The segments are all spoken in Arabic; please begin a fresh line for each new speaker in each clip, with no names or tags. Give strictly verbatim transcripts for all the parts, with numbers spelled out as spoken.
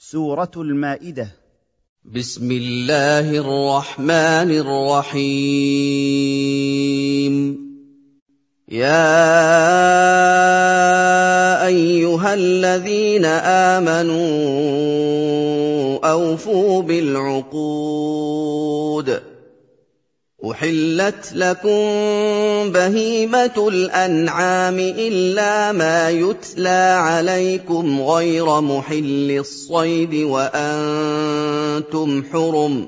سورة المائدة.
بسم الله الرحمن الرحيم. يا أيها الذين آمنوا أوفوا بالعقود. أحلت لكم بهيمة الأنعام إلا ما يتلى عليكم غير محل الصيد وأنتم حرم.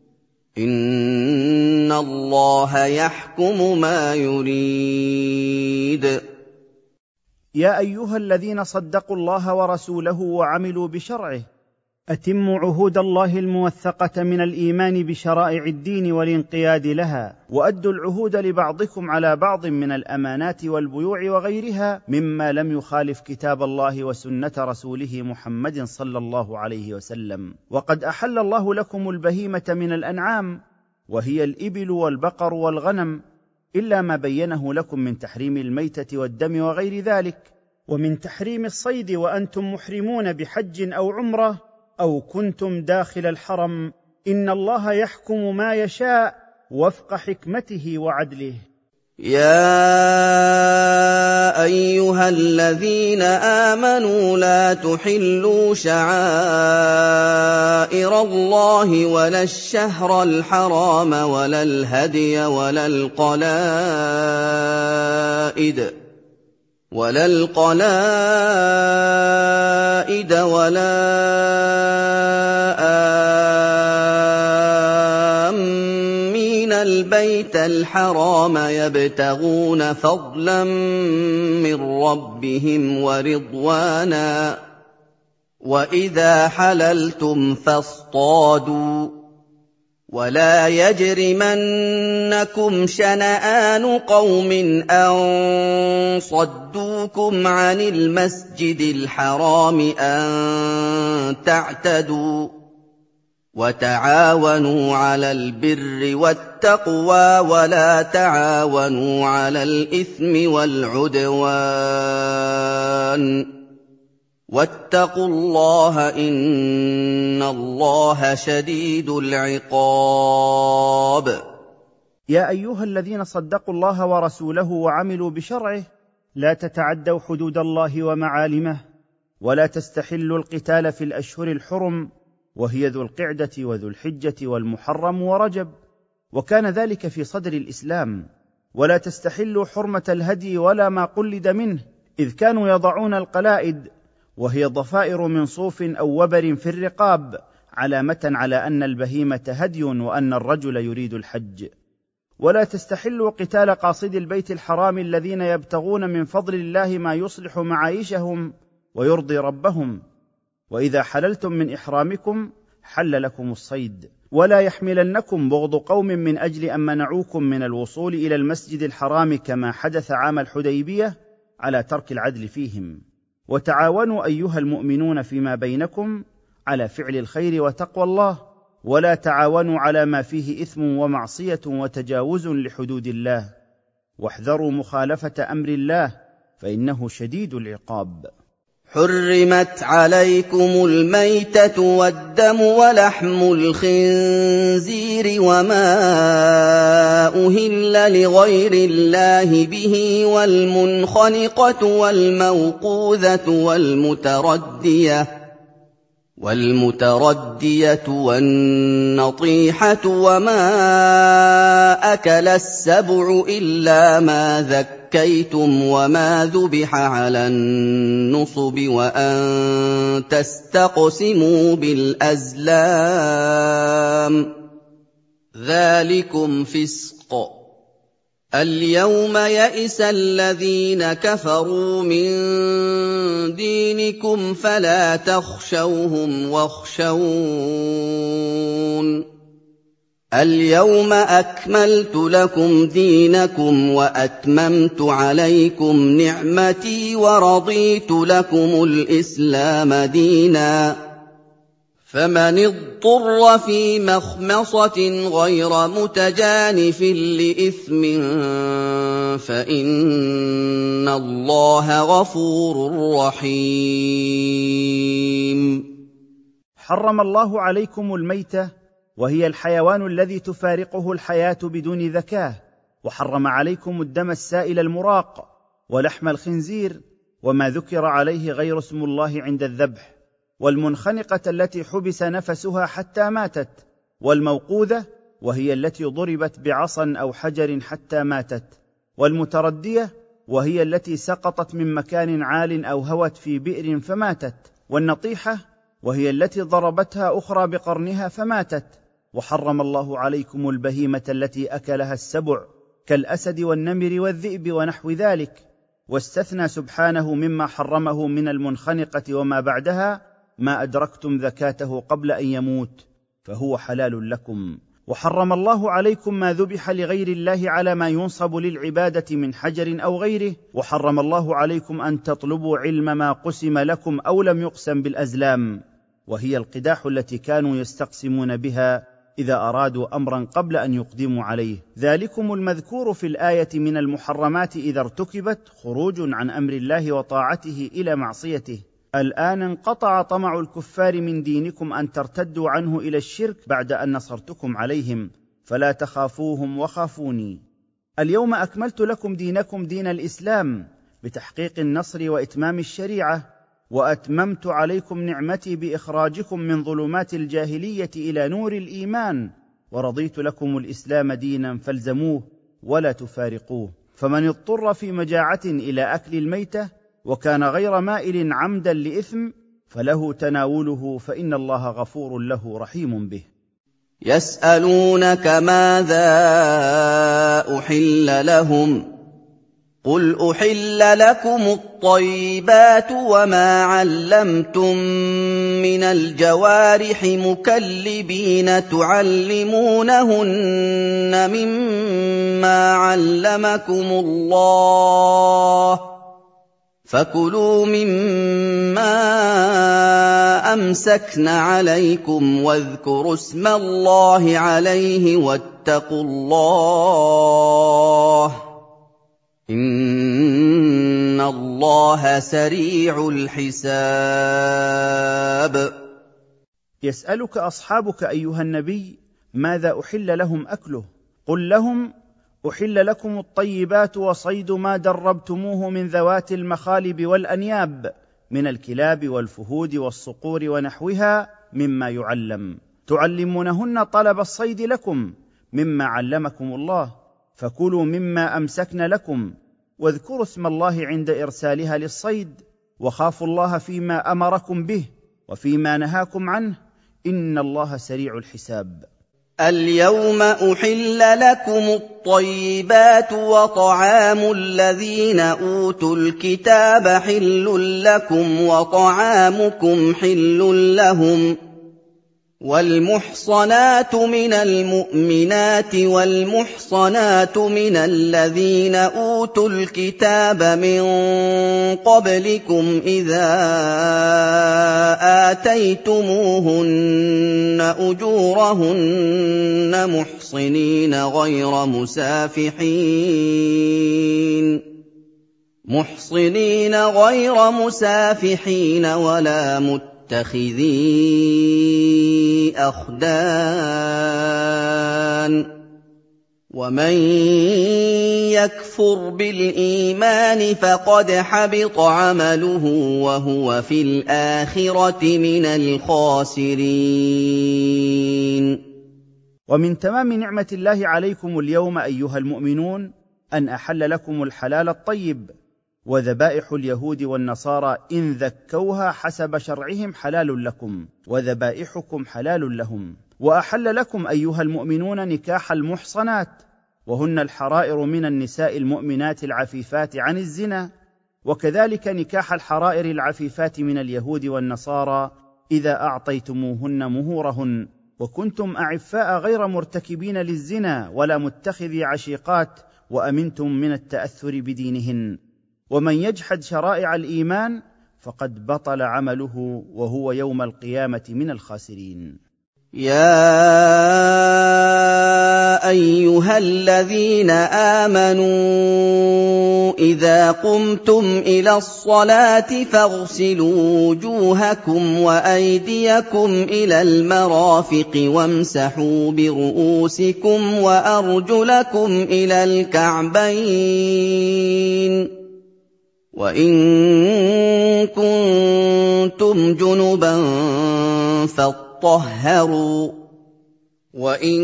إن الله يحكم ما يريد.
يا أيها الذين صدقوا الله ورسوله وعملوا بشرعه، أتموا عهود الله الموثقة من الإيمان بشرائع الدين والانقياد لها، وأدوا العهود لبعضكم على بعض من الأمانات والبيوع وغيرها مما لم يخالف كتاب الله وسنة رسوله محمد صلى الله عليه وسلم. وقد أحل الله لكم البهيمة من الأنعام، وهي الإبل والبقر والغنم، إلا ما بينه لكم من تحريم الميتة والدم وغير ذلك، ومن تحريم الصيد وأنتم محرمون بحج أو عمرة أو كنتم داخل الحرم. إن الله يحكم ما يشاء وفق حكمته وعدله.
يا أيها الذين آمنوا لا تحلوا شعائر الله ولا الشهر الحرام ولا الهدي ولا القلائد ولا القلائد ولا آمين البيت الحرام يبتغون فضلا من ربهم ورضوانا. وإذا حللتم فاصطادوا، ولا يجرمنكم شنآن قوم أن صدوكم عن المسجد الحرام أن تعتدوا. وتعاونوا على البر والتقوى ولا تعاونوا على الإثم والعدوان. واتقوا الله إن الله شديد العقاب.
يا أيها الذين صدقوا الله ورسوله وعملوا بشرعه، لا تتعدوا حدود الله ومعالمه، ولا تستحلوا القتال في الأشهر الحرم، وهي ذو القعدة وذو الحجة والمحرم ورجب، وكان ذلك في صدر الإسلام. ولا تستحلوا حرمة الهدي ولا ما قلد منه، إذ كانوا يضعون القلائد، وهي ضفائر من صوف أو وبر في الرقاب، علامة على أن البهيمة هدي وأن الرجل يريد الحج. ولا تستحلوا قتال قاصد البيت الحرام الذين يبتغون من فضل الله ما يصلح معايشهم ويرضي ربهم. وإذا حللتم من إحرامكم حل لكم الصيد، ولا يحملنكم بغض قوم من أجل أن منعوكم من الوصول إلى المسجد الحرام كما حدث عام الحديبية على ترك العدل فيهم. وتعاونوا أيها المؤمنون فيما بينكم على فعل الخير وتقوى الله، ولا تعاونوا على ما فيه إثم ومعصية وتجاوز لحدود الله، واحذروا مخالفة أمر الله فإنه شديد العقاب.
حرمت عليكم الميتة والدم ولحم الخنزير وما أهل لغير الله به، والمنخنقة والموقوذة والمتردية والمتردية والنطيحة وما أكل السبع إلا ما ذكيتم وما ذبح على النصب وأن تستقسموا بالأزلام، ذلكم فسق. اليوم يئس الذين كفروا من دينكم فلا تخشوهم واخشون. اليوم أكملت لكم دينكم وأتممت عليكم نعمتي ورضيت لكم الإسلام دينا. فمن اضطر في مخمصة غير متجانف لإثم فإن الله غفور رحيم.
حرم الله عليكم الميتة، وهي الحيوان الذي تفارقه الحياة بدون ذكاه، وحرم عليكم الدم السائل المراق، ولحم الخنزير، وما ذكر عليه غير اسم الله عند الذبح، والمنخنقة التي حبس نفسها حتى ماتت، والموقوذة وهي التي ضربت بعصا أو حجر حتى ماتت، والمتردية وهي التي سقطت من مكان عال أو هوت في بئر فماتت، والنطيحة وهي التي ضربتها أخرى بقرنها فماتت. وحرم الله عليكم البهيمة التي أكلها السبع كالأسد والنمر والذئب ونحو ذلك، واستثنى سبحانه مما حرمه من المنخنقة وما بعدها ما أدركتم ذكاته قبل أن يموت فهو حلال لكم. وحرم الله عليكم ما ذبح لغير الله على ما ينصب للعبادة من حجر أو غيره، وحرم الله عليكم أن تطلبوا علم ما قسم لكم أو لم يقسم بالأزلام، وهي القداح التي كانوا يستقسمون بها إذا أرادوا أمرا قبل أن يقدموا عليه. ذلكم المذكور في الآية من المحرمات إذا ارتكبت خروج عن أمر الله وطاعته إلى معصيته. الآن انقطع طمع الكفار من دينكم أن ترتدوا عنه إلى الشرك بعد أن نصرتكم عليهم، فلا تخافوهم وخافوني. اليوم أكملت لكم دينكم دين الإسلام بتحقيق النصر وإتمام الشريعة، وأتممت عليكم نعمتي بإخراجكم من ظلمات الجاهلية إلى نور الإيمان، ورضيت لكم الإسلام دينا فالزموه ولا تفارقوه. فمن اضطر في مجاعة إلى أكل الميتة وكان غير مائل عمدا لإثم فله تناوله، فإن الله غفور له رحيم به.
يسألونك ماذا أحل لهم، قل أحل لكم الطيبات وما علمتم من الجوارح مكلبين تعلمونهن مما علمكم الله، فكلوا مما أمسكن عليكم واذكروا اسم الله عليه واتقوا الله، إن الله سريع الحساب.
يسألك أصحابك أيها النبي ماذا أحل لهم أكله، قل لهم أحل لكم الطيبات وصيد ما دربتموه من ذوات المخالب والأنياب من الكلاب والفهود والصقور ونحوها مما يعلم، تعلمونهن طلب الصيد لكم مما علمكم الله، فكلوا مما أمسكن لكم، واذكروا اسم الله عند إرسالها للصيد، وخافوا الله فيما أمركم به وفيما نهاكم عنه، إن الله سريع الحساب.
اليوم أحل لكم الطيبات وطعام الذين أوتوا الكتاب حل لكم وطعامكم حل لهم، والمحصنات من المؤمنات والمحصنات من الذين أوتوا الكتاب من قبلكم إذا آتيتموهن أجورهن محصنين غير مسافحين محصنين غير مسافحين ولا متخذي أخدان، ومن يكفر بالإيمان فقد حبط عمله وهو في الآخرة من الخاسرين.
ومن تمام نعمة الله عليكم اليوم أيها المؤمنون أن أحل لكم الحلال الطيب، وذبائح اليهود والنصارى إن ذكوها حسب شرعهم حلال لكم، وذبائحكم حلال لهم. وأحل لكم أيها المؤمنون نكاح المحصنات، وهن الحرائر من النساء المؤمنات العفيفات عن الزنا، وكذلك نكاح الحرائر العفيفات من اليهود والنصارى إذا أعطيتموهن مهورهن، وكنتم أعفاء غير مرتكبين للزنا ولا متخذي عشيقات، وأمنتم من التأثر بدينهن. ومن يجحد شرائع الإيمان فقد بطل عمله وهو يوم القيامة من الخاسرين.
يَا أَيُّهَا الَّذِينَ آمَنُوا إِذَا قُمْتُمْ إِلَى الصَّلَاةِ فَاغْسِلُوا وُجُوهَكُمْ وَأَيْدِيَكُمْ إِلَى الْمَرَافِقِ وَامْسَحُوا بِرُءُوسِكُمْ وَأَرْجُلَكُمْ إِلَى الْكَعْبَيْنِ ۚ وَإِن كُنتُمْ جُنُبًا فاطهروا، وَإِن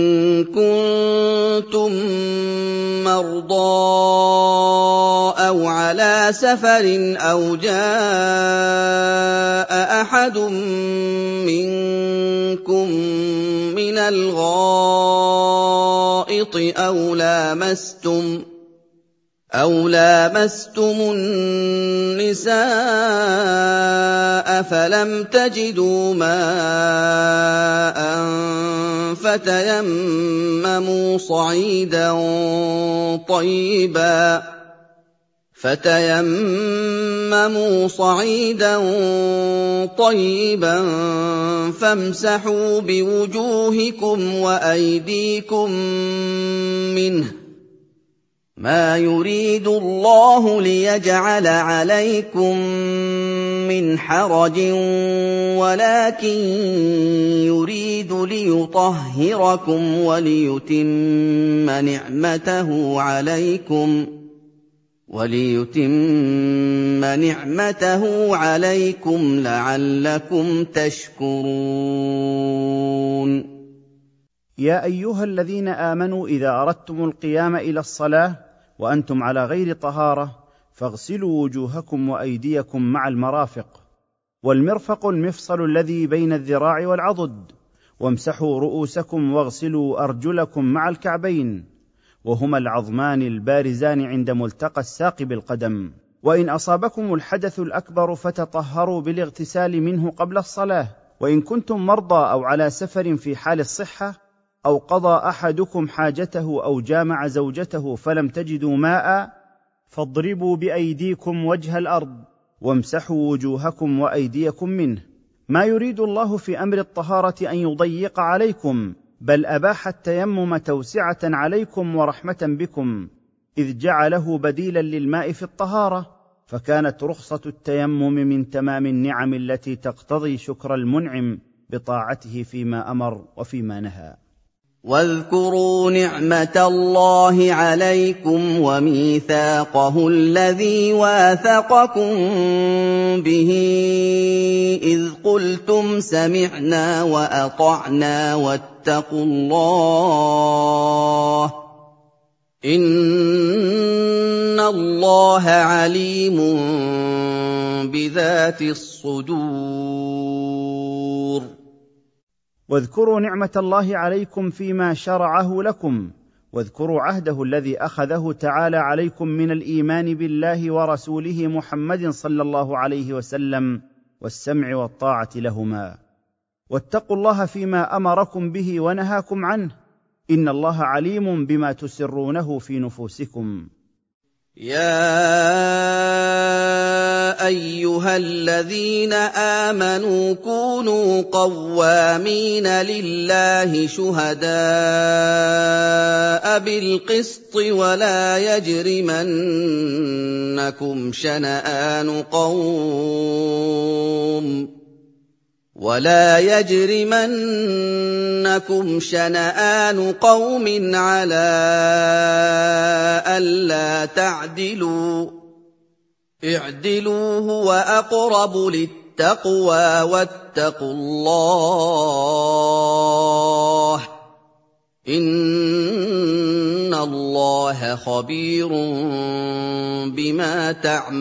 كُنتُم مَّرْضَىٰ أَوْ عَلَىٰ سَفَرٍ أَوْ جَاءَ أَحَدٌ مِّنكُم مِّنَ الْغَائِطِ أَوْ لَامَسْتُمْ أَوْ لَامَسْتُمُ النِّسَاءَ فَلَمْ تَجِدُوا مَاءً فَتَيَمَّمُوا صَعِيدًا طَيِّبًا فَتَيَمَّمُوا صَعِيدًا طَيِّبًا فَامْسَحُوا بِوُجُوهِكُمْ وَأَيْدِيكُم مِّنْهُ ۚ مَا يُرِيدُ اللَّهُ لِيَجْعَلَ عَلَيْكُم مِّنْ حَرَجٍ وَلَٰكِن يُرِيدُ لِيُطَهِّرَكُمْ وَلِيُتِمَّ نِعْمَتَهُ عَلَيْكُمْ وَلِيُتِمَّ نِعْمَتَهُ عَلَيْكُمْ لَعَلَّكُمْ تَشْكُرُونَ.
يا أيها الذين آمنوا إذا أردتم القيام إلى الصلاة وأنتم على غير طهارة فاغسلوا وجوهكم وأيديكم مع المرافق، والمرفق المفصل الذي بين الذراع والعضد، وامسحوا رؤوسكم واغسلوا أرجلكم مع الكعبين، وهما العظمان البارزان عند ملتقى الساق بالقدم. وإن أصابكم الحدث الأكبر فتطهروا بالاغتسال منه قبل الصلاة. وإن كنتم مرضى أو على سفر في حال الصحة، أو قضى أحدكم حاجته أو جامع زوجته فلم تجدوا ماء، فاضربوا بأيديكم وجه الأرض وامسحوا وجوهكم وأيديكم منه. ما يريد الله في أمر الطهارة أن يضيق عليكم، بل أباح التيمم توسعة عليكم ورحمة بكم، إذ جعله بديلا للماء في الطهارة، فكانت رخصة التيمم من تمام النعم التي تقتضي شكر المنعم بطاعته فيما أمر وفيما نهى.
وَاذْكُرُوا نِعْمَةَ اللَّهِ عَلَيْكُمْ وَمِيثَاقَهُ الَّذِي وَاثَقَكُم بِهِ إِذْ قُلْتُمْ سَمِعْنَا وَأَطَعْنَا وَاتَّقُوا اللَّهَ ۚ إِنَّ اللَّهَ عَلِيمٌ بِذَاتِ الصُّدُورِ.
واذكروا نعمة الله عليكم فيما شرعه لكم، واذكروا عهده الذي أخذه تعالى عليكم من الإيمان بالله ورسوله محمد صلى الله عليه وسلم والسمع والطاعة لهما، واتقوا الله فيما أمركم به ونهاكم عنه، إن الله عليم بما تسرونه في نفوسكم.
يَا أَيُّهَا الَّذِينَ آمَنُوا كُونُوا قَوَّامِينَ لِلَّهِ شُهَدَاءَ بِالْقِسْطِ وَلَا يَجْرِمَنَّكُمْ شَنَآنُ قَوْمٍ ولا يجرمنكم شنآن قوم على ألا تعدلوا، اعدلوا هو أقرب للتقوى، واتقوا الله، إن الله خبير بما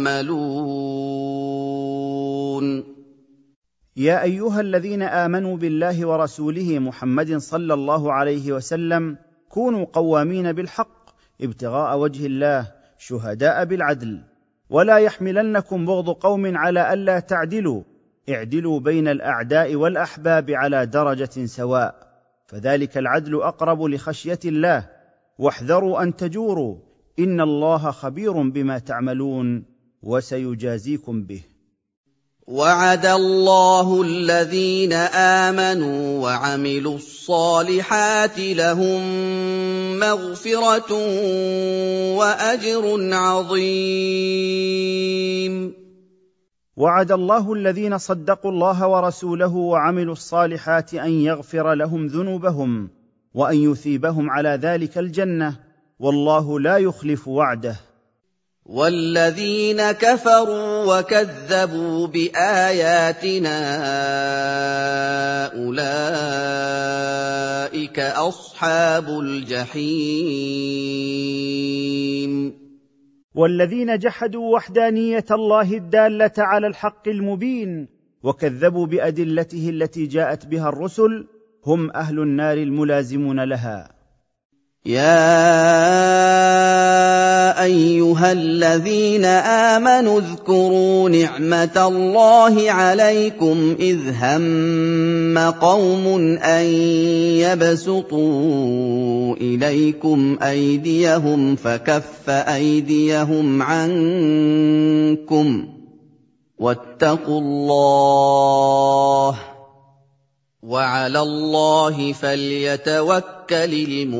تعملون.
يا أيها الذين آمنوا بالله ورسوله محمد صلى الله عليه وسلم كونوا قوامين بالحق ابتغاء وجه الله شهداء بالعدل، ولا يحملنكم بغض قوم على ألا تعدلوا، اعدلوا بين الأعداء والأحباب على درجة سواء، فذلك العدل أقرب لخشية الله، واحذروا أن تجوروا، إن الله خبير بما تعملون وسيجازيكم به.
وعد الله الذين آمنوا وعملوا الصالحات لهم مغفرة وأجر عظيم.
وعد الله الذين صدقوا الله ورسوله وعملوا الصالحات أن يغفر لهم ذنوبهم وأن يثيبهم على ذلك الجنة، والله لا يخلف وعده.
والذين كفروا وكذبوا بآياتنا أولئك أصحاب الجحيم.
والذين جحدوا وحدانية الله الدالة على الحق المبين وكذبوا بأدلته التي جاءت بها الرسل هم أهل النار الملازمون لها.
يا أيها الذين آمنوا اذكروا نعمة الله عليكم إذ هم قوم أن يبسطوا إليكم أيديهم فكف أيديهم عنكم واتقوا الله وعلى الله فليتوكل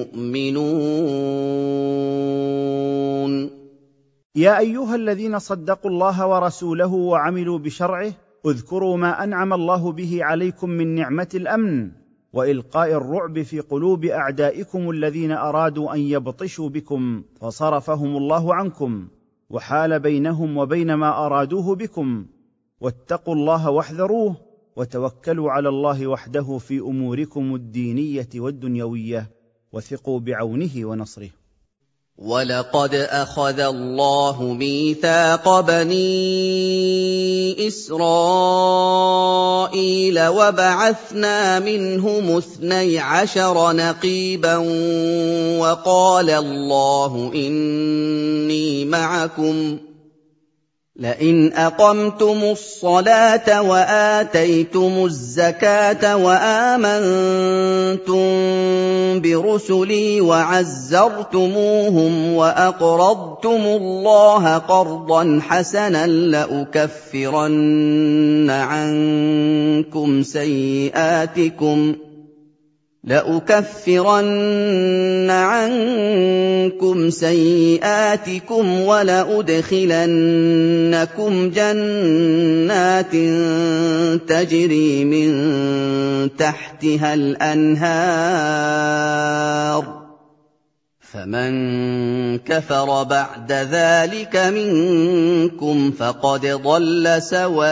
المؤمنون.
يا أيها الذين صدقوا الله ورسوله وعملوا بشرعه اذكروا ما أنعم الله به عليكم من نعمة الأمن وإلقاء الرعب في قلوب أعدائكم الذين أرادوا أن يبطشوا بكم فصرفهم الله عنكم وحال بينهم وبين ما أرادوه بكم، واتقوا الله واحذروه وتوكلوا على الله وحده في أموركم الدينية والدنيوية وثقوا بعونه ونصره.
ولقد أخذ الله ميثاق بني إسرائيل وبعثنا منهم اثني عشر نقيبا وقال الله إني معكم لئن أقمتم الصلاة وآتيتم الزكاة وآمنتم برسلي وعزرتموهم وأقرضتم الله قرضا حسنا لأكفرن عنكم سيئاتكم لأكفرن عنكم سيئاتكم ولأدخلنكم جنات تجري من تحتها الأنهار فمن كفر بعد ذلك منكم فقد ضل سواء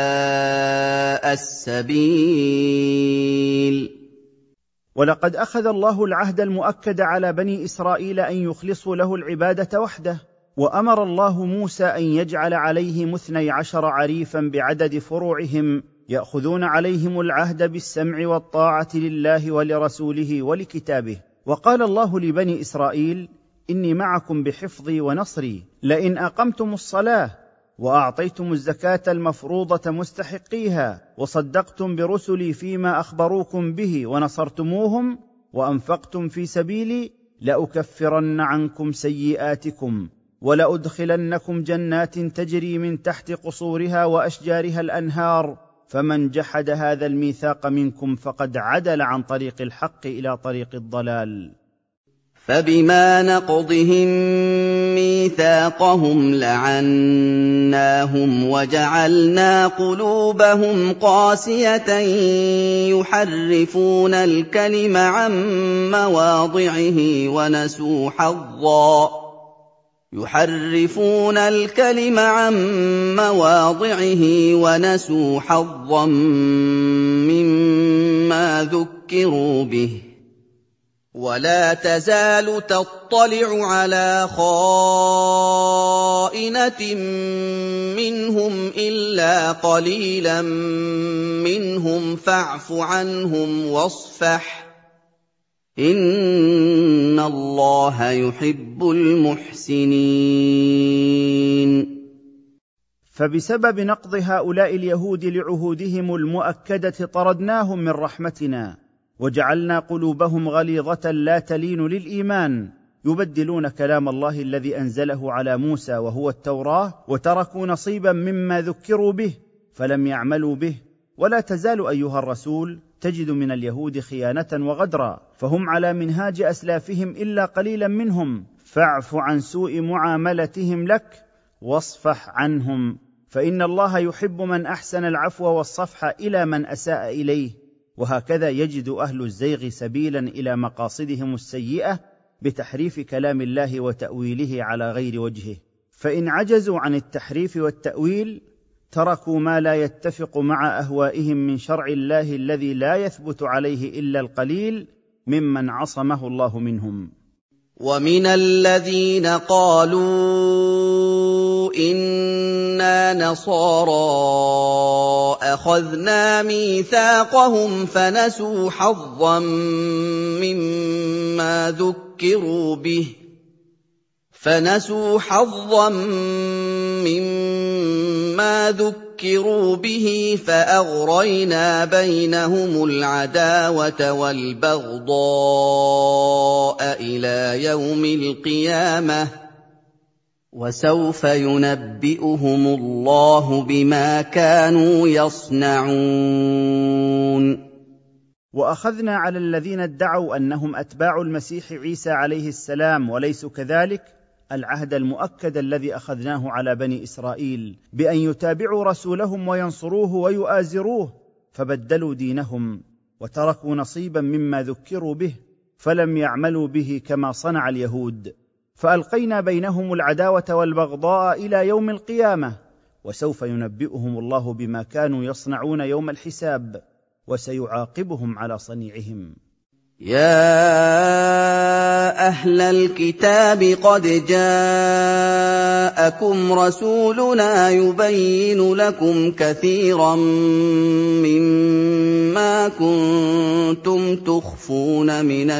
السبيل.
ولقد أخذ الله العهد المؤكد على بني إسرائيل أن يخلصوا له العبادة وحده، وأمر الله موسى أن يجعل عليهم اثني عشر عريفا بعدد فروعهم يأخذون عليهم العهد بالسمع والطاعة لله ولرسوله ولكتابه. وقال الله لبني إسرائيل: إني معكم بحفظي ونصري لئن أقمتم الصلاة وأعطيتم الزكاة المفروضة مستحقيها وصدقتم برسلي فيما أخبروكم به ونصرتموهم وأنفقتم في سبيلي لأكفرن عنكم سيئاتكم ولأدخلنكم جنات تجري من تحت قصورها وأشجارها الأنهار فمن جحد هذا الميثاق منكم فقد عدل عن طريق الحق إلى طريق الضلال.
فبما نقضهم ميثاقهم لعناهم وجعلنا قلوبهم قاسية يحرفون الكلم عن مواضعه ونسوا حظا يحرفون الكلم عن مواضعه ونسوا حظا مما ذكروا به ولا تزال تطلع على خائنة منهم إلا قليلا منهم فاعف عنهم واصفح إن الله يحب المحسنين.
فبسبب نقض هؤلاء اليهود لعهودهم المؤكدة طردناهم من رحمتنا وجعلنا قلوبهم غليظة لا تلين للإيمان، يبدلون كلام الله الذي أنزله على موسى وهو التوراة وتركوا نصيبا مما ذكروا به فلم يعملوا به. ولا تزال ايها الرسول تجد من اليهود خيانه وغدرا، فهم على منهاج اسلافهم الا قليلا منهم، فاعف عن سوء معاملتهم لك واصفح عنهم، فان الله يحب من احسن العفو والصفح الى من اساء اليه. وهكذا يجد اهل الزيغ سبيلا الى مقاصدهم السيئه بتحريف كلام الله وتاويله على غير وجهه، فان عجزوا عن التحريف والتاويل تركوا ما لا يتفق مع اهوائهم من شرع الله الذي لا يثبت عليه الا القليل ممن عصمه الله منهم.
ومن الذين قالوا إنا نصارى أخذنا ميثاقهم فنسوا حظا مما ذكروا به فنسوا حظا مما ذكروا به فأغرينا بينهم العداوة والبغضاء إلى يوم القيامة وسوف ينبئهم الله بما كانوا يصنعون.
وأخذنا على الذين ادعوا أنهم أتباع المسيح عيسى عليه السلام وليسوا كذلك العهد المؤكد الذي أخذناه على بني إسرائيل بأن يتابعوا رسولهم وينصروه ويؤازروه، فبدلوا دينهم وتركوا نصيبا مما ذكروا به فلم يعملوا به كما صنع اليهود، فألقينا بينهم العداوة والبغضاء إلى يوم القيامة وسوف ينبئهم الله بما كانوا يصنعون يوم الحساب وسيعاقبهم على صنيعهم.
يا أهل الكتاب قد جاءكم رسولنا يبين لكم كثيرا مما كنتم تخفون من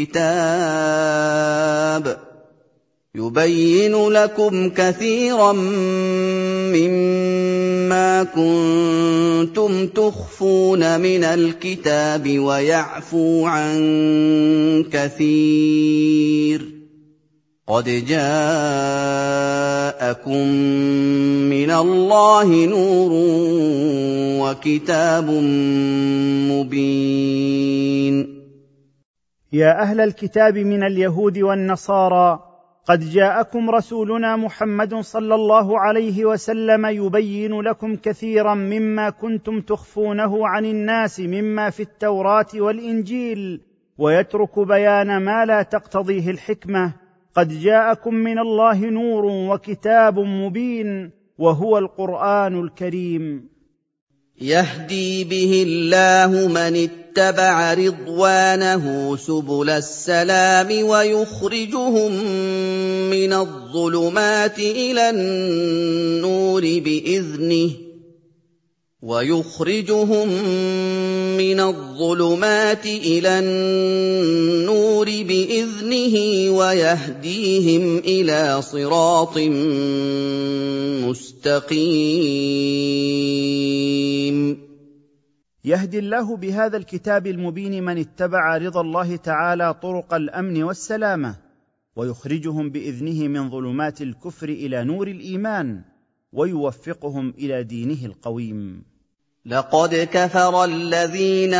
الكتاب يبين لكم كثيرا مما كنتم تخفون من الكتاب ويعفو عن كثير قد جاءكم من الله نور وكتاب مبين.
يا أهل الكتاب من اليهود والنصارى قد جاءكم رسولنا محمد صلى الله عليه وسلم يبين لكم كثيرا مما كنتم تخفونه عن الناس مما في التوراة والإنجيل ويترك بيان ما لا تقتضيه الحكمة. قد جاءكم من الله نور وكتاب مبين وهو القرآن الكريم
يهدي به الله من اتبع رضوانه سبل السلام ويخرجهم من الظلمات إلى النور بإذنه ويخرجهم من الظلمات إلى النور بإذنه ويهديهم إلى صراط مستقيم.
يهدي الله بهذا الكتاب المبين من اتبع رضا الله تعالى طرق الأمن والسلامة ويخرجهم بإذنه من ظلمات الكفر إلى نور الإيمان ويوفقهم إلى دينه القويم.
لقد كفر الذين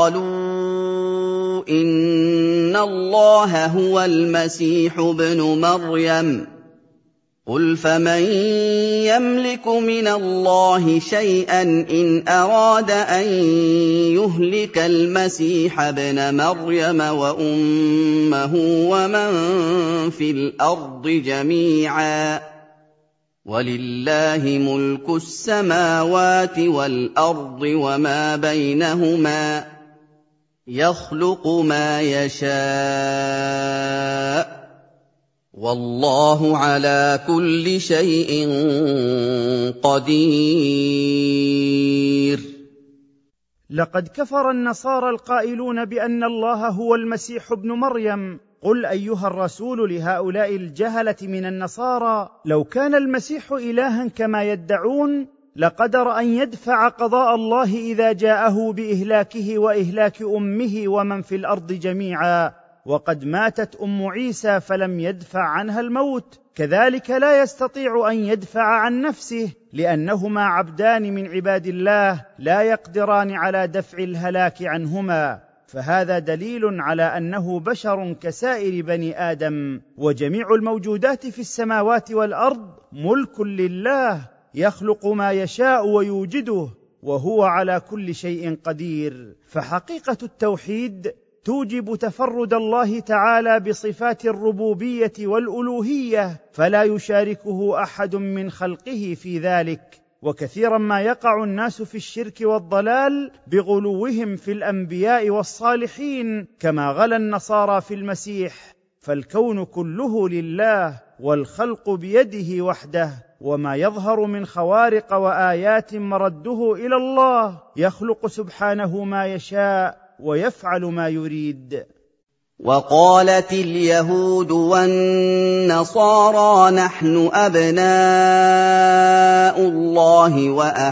قالوا إن الله هو المسيح ابن مريم قل فمن يملك من الله شيئا إن أراد أن يهلك المسيح ابن مريم وأمه ومن في الأرض جميعا ولله ملك السماوات والأرض وما بينهما يخلق ما يشاء والله على كل شيء قدير.
لقد كفر النصارى القائلون بأن الله هو المسيح ابن مريم. قل أيها الرسول لهؤلاء الجهلة من النصارى لو كان المسيح إلها كما يدعون لقدر أن يدفع قضاء الله إذا جاءه بإهلاكه وإهلاك أمه ومن في الأرض جميعا وقد ماتت أم عيسى فلم يدفع عنها الموت، كذلك لا يستطيع أن يدفع عن نفسه، لأنهما عبدان من عباد الله لا يقدران على دفع الهلاك عنهما. فهذا دليل على أنه بشر كسائر بني آدم، وجميع الموجودات في السماوات والأرض ملك لله، يخلق ما يشاء ويوجده، وهو على كل شيء قدير. فحقيقة التوحيد توجب تفرد الله تعالى بصفات الربوبية والألوهية، فلا يشاركه أحد من خلقه في ذلك. وكثيرا ما يقع الناس في الشرك والضلال بغلوهم في الأنبياء والصالحين، كما غلا النصارى في المسيح. فالكون كله لله، والخلق بيده وحده، وما يظهر من خوارق وآيات مرده إلى الله، يخلق سبحانه ما يشاء ويفعل ما يريد.
وقالت اليهود والنصارى نحن أبناء الله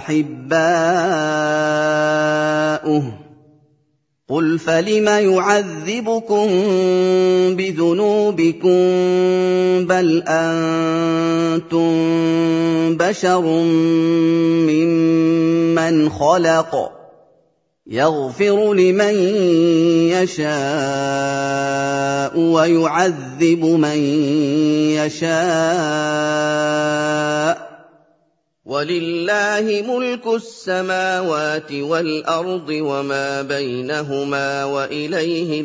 وأحباؤه، قل فلم يعذبكم بذنوبكم بل أنتم بشر ممن خلق، يغفر لمن يشاء ويعذب من يشاء، ولله ملك السماوات والأرض وما بينهما وإليه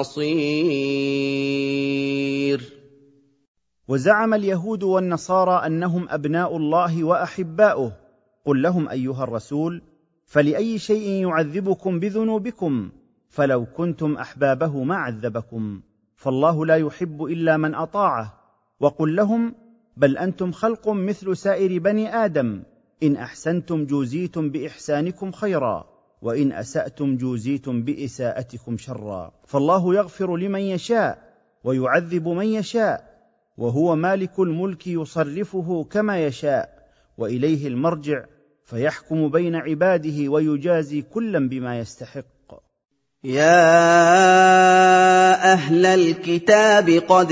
المصير.
وزعم اليهود والنصارى أنهم أبناء الله وأحباؤه. قل لهم أيها الرسول: فلأي شيء يعذبكم بذنوبكم؟ فلو كنتم أحبابه ما عذبكم، فالله لا يحب إلا من أطاعه. وقل لهم: بل أنتم خلق مثل سائر بني آدم، إن أحسنتم جوزيتم بإحسانكم خيرا، وإن أسأتم جوزيتم بإساءتكم شرا، فالله يغفر لمن يشاء ويعذب من يشاء، وهو مالك الملك يصرفه كما يشاء، وإليه المرجع، فيحكم بين عباده ويجازي كلا بما يستحق.
يا أهل الكتاب قد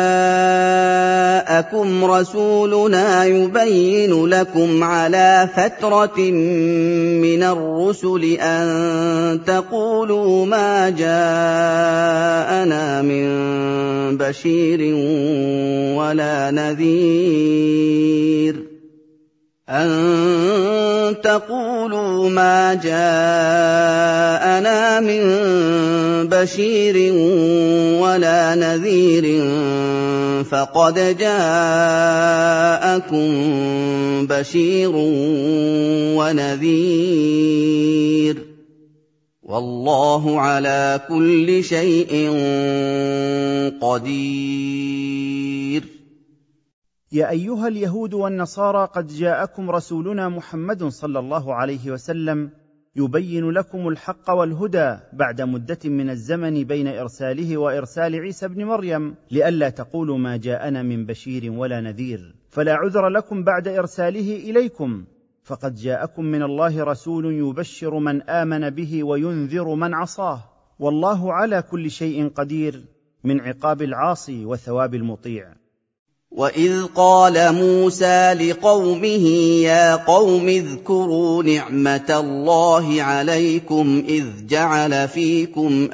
جاءكم رسولنا يبين لكم على فترة من الرسل أن تقولوا ما جاءنا من بشير ولا نذير أن تقولوا ما جاءنا من بشير ولا نذير فقد جاءكم بشير ونذير والله على كل شيء قدير.
يا أيها اليهود والنصارى، قد جاءكم رسولنا محمد صلى الله عليه وسلم يبين لكم الحق والهدى بعد مدة من الزمن بين إرساله وإرسال عيسى ابن مريم، لئلا تقولوا ما جاءنا من بشير ولا نذير، فلا عذر لكم بعد إرساله إليكم، فقد جاءكم من الله رسول يبشر من آمن به وينذر من عصاه، والله على كل شيء قدير، من عقاب العاصي وثواب المطيع.
وَإِذْ قَالَ مُوسَىٰ لِقَوْمِهِ يَا قَوْمِ اذْكُرُوا نِعْمَةَ اللَّهِ عَلَيْكُمْ إِذْ جَعَلَ فِيكُمْ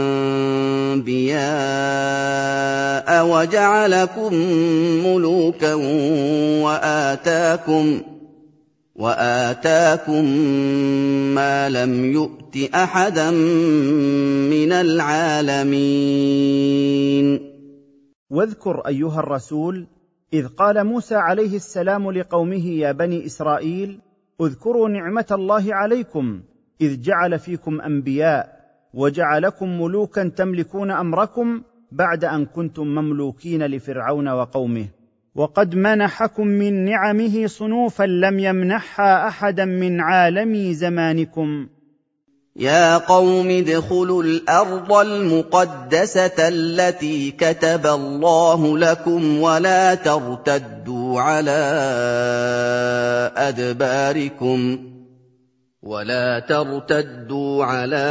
أَنبِيَاءَ وَجَعَلَكُم مُّلُوكًا وَآتَاكُم وَآتَاكُم مَّا لَمْ يُؤْتِ أَحَدًا مِّنَ الْعَالَمِينَ.
واذكر أيها الرسول إذ قال موسى عليه السلام لقومه يا بني إسرائيل: اذكروا نعمة الله عليكم إذ جعل فيكم أنبياء وجعلكم ملوكا تملكون أمركم بعد أن كنتم مملوكين لفرعون وقومه، وقد منحكم من نعمه صنوفا لم يمنحها أحدا من عالمي زمانكم.
يا قوم ادخلوا الأرض المقدسة التي كتب الله لكم ولا ترتدوا على أدباركم ولا ترتدوا على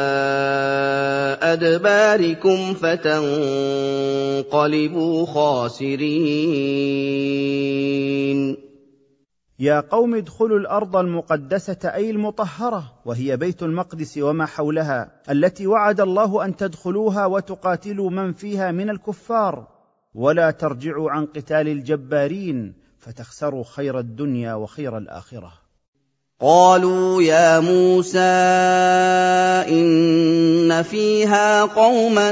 أدباركم فتنقلبوا خاسرين.
يا قوم ادخلوا الأرض المقدسة أي المطهرة، وهي بيت المقدس وما حولها، التي وعد الله أن تدخلوها وتقاتلوا من فيها من الكفار، ولا ترجعوا عن قتال الجبارين فتخسروا خير الدنيا وخير الآخرة.
قالوا يا موسى إن فيها قوما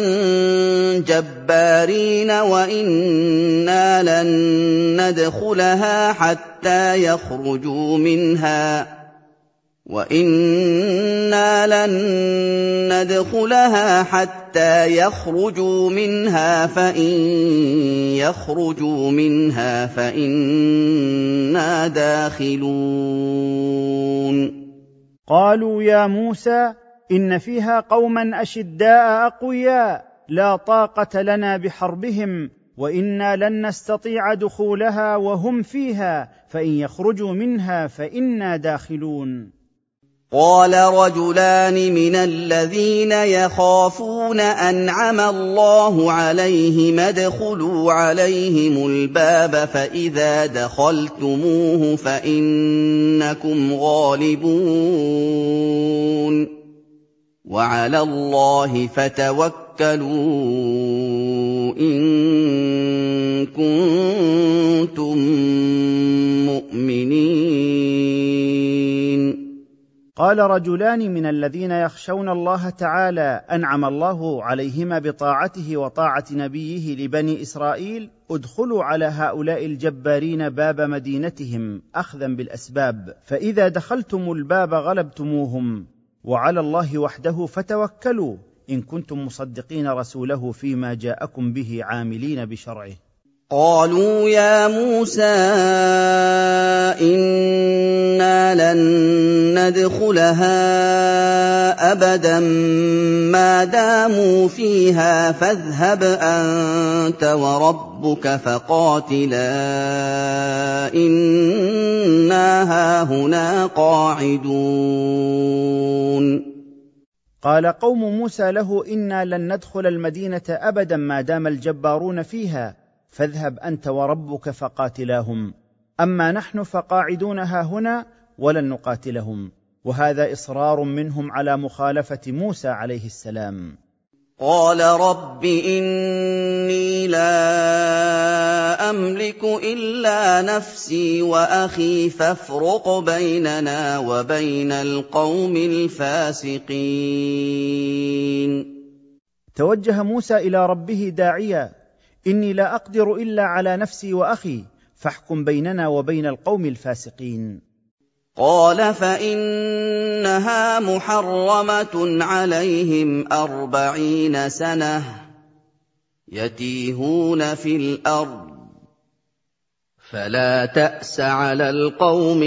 جبارين وإنا لن ندخلها حتى يخرجوا منها وإنا لن ندخلها حتى يخرجوا منها فإن يخرجوا منها فإنا داخلون.
قالوا يا موسى إن فيها قوما أشداء أقوياء لا طاقة لنا بحربهم وإنا لن نستطيع دخولها وهم فيها فإن يخرجوا منها فإنا داخلون.
قال رجلان من الذين يخافون أنعم الله عليهم ادخلوا عليهم الباب فإذا دخلتموه فإنكم غالبون وعلى الله فتوكلوا إن كنتم مؤمنين.
قال رجلان من الذين يخشون الله تعالى أنعم الله عليهما بطاعته وطاعة نبيه لبني إسرائيل ادخلوا على هؤلاء الجبارين باب مدينتهم أخذا بالأسباب، فإذا دخلتم الباب غلبتموهم، وعلى الله وحده فتوكلوا إن كنتم مصدقين رسوله فيما جاءكم به عاملين بشرعه.
قالوا يا موسى إنا لن ندخلها أبدا ما داموا فيها فاذهب أنت وربك فقاتلا إنا هاهنا قاعدون.
قال قوم موسى له إنا لن ندخل المدينة أبدا ما دام الجبارون فيها، فاذهب أنت وربك فقاتلاهم، أما نحن فقاعدون هاهنا ولن نقاتلهم. وهذا إصرار منهم على مخالفة موسى عليه السلام.
قال رب إني لا أملك إلا نفسي وأخي فافرق بيننا وبين القوم الفاسقين.
توجه موسى إلى ربه داعيا إني لا أقدر إلا على نفسي وأخي فاحكم بيننا وبين القوم الفاسقين.
قال فإنها محرمة عليهم أربعين سنة يتيهون في الأرض فلا تأس على القوم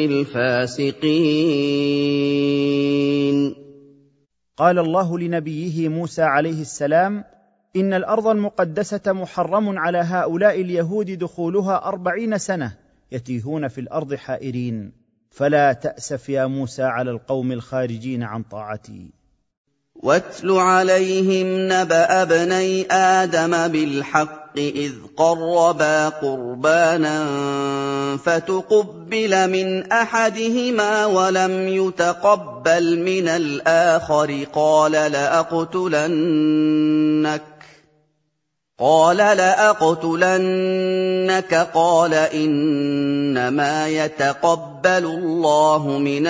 الفاسقين.
قال الله لنبيه موسى عليه السلام إن الأرض المقدسة محرم على هؤلاء اليهود دخولها أربعين سنة يتيهون في الأرض حائرين، فلا تأسف يا موسى على القوم الخارجين عن طاعتي.
واتل عليهم نبأ ابني آدم بالحق إذ قربا قربانا فتقبل من أحدهما ولم يتقبل من الآخر قال لأقتلنك قال لأقتلنك قال إنما يتقبل الله من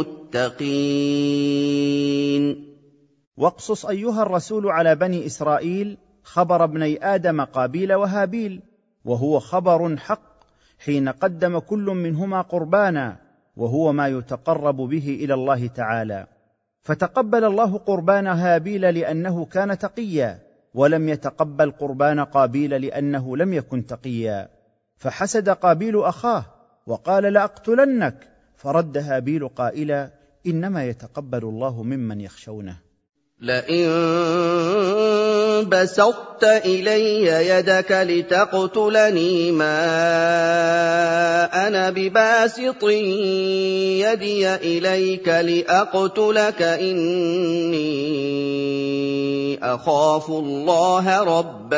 المتقين.
واقصص أيها الرسول على بني إسرائيل خبر ابني آدم قابيل وهابيل، وهو خبر حق حين قدم كل منهما قربانا، وهو ما يتقرب به إلى الله تعالى. فتقبل الله قربان هابيل لأنه كان تقيا، ولم يتقبل قربان قابيل لأنه لم يكن تقيا، فحسد قابيل أخاه وقال لأقتلنك، فرد هابيل قائلا إنما يتقبل الله ممن يخشونه.
لئن بَسَطتَ إِلَيَّ يَدَكَ لِتَقْتُلَنِي مَا أَنَا بِبَاسِطٍ يَدِيَ إِلَيْكَ لِأَقْتُلَكَ إِنِّي أَخَافُ اللَّهَ رَبَّ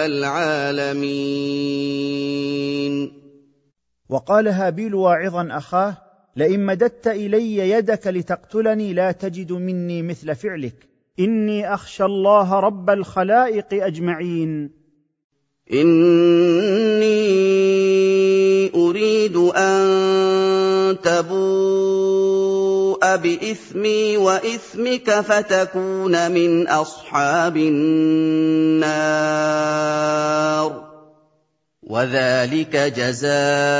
الْعَالَمِينَ.
وقال هابيل واعظا أخاه: لئن مددت إلي يدك لتقتلني لا تجد مني مثل فعلك، إني أخشى الله رب الخلائق أجمعين.
إني أريد أن تبوء بإثمي وإثمك فتكون من أصحاب النار، وذلك جزاء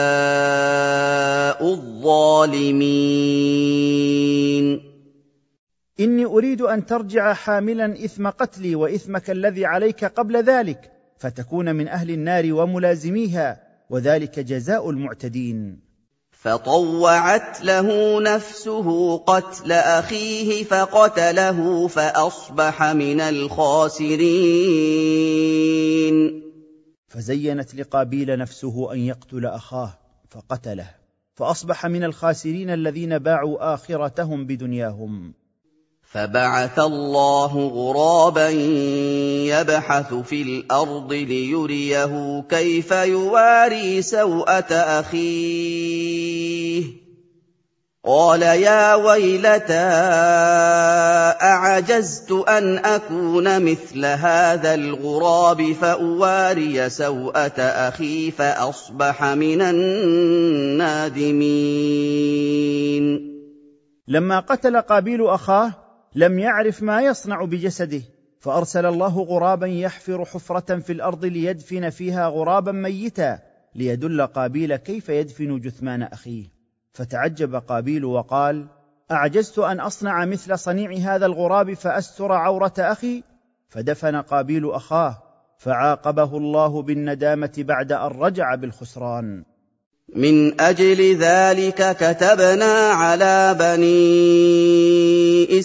الظالمين.
إني أريد أن ترجع حاملا إثم قتلي وإثمك الذي عليك قبل ذلك، فتكون من أهل النار وملازميها، وذلك جزاء المعتدين.
فطوعت له نفسه قتل أخيه فقتله فأصبح من الخاسرين.
فزينت لقابيل نفسه أن يقتل أخاه فقتله، فأصبح من الخاسرين الذين باعوا آخرتهم بدنياهم.
فبعث الله غرابا يبحث في الأرض ليريه كيف يواري سوءة أخيه، قال يا ويلتى أعجزت أن أكون مثل هذا الغراب فأواري سوءة أخي فأصبح من النادمين.
لما قتل قابيل أخاه لم يعرف ما يصنع بجسده، فأرسل الله غرابا يحفر حفرة في الأرض ليدفن فيها غرابا ميتا، ليدل قابيل كيف يدفن جثمان أخيه. فتعجب قابيل وقال: أعجزت أن أصنع مثل صنيع هذا الغراب فأستر عورة أخي؟ فدفن قابيل أخاه، فعاقبه الله بالندامة بعد أن رجع بالخسران.
من أجل ذلك كتبنا على بني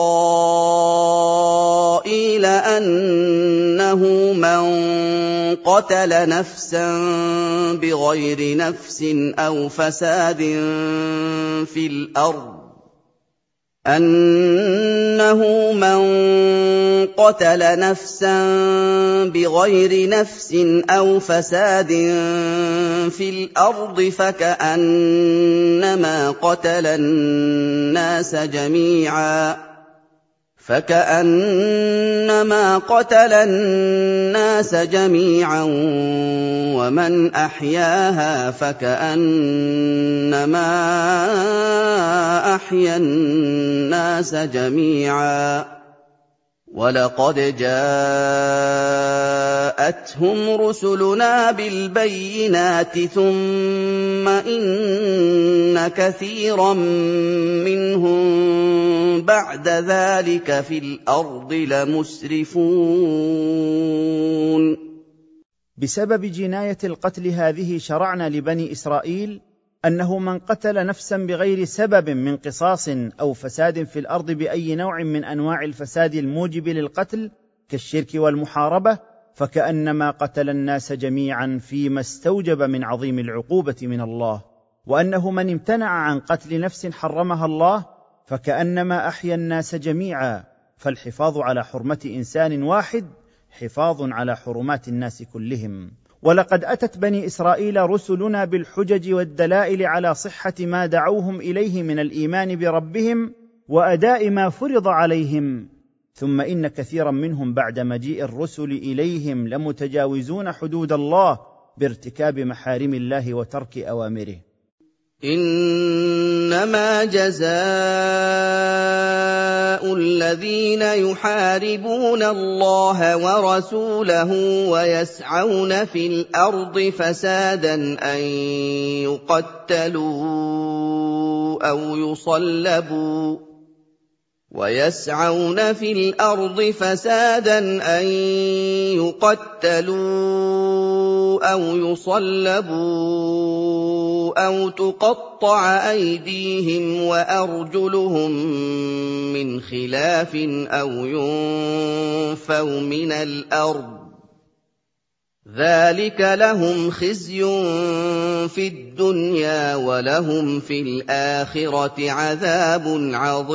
إسرائيل أنه من قتل نفسا بغير نفس أو فساد في الأرض أنه من قتل نفسا بغير نفس أو فساد في الأرض فكأنما قتل الناس جميعا فكأنما قتل الناس جميعا ومن أحياها فكأنما أحيا الناس جميعا. وَلَقَدْ جَاءَتْهُمْ رُسُلُنَا بِالْبَيِّنَاتِ ثُمَّ إِنَّ كَثِيرًا مِّنْهُم بَعْدَ ذَلِكَ فِي الْأَرْضِ لَمُسْرِفُونَ.
بسبب جناية القتل هذه شرعنا لبني إسرائيل أنه من قتل نفسا بغير سبب من قصاص أو فساد في الأرض بأي نوع من أنواع الفساد الموجب للقتل كالشرك والمحاربة فكأنما قتل الناس جميعا فيما استوجب من عظيم العقوبة من الله، وأنه من امتنع عن قتل نفس حرمها الله فكأنما أحيا الناس جميعا. فالحفاظ على حرمة إنسان واحد حفاظ على حرمات الناس كلهم. ولقد أتت بني إسرائيل رسلنا بالحجج والدلائل على صحة ما دعوهم إليه من الإيمان بربهم وأداء ما فرض عليهم، ثم إن كثيرا منهم بعد مجيء الرسل إليهم لمتجاوزون حدود الله بارتكاب محارم الله وترك أوامره.
إنما جزاء الذين يحاربون الله ورسوله ويسعون في الأرض فسادا أن يقتلوا أو يصلبوا وَيَسْعَوْنَ فِي الْأَرْضِ فَسَادًا أَن يُقَتَّلُوا أَوْ يُصَلَّبُوا أَوْ تُقَطَّعَ أَيْدِيهِمْ وَأَرْجُلُهُم مِّنْ خِلَافٍ أَوْ يُنفَوْا مِنَ الْأَرْضِ ۚ ذَٰلِكَ لَهُمْ خِزْيٌ فِي الدُّنْيَا وَلَهُمْ فِي الْآخِرَةِ عَذَابٌ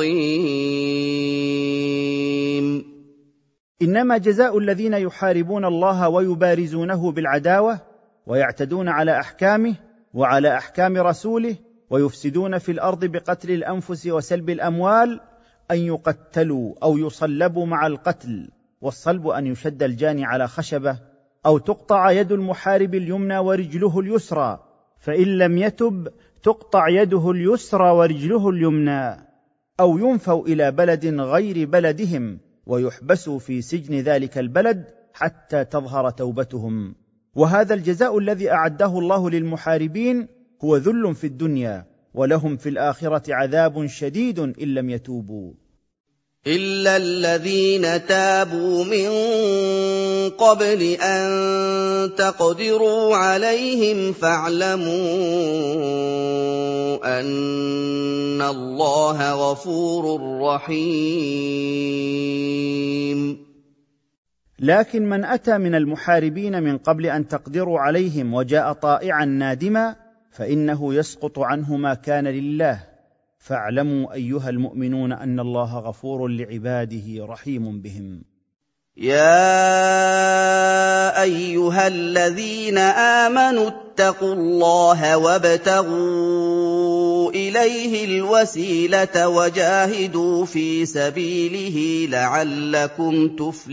عَظِيمٌ.
إنما جزاء الذين يحاربون الله ويبارزونه بالعداوة ويعتدون على أحكامه وعلى أحكام رسوله ويفسدون في الأرض بقتل الأنفس وسلب الأموال أن يقتلوا أو يصلبوا مع القتل، والصلب أن يشد الجاني على خشبة، أو تقطع يد المحارب اليمنى ورجله اليسرى، فإن لم يتب تقطع يده اليسرى ورجله اليمنى، أو ينفوا إلى بلد غير بلدهم ويحبسوا في سجن ذلك البلد حتى تظهر توبتهم. وهذا الجزاء الذي أعده الله للمحاربين هو ذل في الدنيا، ولهم في الآخرة عذاب شديد إن لم يتوبوا.
إِلَّا الَّذِينَ تَابُوا مِن قَبْلِ أَن تَقْدِرُوا عَلَيْهِمْ فَاعْلَمُوا أَنَّ اللَّهَ غَفُورٌ رَّحِيمٌ.
لكن من أتى من المحاربين من قبل أن تقدروا عليهم وجاء طائعا نادما فإنه يسقط عنه ما كان لله، فاعلموا أيها المؤمنون أن الله غفور لعباده رحيم بهم.
يا أيها الذين آمنوا اتقوا الله وابتغوا إليه الوسيلة وجاهدوا في سبيله لعلكم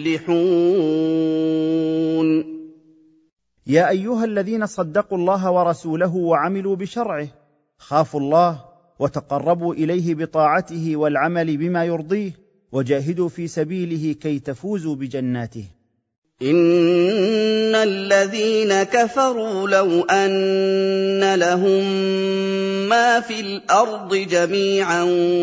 تفلحون.
يا أيها الذين صدقوا الله ورسوله وعملوا بشرعه، خافوا الله وتقربوا إليه بطاعته والعمل بما يرضيه، وجاهدوا في سبيله كي تفوزوا بجناته.
إن الذين كفروا لو أن لهم ما في الأرض جميعا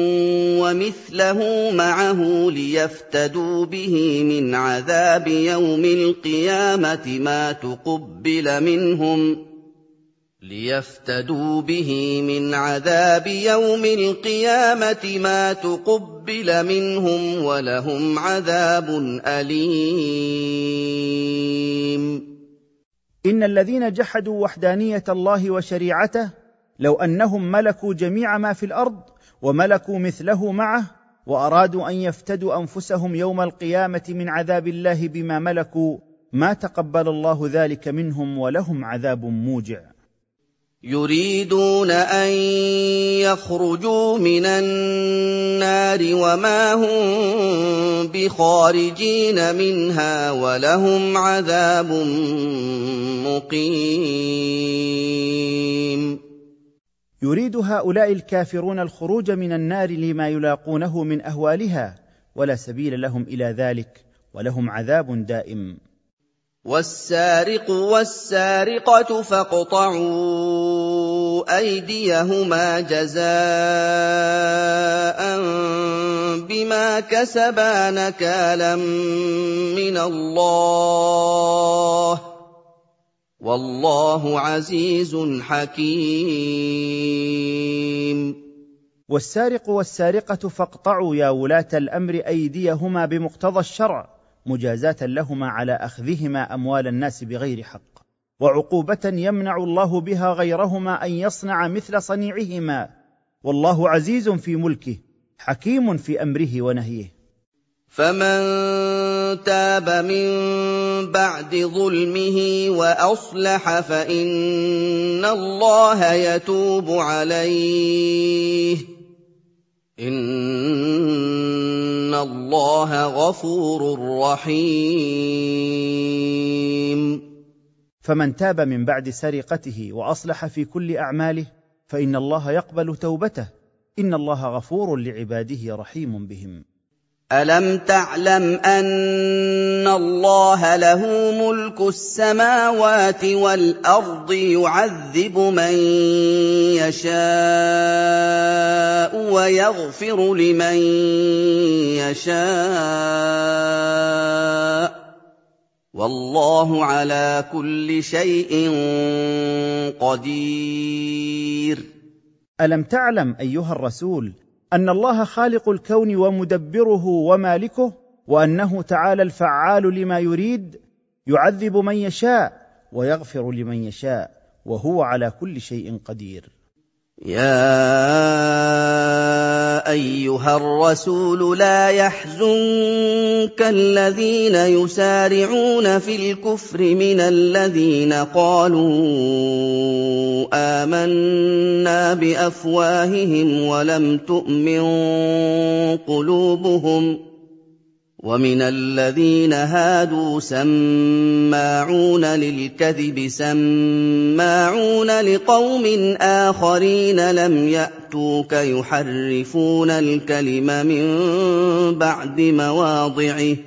ومثله معه ليفتدوا به من عذاب يوم القيامة ما تقبل منهم ليفتدوا به من عذاب يوم القيامة ما تقبل منهم ولهم عذاب أليم.
إن الذين جحدوا وحدانية الله وشريعته لو أنهم ملكوا جميع ما في الأرض وملكوا مثله معه وأرادوا أن يفتدوا أنفسهم يوم القيامة من عذاب الله بما ملكوا ما تقبل الله ذلك منهم ولهم عذاب موجع.
يريدون أن يخرجوا من النار وما هم بخارجين منها ولهم عذاب مقيم.
يريد هؤلاء الكافرون الخروج من النار لما يلاقونه من أهوالها، ولا سبيل لهم إلى ذلك، ولهم عذاب دائم.
والسارق والسارقة فاقطعوا أيديهما جزاء بما كسبا نكالا من الله والله عزيز حكيم.
والسارق والسارقة فاقطعوا يا ولاة الأمر أيديهما بمقتضى الشرع مجازاة لهما على أخذهما أموال الناس بغير حق، وعقوبة يمنع الله بها غيرهما أن يصنع مثل صنيعهما، والله عزيز في ملكه حكيم في أمره ونهيه.
فمن تاب من بعد ظلمه وأصلح فإن الله يتوب عليه إن الله غفور رحيم.
فمن تاب من بعد سرقته وأصلح في كل أعماله فإن الله يقبل توبته إن الله غفور لعباده رحيم بهم.
أَلَمْ تَعْلَمْ أَنَّ اللَّهَ لَهُ مُلْكُ السَّمَاوَاتِ وَالْأَرْضِ يُعَذِّبُ مَن يَشَاءُ وَيَغْفِرُ لِمَن يَشَاءُ ۗ وَاللَّهُ عَلَىٰ كُلِّ شَيْءٍ قَدِيرٌ.
ألم تعلم أيها الرسول أن الله خالق الكون ومدبره ومالكه، وأنه تعالى الفعال لما يريد، يعذب من يشاء ويغفر لمن يشاء، وهو على كل شيء قدير.
يا أيها الرسول لا يحزنك الذين يسارعون في الكفر من الذين قالوا آمنا بأفواههم ولم تؤمن قلوبهم، ومن الذين هادوا سماعون للكذب سماعون لقوم آخرين لم يأتوك يحرفون الكلم من بعد مواضعه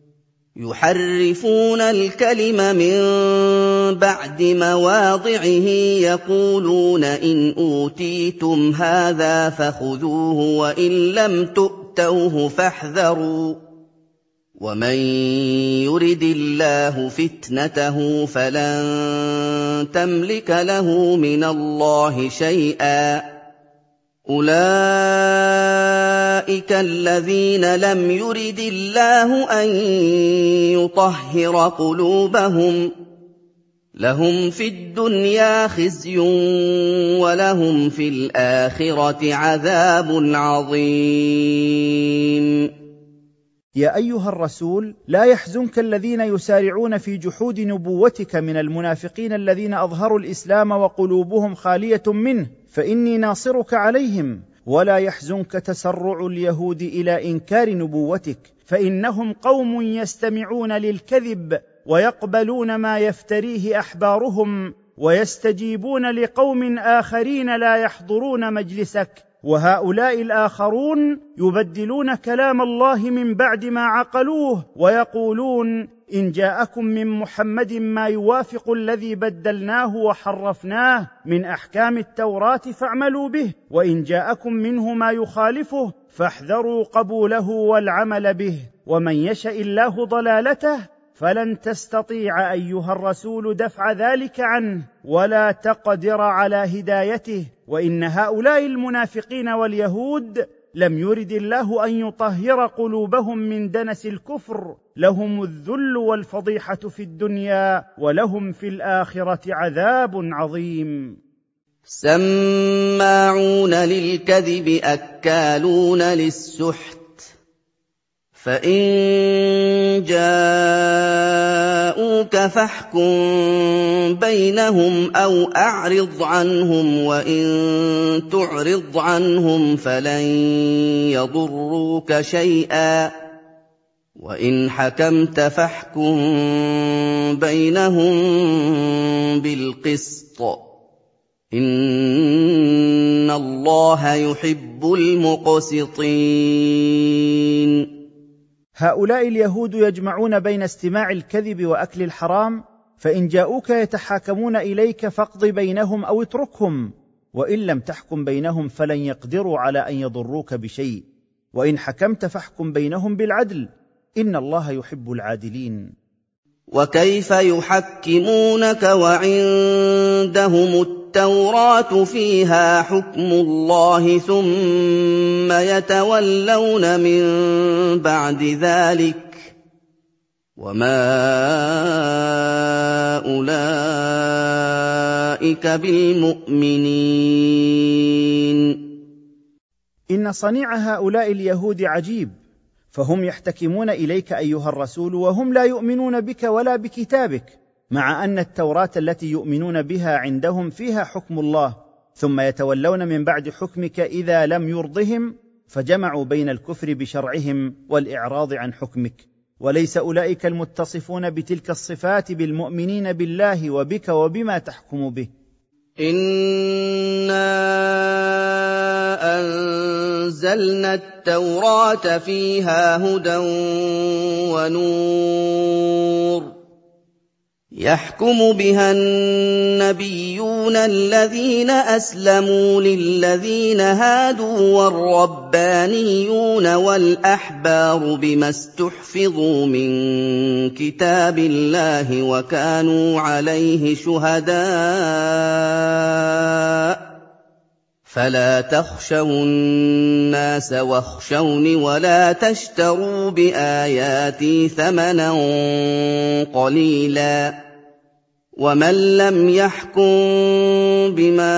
يحرفون الكلم من بعد مواضعه يقولون إن أوتيتم هذا فخذوه وإن لم تؤتوه فاحذروا، ومن يرد الله فتنته فلن تملك له من الله شيئا. أولئك الذين لم يرد الله أن يطهر قلوبهم، لهم في الدنيا خزي ولهم في الآخرة عذاب عظيم.
يا أيها الرسول لا يحزنك الذين يسارعون في جحود نبوتك من المنافقين الذين أظهروا الإسلام وقلوبهم خالية منه، فإني ناصرك عليهم. ولا يحزنك تسرع اليهود إلى إنكار نبوتك، فإنهم قوم يستمعون للكذب ويقبلون ما يفتريه أحبارهم، ويستجيبون لقوم آخرين لا يحضرون مجلسك، وهؤلاء الآخرون يبدلون كلام الله من بعد ما عقلوه، ويقولون إن جاءكم من محمد ما يوافق الذي بدلناه وحرفناه من أحكام التوراة فاعملوا به، وإن جاءكم منه ما يخالفه فاحذروا قبوله والعمل به، ومن يشاء الله ضلالته فلن تستطيع أيها الرسول دفع ذلك عنه ولا تقدر على هدايته. وإن هؤلاء المنافقين واليهود لم يرد الله أن يطهر قلوبهم من دنس الكفر، لهم الذل والفضيحة في الدنيا ولهم في الآخرة عذاب عظيم.
سماعون للكذب أكالون للسحت، فإن جاءوك فاحكم بينهم أو أعرض عنهم، وإن تعرض عنهم فلن يضروك شيئا، وإن حكمت فاحكم بينهم بالقسط، إن الله يحب المقسطين.
هؤلاء اليهود يجمعون بين استماع الكذب وأكل الحرام، فإن جاءوك يتحاكمون إليك فاقض بينهم أو اتركهم، وإن لم تحكم بينهم فلن يقدروا على أن يضروك بشيء، وإن حكمت فاحكم بينهم بالعدل، إن الله يحب العادلين.
وكيف يحكمونك وعندهم التوراة فيها حكم الله ثم يتولون من بعد ذلك، وما أولئك بالمؤمنين.
إن صنيع هؤلاء اليهود عجيب، فهم يحتكمون إليك أيها الرسول وهم لا يؤمنون بك ولا بكتابك، مع أن التوراة التي يؤمنون بها عندهم فيها حكم الله، ثم يتولون من بعد حكمك إذا لم يرضهم، فجمعوا بين الكفر بشرعهم والإعراض عن حكمك. وليس أولئك المتصفون بتلك الصفات بالمؤمنين بالله وبك وبما تحكم به.
إنا أَنزَلْنَا التَّوْرَاةَ فِيهَا هُدًى وَنُورٌ يَحْكُمُ بِهَا النَّبِيُّونَ الَّذِينَ أَسْلَمُوا لِلَّذِينَ هَادُوا وَالرَّبَّانِيُّونَ وَالْأَحْبَارُ بِمَا اسْتُحْفِظُوا مِن كِتَابِ اللَّهِ وَكَانُوا عَلَيْهِ شُهَدَاءَ فَلَا تَخْشَوُا النَّاسَ وَاخْشَوْنِ وَلَا تَشْتَرُوا بِآيَاتِي ثَمَنًا قَلِيلًا ۚ وَمَن لَّمْ يَحْكُم بِمَا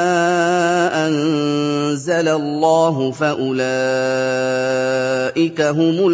أَنزَلَ اللَّهُ فَأُولَٰئِكَ هُمُ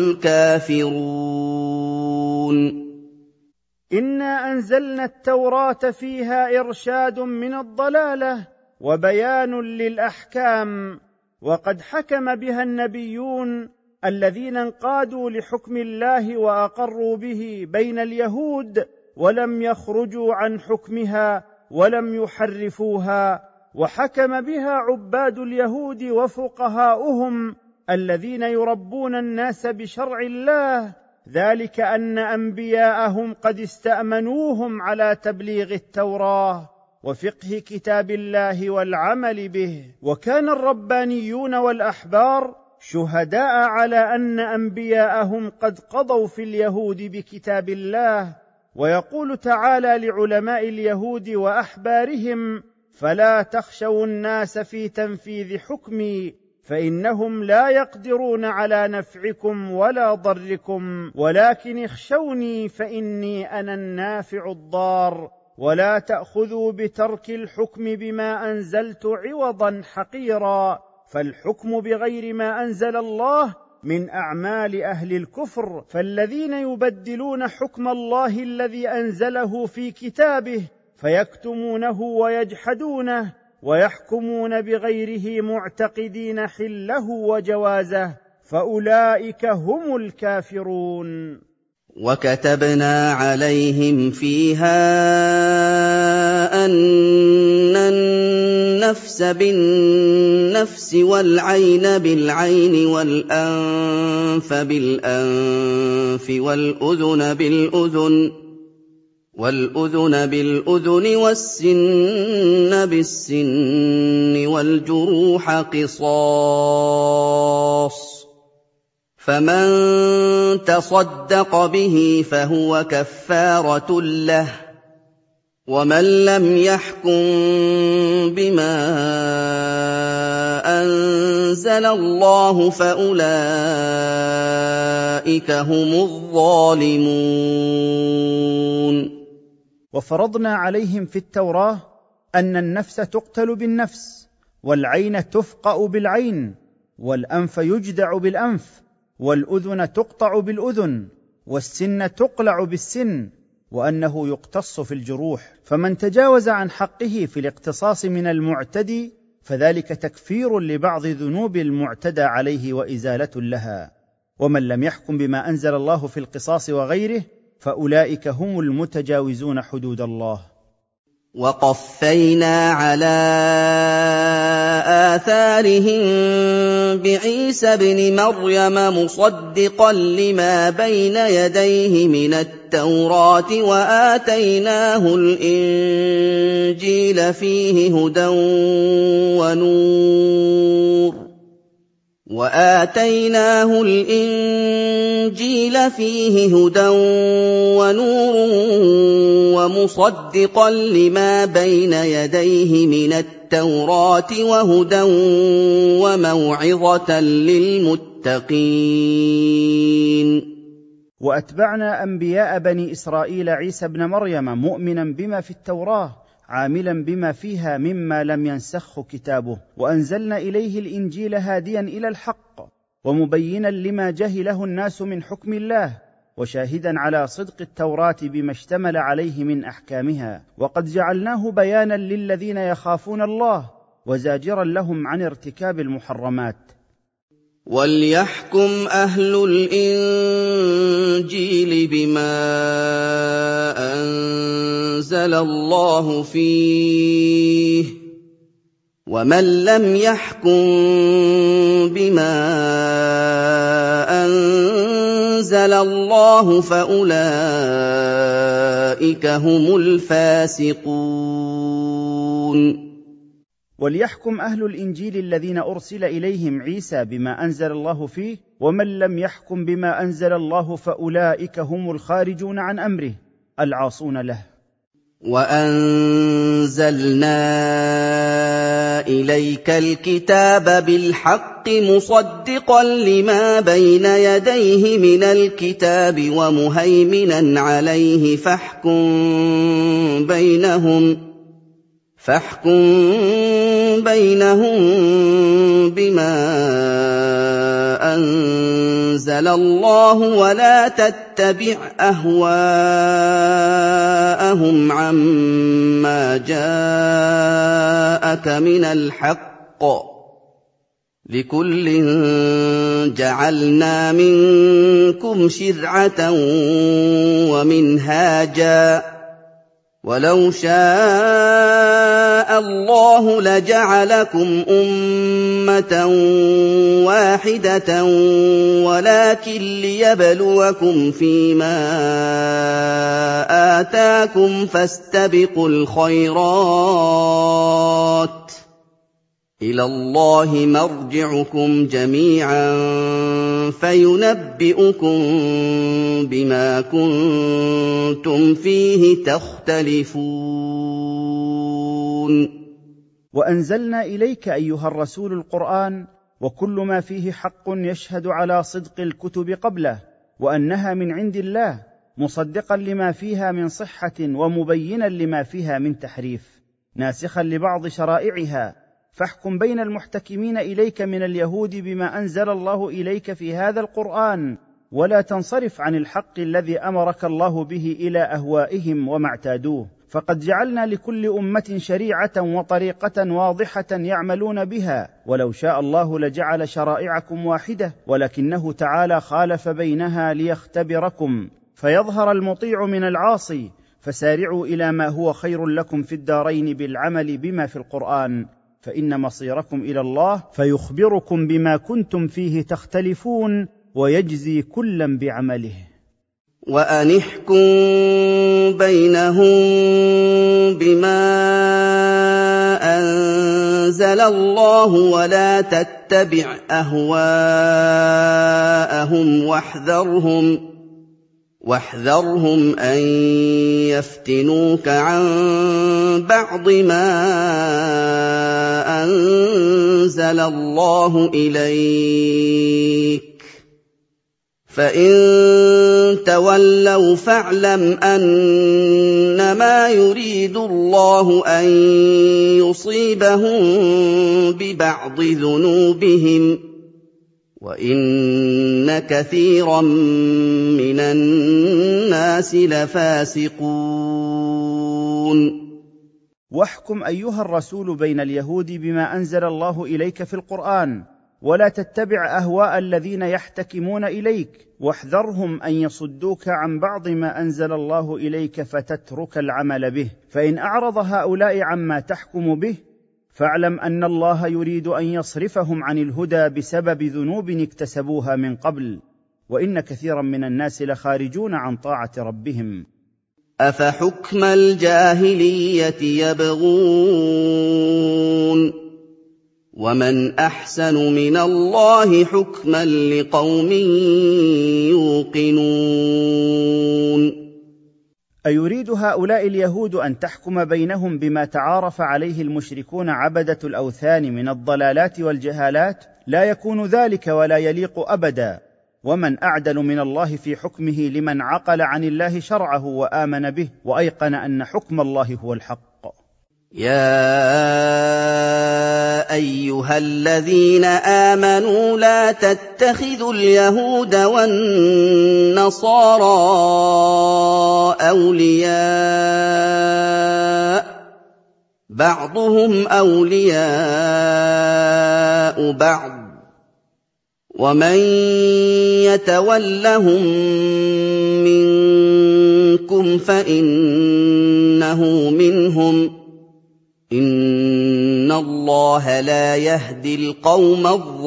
الْكَافِرُونَ
إِنَّا أَنزَلْنَا التَّوْرَاةَ فِيهَا إِرْشَادٌ مِّنَ الضَّلَالَةِ وبيان للأحكام، وقد حكم بها النبيون الذين انقادوا لحكم الله وأقروا به بين اليهود ولم يخرجوا عن حكمها ولم يحرفوها، وحكم بها عباد اليهود وفقهاؤهم الذين يربون الناس بشرع الله، ذلك أن أنبياءهم قد استأمنوهم على تبليغ التوراة وفقه كتاب الله والعمل به، وكان الربانيون والأحبار شهداء على أن أنبياءهم قد قضوا في اليهود بكتاب الله. ويقول تعالى لعلماء اليهود وأحبارهم: فلا تخشوا الناس في تنفيذ حكمي فإنهم لا يقدرون على نفعكم ولا ضركم، ولكن اخشوني فإني أنا النافع الضار، ولا تأخذوا بترك الحكم بما أنزلت عوضا حقيرا، فالحكم بغير ما أنزل الله من أعمال أهل الكفر، فالذين يبدلون حكم الله الذي أنزله في كتابه فيكتمونه ويجحدونه ويحكمون بغيره معتقدين حله وجوازه، فأولئك هم الكافرون.
وَكَتَبْنَا عَلَيْهِمْ فِيهَا أَنَّ النَّفْسَ بِالنَّفْسِ وَالْعَيْنَ بِالْعَيْنِ وَالْأَنفَ بِالْأَنفِ وَالْأُذُنَ بِالْأُذُنِ وَالسِّنَّ بِالسِّنِّ وَالْجُرُوحَ قِصَاصٌ، فَمَن تَصَدَّقَ بِهِ فَهُوَ كَفَّارَةٌ لَّهُ، وَمَن لَّمْ يَحْكُم بِمَا أَنزَلَ اللَّهُ فَأُولَٰئِكَ هُمُ الظَّالِمُونَ.
وفرضنا عليهم في التوراة أن النفس تقتل بالنفس، والعين تفقأ بالعين، والأنف يجدع بالأنف، والأذن تقطع بالأذن، والسن تقلع بالسن، وأنه يقتص في الجروح، فمن تجاوز عن حقه في الاقتصاص من المعتدي فذلك تكفير لبعض ذنوب المعتدى عليه وإزالة لها، ومن لم يحكم بما أنزل الله في القصاص وغيره فأولئك هم المتجاوزون حدود الله.
وَقَفَّيْنَا عَلَىٰ آثَارِهِم بِعِيسَى ابْنِ مَرْيَمَ مُصَدِّقًا لِّمَا بَيْنَ يَدَيْهِ مِنَ التَّوْرَاةِ وَآتَيْنَاهُ الْإِنجِيلَ فِيهِ هُدًى وَنُورٌ وَآتَيْنَاهُ الْإِنجِيلَ فِيهِ هُدًى وَنُورٌ وَمُصَدِّقًا لِّمَا بَيْنَ يَدَيْهِ مِنَ التَّوْرَاةِ وَهُدًى وَمَوْعِظَةً لِّلْمُتَّقِينَ.
وأتبعنا أنبياء بني إسرائيل عيسى ابن مريم مؤمنا بما في التوراة عاملا بما فيها مما لم ينسخه كتابه، وأنزلنا إليه الإنجيل هاديا إلى الحق ومبينا لما جهله الناس من حكم الله، وشاهدا على صدق التوراة بما اشتمل عليه من أحكامها، وقد جعلناه بيانا للذين يخافون الله وزاجرا لهم عن ارتكاب المحرمات.
وَلْيَحْكُمْ أَهْلُ الْإِنجِيلِ بِمَا أَنزَلَ اللَّهُ فِيهِ، وَمَن لَّمْ يَحْكُم بِمَا أَنزَلَ اللَّهُ فَأُولَٰئِكَ هُمُ الْفَاسِقُونَ.
وليحكم أهل الإنجيل الذين أرسل إليهم عيسى بما أنزل الله فيه، ومن لم يحكم بما أنزل الله فأولئك هم الخارجون عن أمره العاصون له.
وَأَنزَلْنَا إِلَيْكَ الْكِتَابَ بِالْحَقِّ مُصَدِّقًا لِّمَا بَيْنَ يَدَيْهِ مِنَ الْكِتَابِ وَمُهَيْمِنًا عَلَيْهِ فَاحْكُم بَيْنَهُمْ فاحكم بينهم بما أنزل الله ولا تتبع أهواءهم عما جاءك من الحق، لكل جعلنا منكم شرعة ومنهاجا، وَلَوْ شَاءَ اللَّهُ لَجَعَلَكُمْ أُمَّةً وَاحِدَةً وَلَٰكِن لِّيَبْلُوَكُمْ فِيمَا آتَاكُمْ فَاسْتَبِقُوا الْخَيْرَاتِ ۚ إِلَى اللَّهِ مَرْجِعُكُمْ جَمِيعًا فَيُنَبِّئُكُم بِمَا كُنتُمْ فِيهِ تَخْتَلِفُونَ.
وأنزلنا إليك أيها الرسول القرآن وكل ما فيه حق يشهد على صدق الكتب قبله وأنها من عند الله، مصدقا لما فيها من صحة ومبينا لما فيها من تحريف، ناسخا لبعض شرائعها. فاحكم بين المحتكمين إليك من اليهود بما أنزل الله إليك في هذا القرآن، ولا تنصرف عن الحق الذي أمرك الله به إلى أهوائهم وما اعتادوه، فقد جعلنا لكل أمة شريعة وطريقة واضحة يعملون بها، ولو شاء الله لجعل شرائعكم واحدة، ولكنه تعالى خالف بينها ليختبركم فيظهر المطيع من العاصي. فسارعوا إلى ما هو خير لكم في الدارين بالعمل بما في القرآن، فإن مصيركم إلى الله فيخبركم بما كنتم فيه تختلفون ويجزي كلا بعمله.
وَأَنِ احْكُم بَيْنَهُم بِمَا أَنزَلَ اللَّهُ وَلَا تَتَّبِعْ أَهْوَاءَهُمْ وَاحْذَرْهُمْ واحذرهم أن يفتنوك عن بعض ما أنزل الله إليك، فإن تولوا فاعلم أنما يريد الله أن يصيبهم ببعض ذنوبهم، وَإِنَّ كَثِيرًا مِّنَ النَّاسِ لَفَاسِقُونَ.
واحكم أيها الرسول بين اليهود بما أنزل الله إليك في القرآن، ولا تتبع أهواء الذين يحتكمون إليك، واحذرهم أن يصدوك عن بعض ما أنزل الله إليك فتترك العمل به، فإن أعرض هؤلاء عما تحكم به فاعلم أن الله يريد أن يصرفهم عن الهدى بسبب ذنوب اكتسبوها من قبل، وإن كثيرا من الناس لخارجون عن طاعة ربهم.
أفحكم الجاهلية يبغون ومن أحسن من الله حكما لقوم يوقنون.
أيريد هؤلاء اليهود أن تحكم بينهم بما تعارف عليه المشركون عبدة الأوثان من الضلالات والجهالات؟ لا يكون ذلك ولا يليق أبدا، ومن أعدل من الله في حكمه لمن عقل عن الله شرعه وآمن به وأيقن أن حكم الله هو الحق.
يا أيها الذين آمنوا لا تتخذوا اليهود والنصارى أولياء بعضهم أولياء بعض ومن يتولهم منكم فإنه منهم إن اللَّهَ لَا يَهْدِي الْقَوْمَ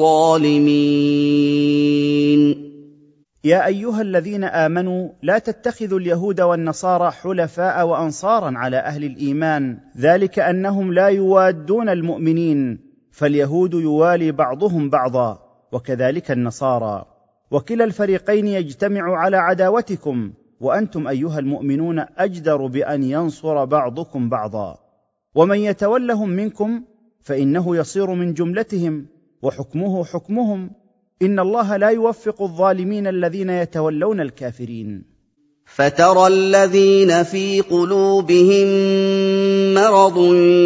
الظَّالِمِينَ
يا أيها الذين آمنوا لا تتخذوا اليهود والنصارى حلفاء وأنصارا على أهل الإيمان، ذلك أنهم لا يوادون المؤمنين، فاليهود يوالي بعضهم بعضا وكذلك النصارى، وكلا الفريقين يجتمع على عداوتكم، وأنتم أيها المؤمنون أجدر بأن ينصر بعضكم بعضا. ومن يتولهم منكم فإنه يصير من جملتهم، وحكمه حكمهم، إن الله لا يوفق الظالمين الذين يتولون الكافرين.
فترى الذين في قلوبهم مرض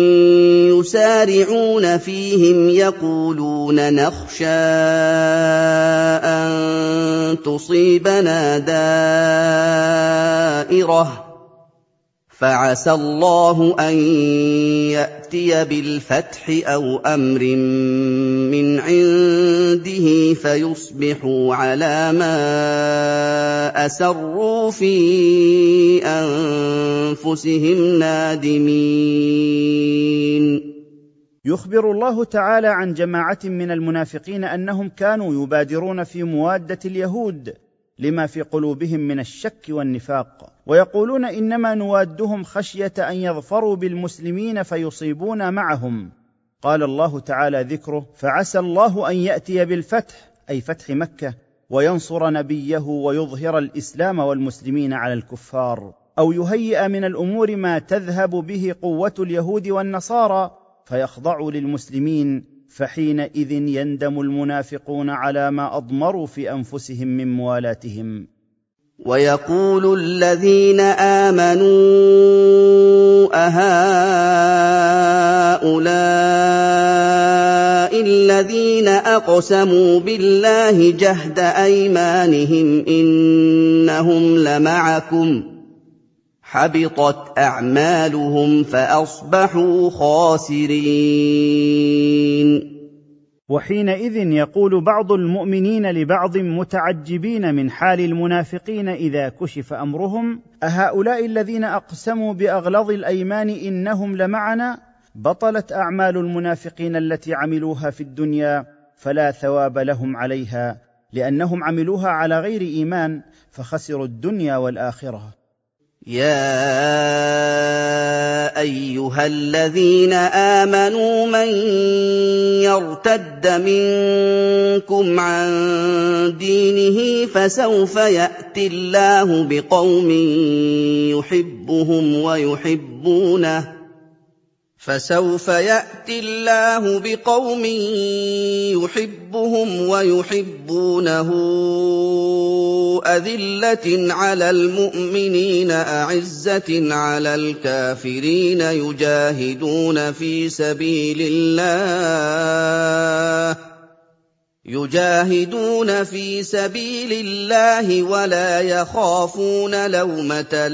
يسارعون فيهم يقولون نخشى أن تصيبنا دائرة فعسى الله أن يأتي بالفتح أو أمر من عنده فيصبحوا على ما أسروا في أنفسهم نادمين.
يخبر الله تعالى عن جماعة من المنافقين أنهم كانوا يبادرون في موادة اليهود لما في قلوبهم من الشك والنفاق، ويقولون إنما نوادهم خشية أن يظفروا بالمسلمين فيصيبون معهم. قال الله تعالى ذكره: فعسى الله أن يأتي بالفتح، أي فتح مكة، وينصر نبيه ويظهر الإسلام والمسلمين على الكفار، أو يهيئ من الأمور ما تذهب به قوة اليهود والنصارى فيخضعوا للمسلمين، فحينئذ يندم المنافقون على ما أضمروا في أنفسهم من موالاتهم.
ويقول الذين آمنوا أهؤلاء الذين أقسموا بالله جهد أيمانهم إنهم لمعكم حبطت أعمالهم فأصبحوا خاسرين.
وحينئذ يقول بعض المؤمنين لبعض متعجبين من حال المنافقين إذا كشف أمرهم: أهؤلاء الذين أقسموا بأغلظ الأيمان إنهم لمعنا؟ بطلت أعمال المنافقين التي عملوها في الدنيا فلا ثواب لهم عليها، لأنهم عملوها على غير إيمان فخسروا الدنيا والآخرة.
يا أيها الذين آمنوا من يرتد منكم عن دينه فسوف يأتي الله بقوم يحبهم ويحبونه فسوف يأتي الله بقوم يحبهم ويحبونه أذلة على المؤمنين أعزة على الكافرين يجاهدون في سبيل الله يجاهدون في سبيل الله ولا يخافون لومة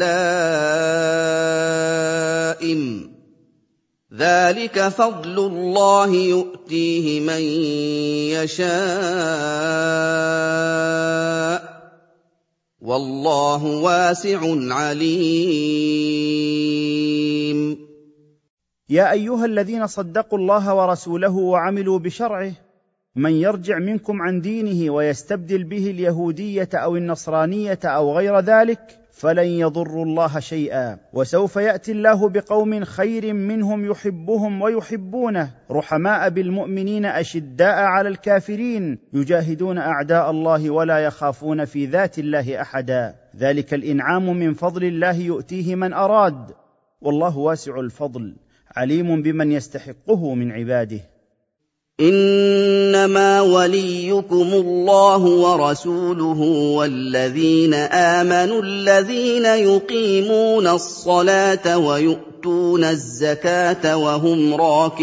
لائم ذلك فضل الله يؤتيه من يشاء والله واسع عليم.
يا أيها الذين صدقوا الله ورسوله وعملوا بشرعه، من يرجع منكم عن دينه ويستبدل به اليهودية أو النصرانية أو غير ذلك فلن يضروا الله شيئا، وسوف يأتي الله بقوم خير منهم يحبهم ويحبونه رحماء بالمؤمنين أشداء على الكافرين يجاهدون أعداء الله ولا يخافون في ذات الله أحدا، ذلك الإنعام من فضل الله يؤتيه من أراد، والله واسع الفضل عليم بمن يستحقه من عباده.
إنما وليكم الله ورسوله والذين آمنوا الذين يقيمون الصلاة ويؤتون الزكاة وهم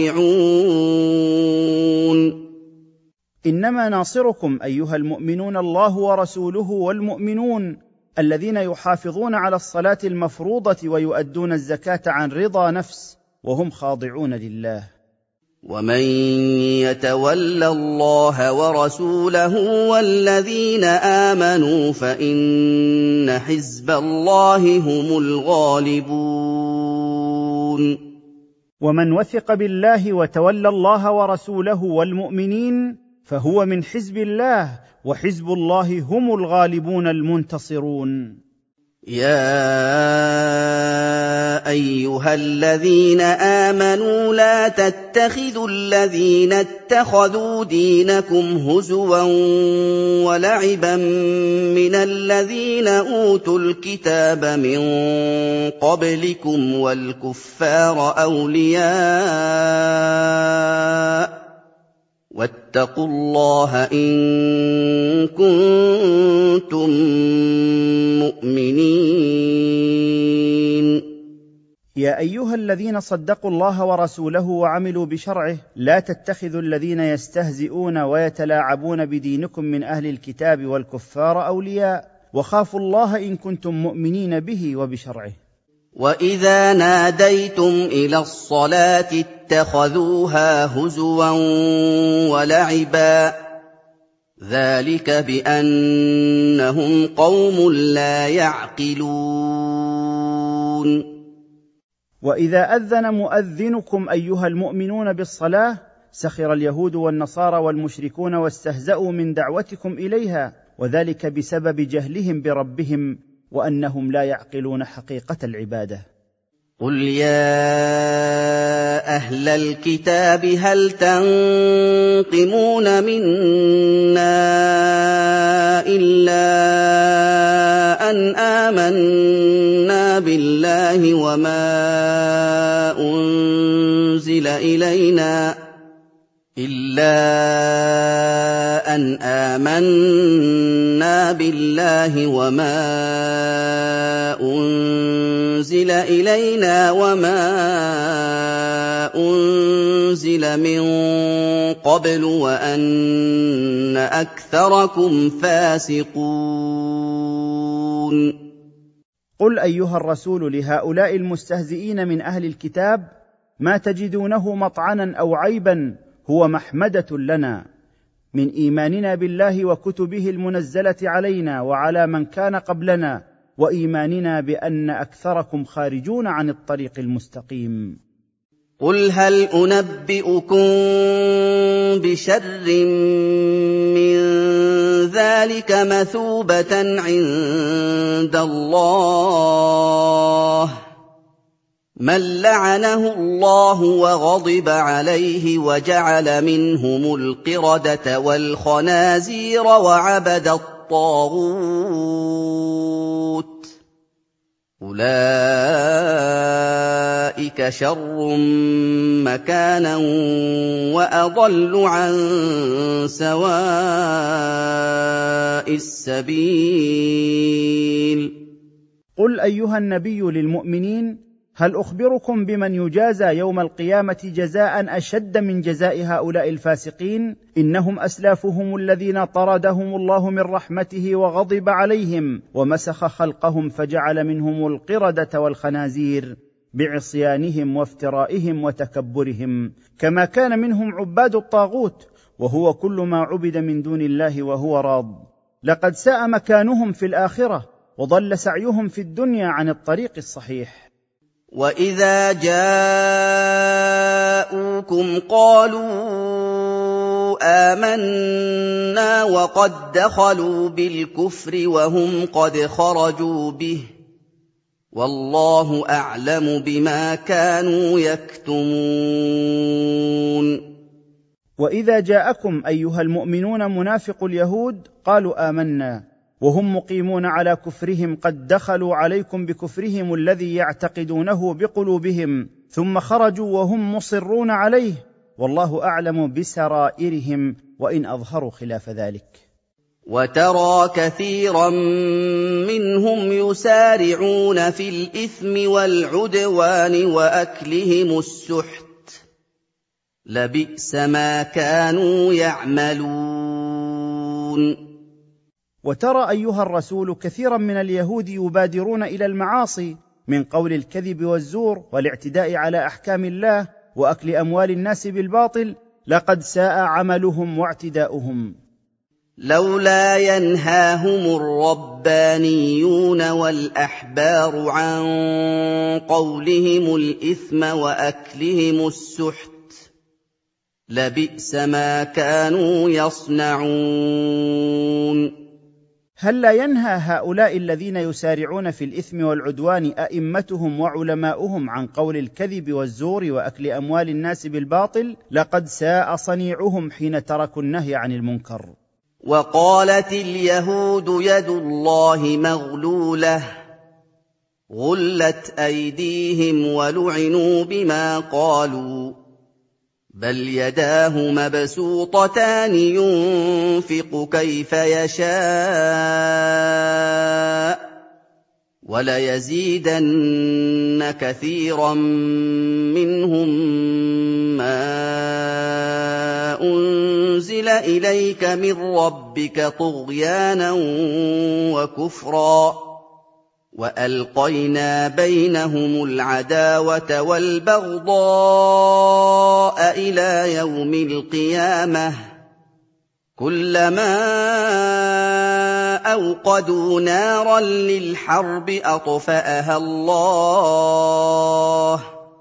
راكعون.
إنما ناصركم أيها المؤمنون الله ورسوله والمؤمنون الذين يحافظون على الصلاة المفروضة ويؤدون الزكاة عن رضا نفس وهم خاضعون لله.
ومن يتول الله ورسوله والذين آمنوا فإن حزب الله هم الغالبون.
ومن وثق بالله وتولى الله ورسوله والمؤمنين فهو من حزب الله، وحزب الله هم الغالبون المنتصرون.
يا أيها الذين آمنوا لا تتخذوا الذين اتخذوا دينكم هزوا ولعبا من الذين أوتوا الكتاب من قبلكم والكفار أولياء واتقوا الله إن كنتم مؤمنين.
يا أيها الذين صدقوا الله ورسوله وعملوا بشرعه لا تتخذوا الذين يستهزئون ويتلاعبون بدينكم من أهل الكتاب والكفار أولياء، وخافوا الله إن كنتم مؤمنين به وبشرعه.
وَإِذَا نَادَيْتُمْ إِلَى الصَّلَاةِ اتَّخَذُوهَا هُزُوًا وَلَعِبًا ۚ ذَٰلِكَ بِأَنَّهُمْ قَوْمٌ لَّا يَعْقِلُونَ.
وإذا أذن مؤذنكم أيها المؤمنون بالصلاة سخر اليهود والنصارى والمشركون واستهزأوا من دعوتكم إليها، وذلك بسبب جهلهم بربهم وأنهم لا يعقلون حقيقة العبادة.
قُلْ يَا أَهْلَ الْكِتَابِ هَلْ تَنقِمُونَ مِنَّا إِلَّا أَنْ آمَنَّا بِاللَّهِ وَمَا أُنزِلَ إِلَيْنَا إِلَّا أَنْ آمَنَّا بِاللَّهِ وَمَا أُنزِلَ إِلَيْنَا وَمَا أُنزِلَ مِن قَبْلُ وَأَنَّ أَكْثَرَكُمْ فَاسِقُونَ.
قل أيها الرسول لهؤلاء المستهزئين من أهل الكتاب: ما تجدونه مطعنا أو عيبا هو محمدة لنا من إيماننا بالله وكتبه المنزلة علينا وعلى من كان قبلنا، وإيماننا بأن أكثركم خارجون عن الطريق المستقيم.
قُلْ هَلْ أُنَبِّئُكُم بِشَرٍّ مِّن ذَٰلِكَ مَثُوبَةً عِندَ اللَّهِ ۚ مَن لَّعَنَهُ اللَّهُ وَغَضِبَ عَلَيْهِ وَجَعَلَ مِنْهُمُ الْقِرَدَةَ وَالْخَنَازِيرَ وَعَبَدَ الطَّاغُوتَ ۚ أُولَٰئِكَ شَرٌّ مَّكَانًا وَأَضَلُّ عَن سَوَاءِ السَّبِيلِ.
قل أيها النبي للمؤمنين: هل أخبركم بمن يجازى يوم القيامة جزاء أشد من جزاء هؤلاء الفاسقين؟ إنهم أسلافهم الذين طردهم الله من رحمته وغضب عليهم ومسخ خلقهم فجعل منهم القردة والخنازير بعصيانهم وافترائهم وتكبرهم، كما كان منهم عباد الطاغوت، وهو كل ما عبد من دون الله وهو راض. لقد ساء مكانهم في الآخرة وضل سعيهم في الدنيا عن الطريق الصحيح.
وَإِذَا جَاءُوكُمْ قَالُوا آمَنَّا وَقَدْ دَخَلُوا بِالْكُفْرِ وَهُمْ قَدْ خَرَجُوا بِهِ ۚ وَاللَّهُ أَعْلَمُ بِمَا كَانُوا يَكْتُمُونَ.
وإذا جاءكم أيها المؤمنون منافق اليهود قالوا آمنا وهم مقيمون على كفرهم قد دخلوا عليكم بكفرهم الذي يعتقدونه بقلوبهم ثم خرجوا وهم مصرون عليه، والله أعلم بسرائرهم وإن أظهروا خلاف ذلك.
وترى كثيرا منهم يسارعون في الإثم والعدوان وأكلهم السحت، لبئس ما كانوا يعملون.
وترى أيها الرسول كثيرا من اليهود يبادرون إلى المعاصي من قول الكذب والزور والاعتداء على أحكام الله وأكل أموال الناس بالباطل، لقد ساء عملهم واعتداؤهم.
لولا ينهاهم الربانيون والأحبار عن قولهم الإثم وأكلهم السحت لبئس ما كانوا يصنعون.
هل لا ينهى هؤلاء الذين يسارعون في الإثم والعدوان أئمتهم وعلماؤهم عن قول الكذب والزور وأكل أموال الناس بالباطل؟ لقد ساء صنيعهم حين تركوا النهي عن المنكر.
وقالت اليهود يد الله مغلولة غلت أيديهم ولعنوا بما قالوا بل يداه مبسوطتان ينفق كيف يشاء وليزيدن كثيرا منهم ما أنزل إليك من ربك طغيانا وكفرا وألقينا بينهم العداوة والبغضاء إلى يوم القيامة كلما أوقدوا نارا للحرب أطفأها الله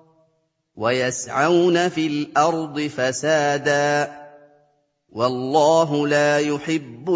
ويسعون في الأرض فسادا والله لا يحب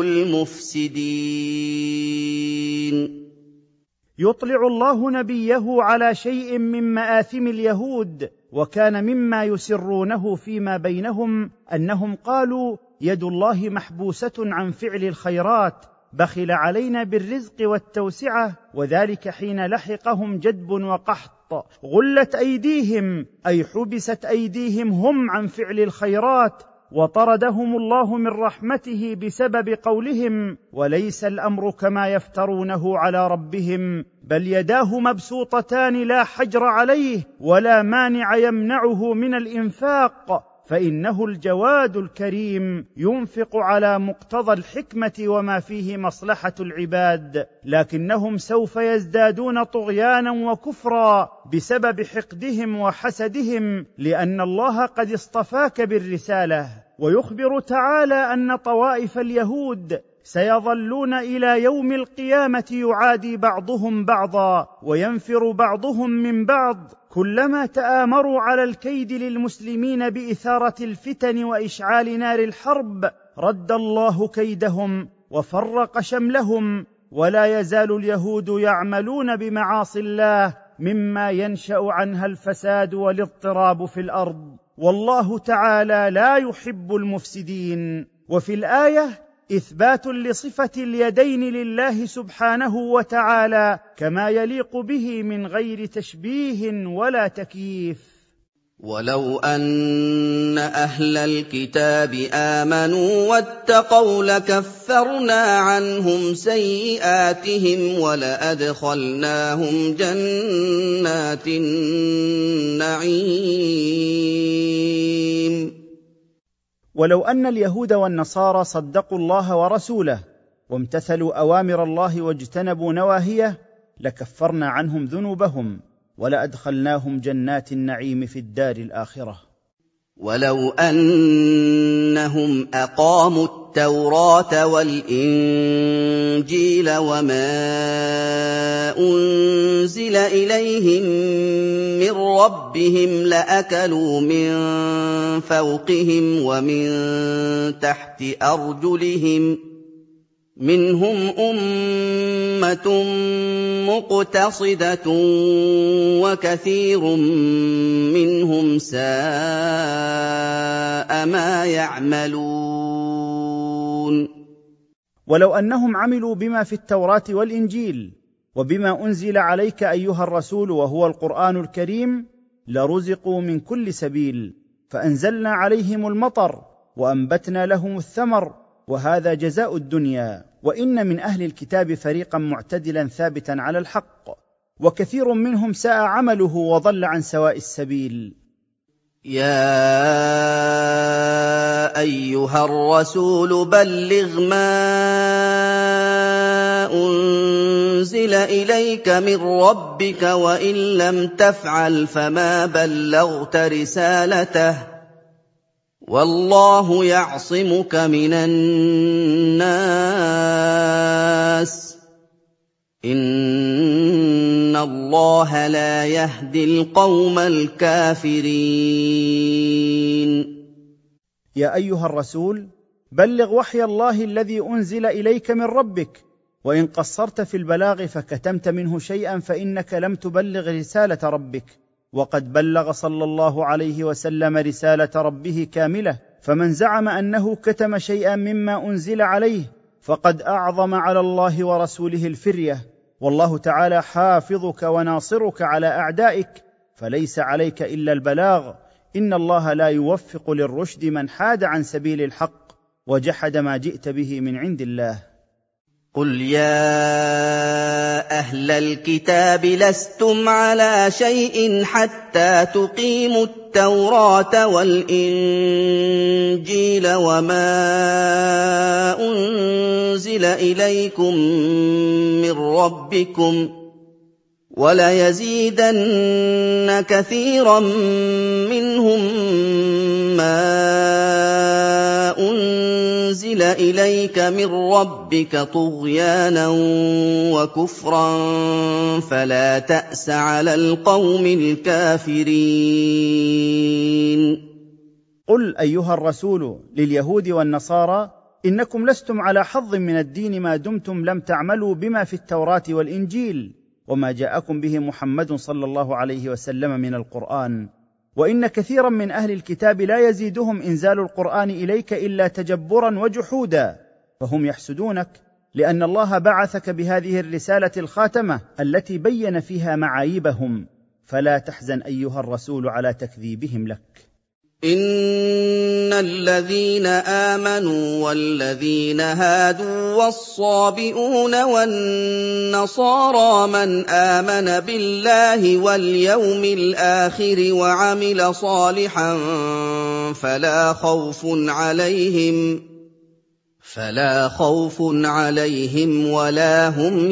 المفسدين.
يطلع الله نبيه على شيء من مآثم اليهود، وكان مما يسرونه فيما بينهم أنهم قالوا يد الله محبوسة عن فعل الخيرات، بخل علينا بالرزق والتوسعة، وذلك حين لحقهم جدب وقحط. غلت أيديهم أي حبست أيديهم هم عن فعل الخيرات، وطردهم الله من رحمته بسبب قولهم وليس الأمر كما يفترونه على ربهم بل يداه مبسوطتان لا حجر عليه ولا مانع يمنعه من الإنفاق، فإنه الجواد الكريم ينفق على مقتضى الحكمة وما فيه مصلحة العباد، لكنهم سوف يزدادون طغيانا وكفرا بسبب حقدهم وحسدهم، لأن الله قد اصطفاك بالرسالة. ويخبر تعالى أن طوائف اليهود سيظلون إلى يوم القيامة يعادي بعضهم بعضا وينفر بعضهم من بعض، كلما تآمروا على الكيد للمسلمين بإثارة الفتن وإشعال نار الحرب رد الله كيدهم وفرق شملهم. ولا يزال اليهود يعملون بمعاصي الله مما ينشأ عنها الفساد والاضطراب في الأرض، والله تعالى لا يحب المفسدين. وفي الآية إثبات لصفة اليدين لله سبحانه وتعالى كما يليق به من غير تشبيه ولا تكييف.
ولو أن أهل الكتاب آمنوا واتقوا لكفرنا عنهم سيئاتهم ولأدخلناهم جنات النعيم.
ولو أن اليهود والنصارى صدقوا الله ورسوله وامتثلوا أوامر الله واجتنبوا نواهيه لكفرنا عنهم ذنوبهم ولأدخلناهم جنات النعيم في الدار الآخرة.
ولو أنهم أقاموا التوراة والإنجيل وما أنزل إليهم من ربهم لأكلوا من فوقهم ومن تحت أرجلهم منهم أمة مقتصدة وكثير منهم ساء ما يعملون.
ولو أنهم عملوا بما في التوراة والإنجيل وبما أنزل عليك أيها الرسول وهو القرآن الكريم لرزقوا من كل سبيل، فأنزلنا عليهم المطر وأنبتنا لهم الثمر، وهذا جزاء الدنيا. وإن من أهل الكتاب فريقا معتدلا ثابتا على الحق، وكثير منهم ساء عمله وضل عن سواء السبيل.
يا أيها الرسول بلغ ما أنزل إليك من ربك وإن لم تفعل فما بلغت رسالته وَاللَّهُ يَعْصِمُكَ مِنَ النَّاسِ ۗ إِنَّ اللَّهَ لَا يَهْدِي الْقَوْمَ الْكَافِرِينَ.
يا أيها الرسول، بلغ وحي الله الذي أنزل إليك من ربك، وإن قصرت في البلاغ فكتمت منه شيئا فإنك لم تبلغ رسالة ربك، وقد بلغ صلى الله عليه وسلم رسالة ربه كاملة. فمن زعم أنه كتم شيئا مما أنزل عليه فقد أعظم على الله ورسوله الفرية، والله تعالى حافظك وناصرك على أعدائك، فليس عليك إلا البلاغ. إن الله لا يوفق للرشد من حاد عن سبيل الحق وجحد ما جئت به من عند الله.
قُلْ يَا أَهْلَ الْكِتَابِ لَسْتُمْ عَلَىٰ شَيْءٍ حَتَّىٰ تُقِيمُوا التَّوْرَاةَ وَالْإِنجِيلَ وَمَا أُنزِلَ إِلَيْكُم مِّن رَّبِّكُمْ ۗ وَلَيَزِيدَنَّ كَثِيرًا مِّنْهُم مَّا أُنزِلَ إِلَيْكَ مِن رَّبِّكَ طُغْيَانًا وَكُفْرًا فَلَا تَأْسَ عَلَى الْقَوْمِ الْكَافِرِينَ.
قل أيها الرسول لليهود والنصارى: إنكم لستم على حظ من الدين ما دمتم لم تعملوا بما في التوراة والإنجيل وما جاءكم به محمد صلى الله عليه وسلم من القرآن، وإن كثيرا من أهل الكتاب لا يزيدهم إنزال القرآن إليك إلا تجبرا وجحودا، فهم يحسدونك لأن الله بعثك بهذه الرسالة الخاتمة التي بين فيها معايبهم، فلا تحزن أيها الرسول على تكذيبهم لك.
إِنَّ الَّذِينَ آمَنُوا وَالَّذِينَ هَادُوا وَالصَّابِئُونَ وَالنَّصَارَىٰ مَنْ آمَنَ بِاللَّهِ وَالْيَوْمِ الْآخِرِ وَعَمِلَ صَالِحًا فَلَا خَوْفٌ عَلَيْهِمْ فَلَا خَوْفٌ عَلَيْهِمْ وَلَا هُمْ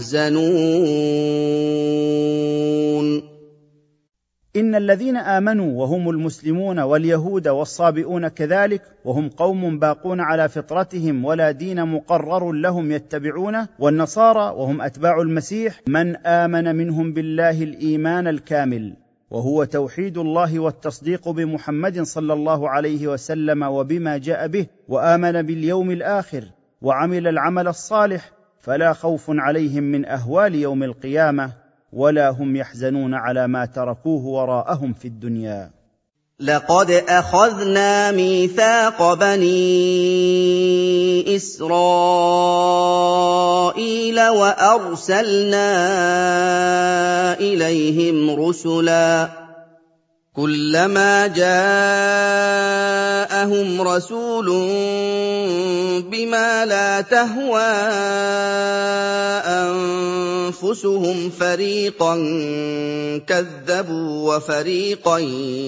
يَحْزَنُونَ.
إن الذين آمنوا وهم المسلمون واليهود والصابئون كذلك، وهم قوم باقون على فطرتهم ولا دين مقرر لهم يتبعونه، والنصارى وهم أتباع المسيح من آمن منهم بالله الإيمان الكامل، وهو توحيد الله والتصديق بمحمد صلى الله عليه وسلم وبما جاء به، وآمن باليوم الآخر وعمل العمل الصالح، فلا خوف عليهم من أهوال يوم القيامة ولا هم يحزنون على ما تركوه وراءهم في الدنيا.
لقد أخذنا ميثاق بني إسرائيل وأرسلنا إليهم رسلا كلما جاءهم رسول بما لا تهوى أنفسهم فريقا كذبوا وفريقا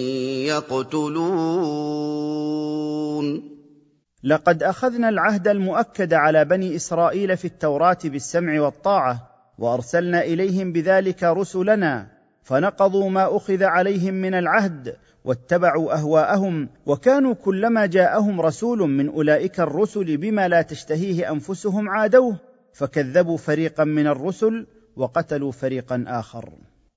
يقتلون.
لقد أخذنا العهد المؤكد على بني إسرائيل في التوراة بالسمع والطاعة، وأرسلنا إليهم بذلك رسلنا، فنقضوا ما أخذ عليهم من العهد واتبعوا أهواءهم، وكانوا كلما جاءهم رسول من أولئك الرسل بما لا تشتهيه أنفسهم عادوه، فكذبوا فريقا من الرسل وقتلوا فريقا آخر.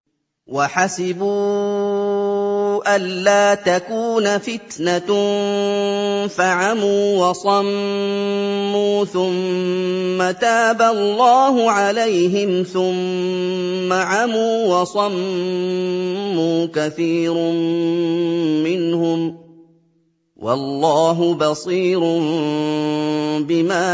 وحسبوا ألا تكون فتنة فعموا وصموا ثم تاب الله عليهم ثم عموا وصموا كثير منهم والله بصير بما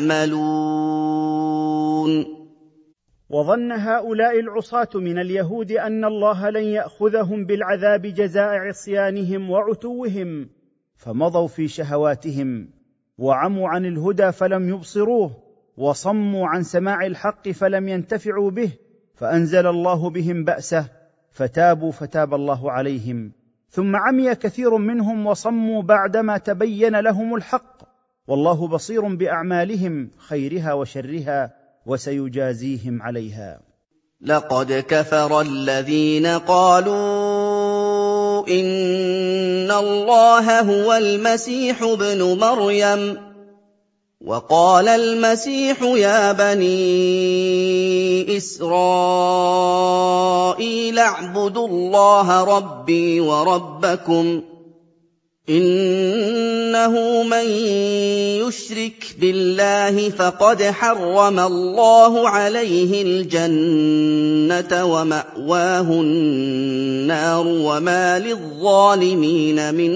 يعملون.
وظن هؤلاء العصاة من اليهود أن الله لن يأخذهم بالعذاب جزاء عصيانهم وعتوهم، فمضوا في شهواتهم، وعموا عن الهدى فلم يبصروه، وصموا عن سماع الحق فلم ينتفعوا به، فأنزل الله بهم بأسه فتابوا فتاب الله عليهم. ثم عمي كثير منهم وصموا بعدما تبين لهم الحق، والله بصير بأعمالهم خيرها وشرها وسيجازيهم عليها.
لقد كفر الذين قالوا قالوا إن الله هو المسيح ابن مريم وقال المسيح يا بني إسرائيل اعبدوا الله ربي وربكم إنه من يشرك بالله فقد حرم الله عليه الجنة ومأواه النار وما للظالمين من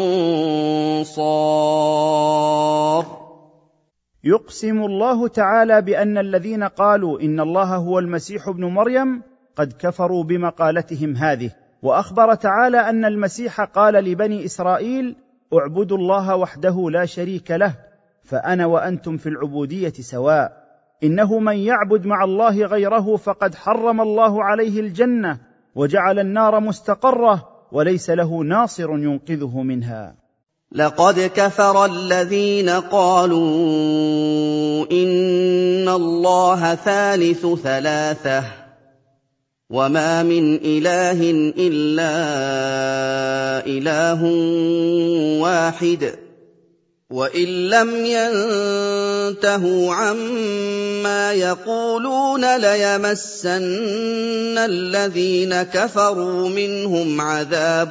أنصار.
يقسم الله تعالى بأن الذين قالوا إن الله هو المسيح ابن مريم قد كفروا بمقالتهم هذه، وأخبر تعالى أن المسيح قال لبني إسرائيل: اعبدوا الله وحده لا شريك له، فأنا وأنتم في العبودية سواء، إنه من يعبد مع الله غيره فقد حرم الله عليه الجنة وجعل النار مستقره وليس له ناصر ينقذه منها.
لقد كفر الذين قالوا إن الله ثالث ثلاثة وما من إله إلا إله واحد وإن لم ينتهوا عما يقولون ليمسن الذين كفروا منهم عذاب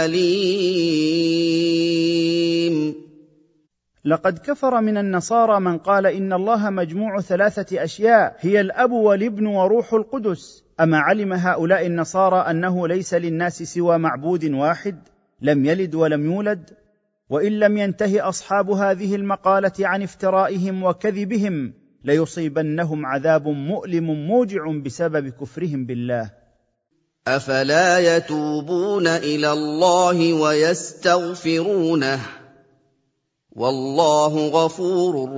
أليم.
لقد كفر من النصارى من قال إن الله مجموع ثلاثة أشياء هي الأب والابن وروح القدس. أما علم هؤلاء النصارى أنه ليس للناس سوى معبود واحد لم يلد ولم يولد؟ وإن لم ينتهي أصحاب هذه المقالة عن افترائهم وكذبهم ليصيبنهم عذاب مؤلم موجع بسبب كفرهم بالله.
أفلا يتوبون إلى الله ويستغفرونه والله غفور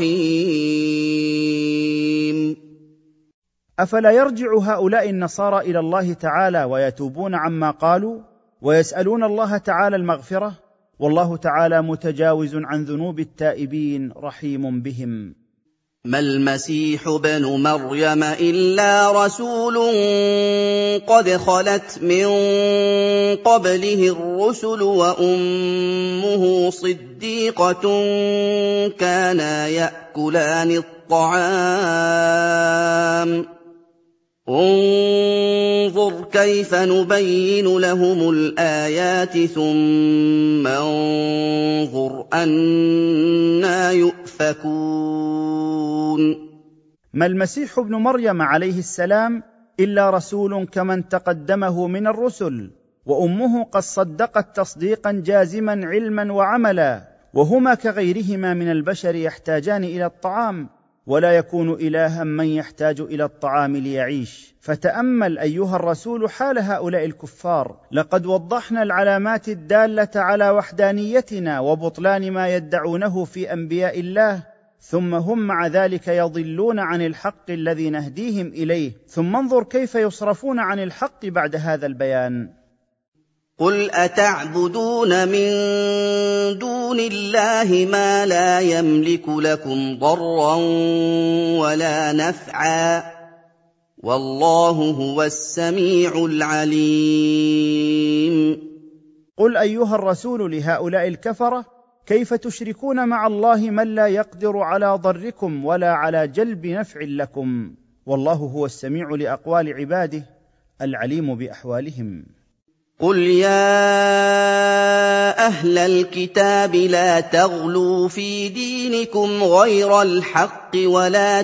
رحيم.
أفلا يرجع هؤلاء النصارى إلى الله تعالى ويتوبون عما قالوا ويسألون الله تعالى المغفرة؟ والله تعالى متجاوز عن ذنوب التائبين رحيم بهم.
ما المسيح ابن مريم إلا رسول قد خلت من قبله الرسل وأمه صديقة كانا يأكلان الطعام انظر كيف نبين لهم الآيات ثم انظر أنى يؤفكون.
ما المسيح ابن مريم عليه السلام إلا رسول كمن تقدمه من الرسل، وأمه قد صدقت تصديقا جازما علما وعملا، وهما كغيرهما من البشر يحتاجان إلى الطعام، ولا يكون إلها من يحتاج إلى الطعام ليعيش. فتأمل أيها الرسول حال هؤلاء الكفار، لقد وضحنا العلامات الدالة على وحدانيتنا وبطلان ما يدعونه في أنبياء الله، ثم هم مع ذلك يضلون عن الحق الذي نهديهم إليه، ثم انظر كيف يصرفون عن الحق بعد هذا البيان.
قل أتعبدون من دون الله ما لا يملك لكم ضرا ولا نفعا والله هو السميع العليم.
قل أيها الرسول لهؤلاء الكفرة: كيف تشركون مع الله من لا يقدر على ضركم ولا على جلب نفع لكم، والله هو السميع لأقوال عباده العليم بأحوالهم.
قل يا أهل الكتاب لا تغلوا في دينكم غير الحق ولا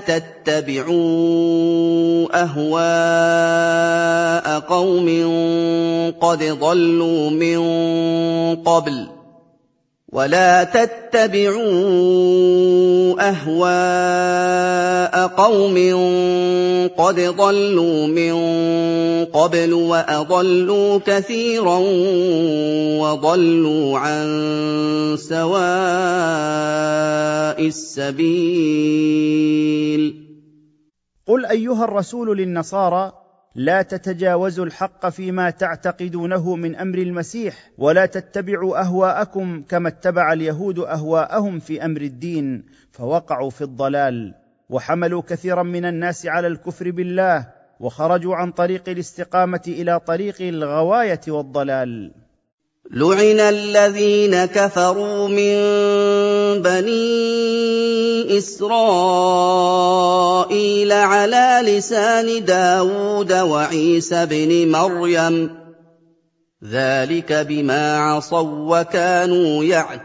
تتبعوا أهواء قوم قد ضلوا من قبل ولا تتبعوا أهواء قوم قد ضلوا من قبل وأضلوا كثيرا وضلوا عن سواء السبيل.
قل أيها الرسول للنصارى: لا تتجاوزوا الحق فيما تعتقدونه من أمر المسيح، ولا تتبعوا أهواءكم كما اتبع اليهود أهواءهم في أمر الدين فوقعوا في الضلال، وحملوا كثيرا من الناس على الكفر بالله، وخرجوا عن طريق الاستقامة إلى طريق الغواية والضلال.
لُعِنَ الَّذِينَ كَفَرُوا مِن بَنِي إِسْرَائِيلَ عَلَىٰ لِسَانِ دَاوُودَ وَعِيسَى ابْنِ مَرْيَمَ ۚ ذَٰلِكَ بِمَا عَصَوا وَّكَانُوا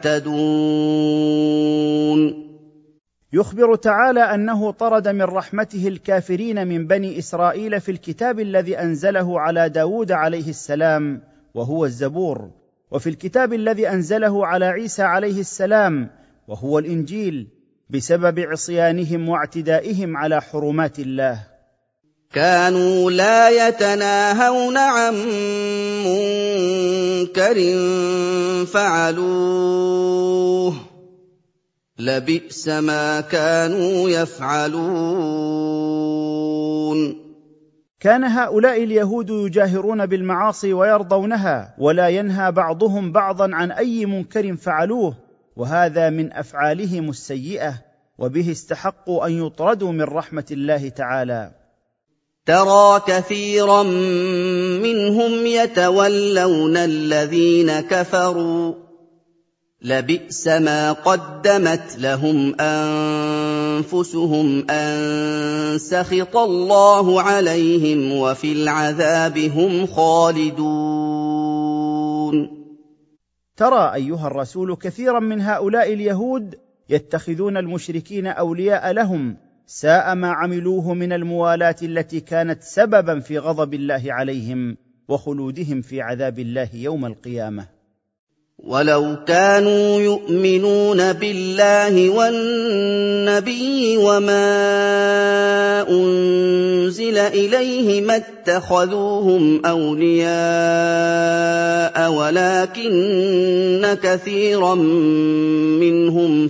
يَعْتَدُونَ.
يخبر تعالى أنه طرد من رحمته الكافرين من بني إسرائيل في الكتاب الذي أنزله على داود عليه السلام وهو الزبور، وفي الكتاب الذي أنزله على عيسى عليه السلام وهو الإنجيل، بسبب عصيانهم واعتدائهم على حرمات الله.
كانوا لا يتناهون عن منكر فعلوه، لبئس ما كانوا يفعلون.
كان هؤلاء اليهود يجاهرون بالمعاصي ويرضونها، ولا ينهى بعضهم بعضا عن اي منكر فعلوه، وهذا من افعالهم السيئه، وبه استحقوا ان يطردوا من رحمه الله تعالى.
ترى كثيرا منهم يتولون الذين كفروا، لبئس ما قدمت لهم أنفسهم أن سخط الله عليهم وفي العذاب هم خالدون.
ترى أيها الرسول كثيرا من هؤلاء اليهود يتخذون المشركين أولياء لهم، ساء ما عملوه من الموالاة التي كانت سببا في غضب الله عليهم وخلودهم في عذاب الله يوم القيامة.
ولو كانوا يؤمنون بالله والنبي وما أنزل إليه ما اتخذوهم أولياء ولكن كثيرا منهم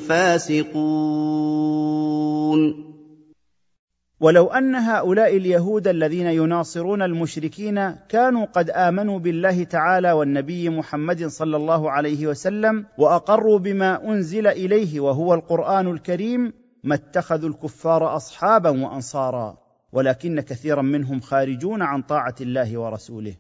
فاسقون.
ولو أن هؤلاء اليهود الذين يناصرون المشركين كانوا قد آمنوا بالله تعالى والنبي محمد صلى الله عليه وسلم وأقروا بما أنزل إليه وهو القرآن الكريم، ما اتخذوا الكفار أصحابا وأنصارا، ولكن كثيرا منهم خارجون عن طاعة الله ورسوله.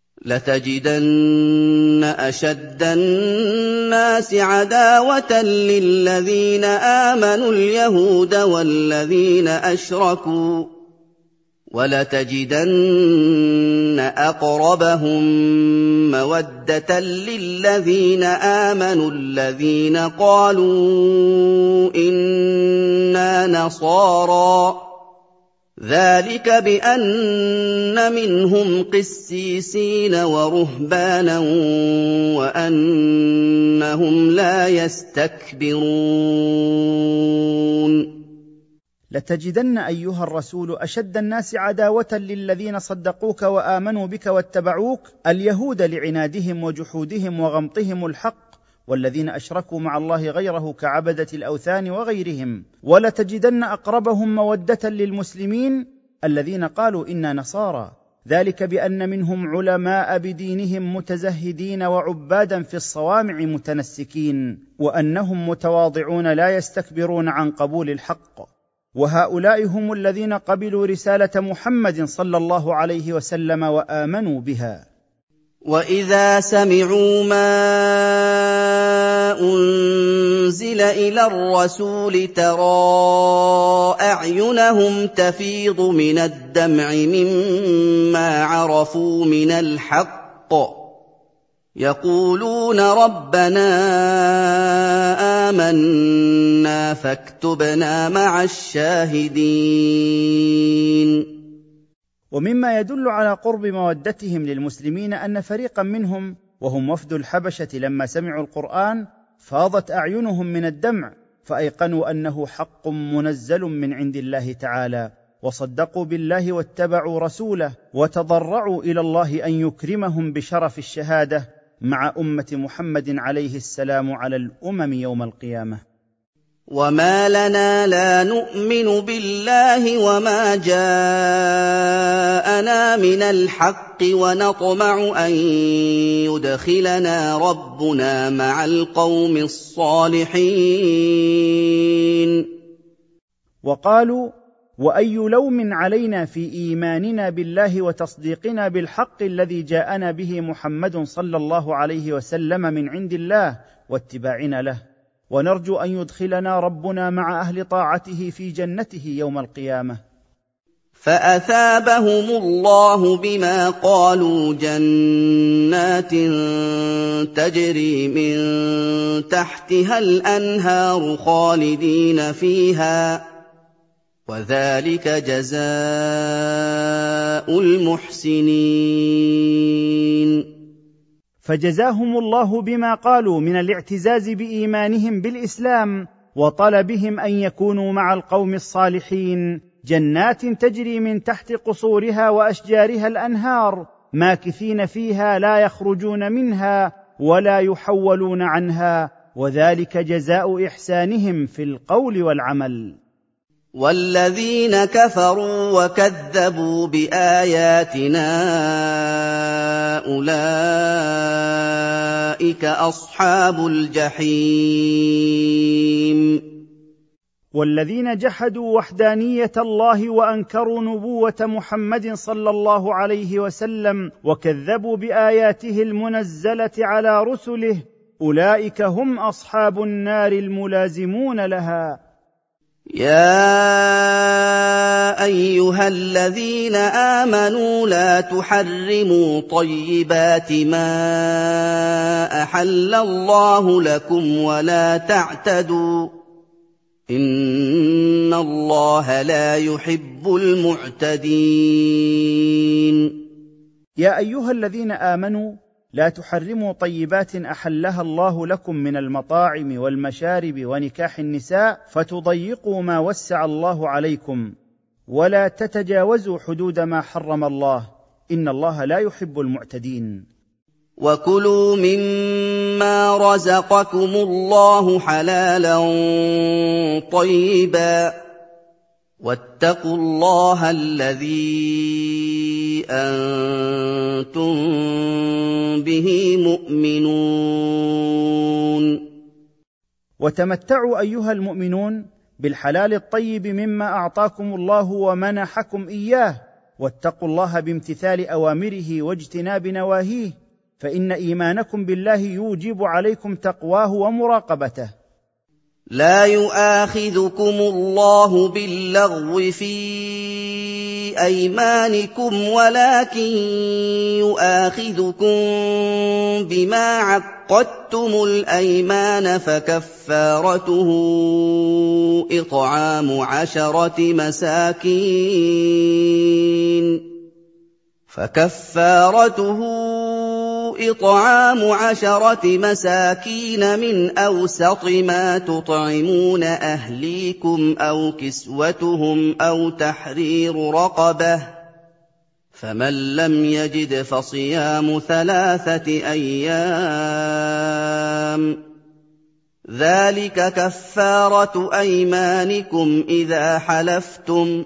لتجدن أشد الناس عداوة للذين آمنوا اليهود والذين أشركوا، ولتجدن أقربهم مودة للذين آمنوا الذين قالوا إنا نصارى، ذلك بأن منهم قسيسين ورهبانا وأنهم لا يستكبرون.
لتجدن أيها الرسول أشد الناس عداوة للذين صدقوك وآمنوا بك واتبعوك اليهود لعنادهم وجحودهم وغمطهم الحق، والذين أشركوا مع الله غيره كعبدة الأوثان وغيرهم، ولتجدن أقربهم مودة للمسلمين الذين قالوا إنا نصارى، ذلك بأن منهم علماء بدينهم متزهدين وعبادا في الصوامع متنسكين، وأنهم متواضعون لا يستكبرون عن قبول الحق. وهؤلاء هم الذين قبلوا رسالة محمد صلى الله عليه وسلم وآمنوا بها.
وإذا سمعوا ما أنزل إلى الرسول ترى أعينهم تفيض من الدمع مما عرفوا من الحق، يقولون ربنا آمنا فاكتبنا مع الشاهدين.
ومما يدل على قرب مودتهم للمسلمين أن فريقا منهم وهم وفد الحبشة لما سمعوا القرآن فاضت أعينهم من الدمع، فأيقنوا أنه حق منزل من عند الله تعالى، وصدقوا بالله واتبعوا رسوله، وتضرعوا إلى الله أن يكرمهم بشرف الشهادة مع أمة محمد عليه السلام على الأمم يوم القيامة.
وما لنا لا نؤمن بالله وما جاءنا من الحق ونطمع أن يدخلنا ربنا مع القوم الصالحين.
وقالوا واي لوم علينا في ايماننا بالله وتصديقنا بالحق الذي جاءنا به محمد صلى الله عليه وسلم من عند الله واتباعنا له، ونرجو ان يدخلنا ربنا مع اهل طاعته في جنته يوم القيامه.
فأثابهم الله بما قالوا جنات تجري من تحتها الأنهار خالدين فيها، وذلك جزاء المحسنين.
فجزاهم الله بما قالوا من الاعتزاز بإيمانهم بالإسلام وطلبهم أن يكونوا مع القوم الصالحين جنات تجري من تحت قصورها وأشجارها الأنهار، ماكثين فيها لا يخرجون منها ولا يحولون عنها، وذلك جزاء إحسانهم في القول والعمل.
والذين كفروا وكذبوا بآياتنا أولئك أصحاب الجحيم.
والذين جحدوا وحدانية الله وأنكروا نبوة محمد صلى الله عليه وسلم وكذبوا بآياته المنزلة على رسله أولئك هم أصحاب النار الملازمون لها.
يا أيها الذين آمنوا لا تحرموا طيبات ما أحل الله لكم ولا تعتدوا إن الله لا يحب المعتدين.
يا أيها الذين آمنوا لا تحرموا طيبات أحلها الله لكم من المطاعم والمشارب ونكاح النساء فتضيقوا ما وسع الله عليكم، ولا تتجاوزوا حدود ما حرم الله إن الله لا يحب المعتدين.
وكلوا مما رزقكم الله حلالا طيبا واتقوا الله الذي أنتم به مؤمنون.
وتمتعوا أيها المؤمنون بالحلال الطيب مما أعطاكم الله ومنحكم إياه، واتقوا الله بامتثال أوامره واجتناب نواهيه، فإن إيمانكم بالله يوجب عليكم تقواه ومراقبته.
لا يؤاخذكم الله باللغو في أيمانكم ولكن يؤاخذكم بما عقدتم الأيمان فكفارته إطعام عشرة مساكين فكفارته إطعام عشرة مساكين من أوسط ما تطعمون أهليكم أو كسوتهم أو تحرير رقبة، فمن لم يجد فصيام ثلاثة أيام ذلك كفارة أيمانكم إذا حلفتم،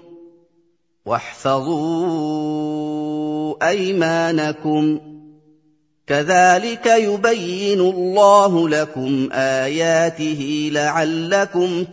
واحفظوا أيمانكم كذلك يبين الله لكم آياته لعلكم